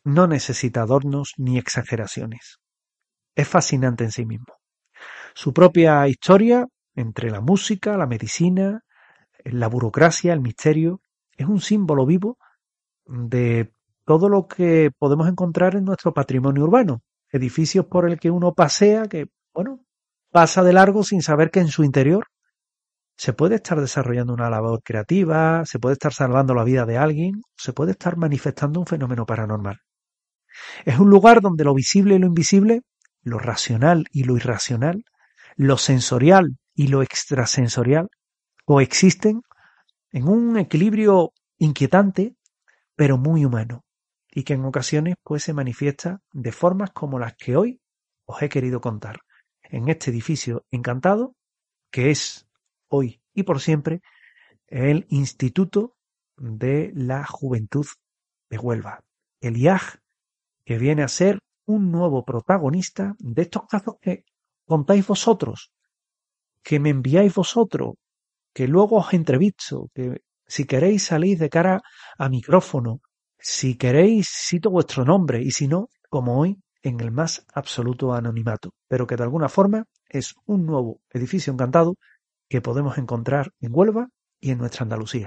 no necesita adornos ni exageraciones. Es fascinante en sí mismo. Su propia historia, entre la música, la medicina, la burocracia, el misterio, es un símbolo vivo de todo lo que podemos encontrar en nuestro patrimonio urbano. Edificios por el que uno pasea que, pasa de largo sin saber que en su interior se puede estar desarrollando una labor creativa, se puede estar salvando la vida de alguien, se puede estar manifestando un fenómeno paranormal. Es un lugar donde lo visible y lo invisible, lo racional y lo irracional, lo sensorial y lo extrasensorial coexisten en un equilibrio inquietante, pero muy humano, y que en ocasiones pues se manifiesta de formas como las que hoy os he querido contar, en este edificio encantado que es hoy y por siempre el Instituto de la Juventud de Huelva, el IAJ, que viene a ser un nuevo protagonista de estos casos que contáis vosotros, que me enviáis vosotros, que luego os entrevisto, que si queréis salís de cara a micrófono, si queréis cito vuestro nombre y si no, como hoy, en el más absoluto anonimato, pero que de alguna forma es un nuevo edificio encantado que podemos encontrar en Huelva y en nuestra Andalucía.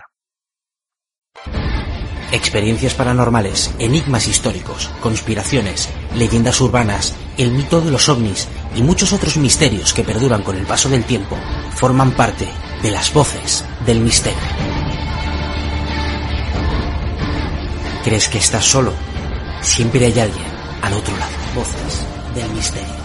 Experiencias paranormales, enigmas históricos, conspiraciones, leyendas urbanas, el mito de los ovnis y muchos otros misterios que perduran con el paso del tiempo forman parte de las voces del misterio. ¿Crees que estás solo? Siempre hay alguien al otro lado. Voces del misterio.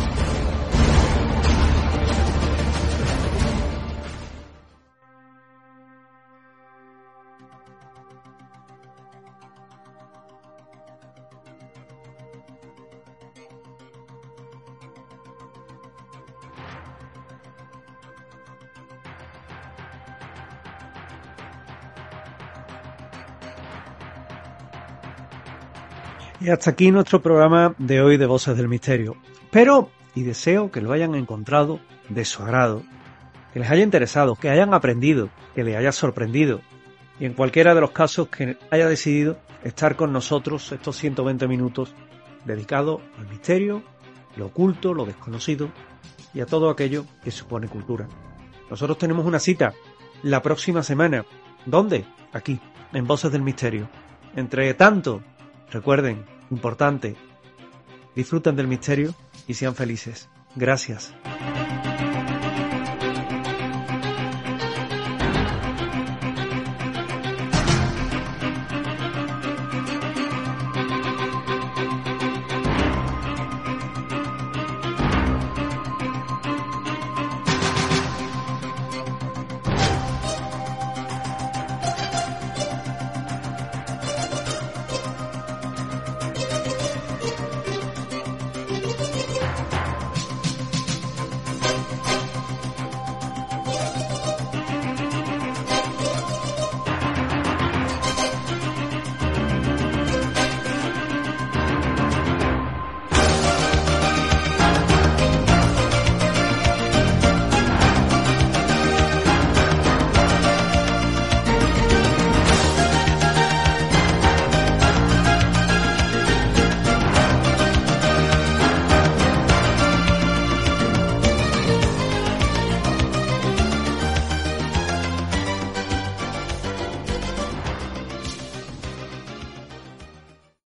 Y hasta aquí nuestro programa de hoy de Voces del Misterio. Espero y deseo que lo hayan encontrado de su agrado, que les haya interesado, que hayan aprendido, que les haya sorprendido y en cualquiera de los casos que haya decidido estar con nosotros estos 120 minutos dedicados al misterio, lo oculto, lo desconocido y a todo aquello que supone cultura. Nosotros tenemos una cita la próxima semana. ¿Dónde? Aquí, en Voces del Misterio. Entre tanto, recuerden, importante, disfruten del misterio y sean felices. Gracias.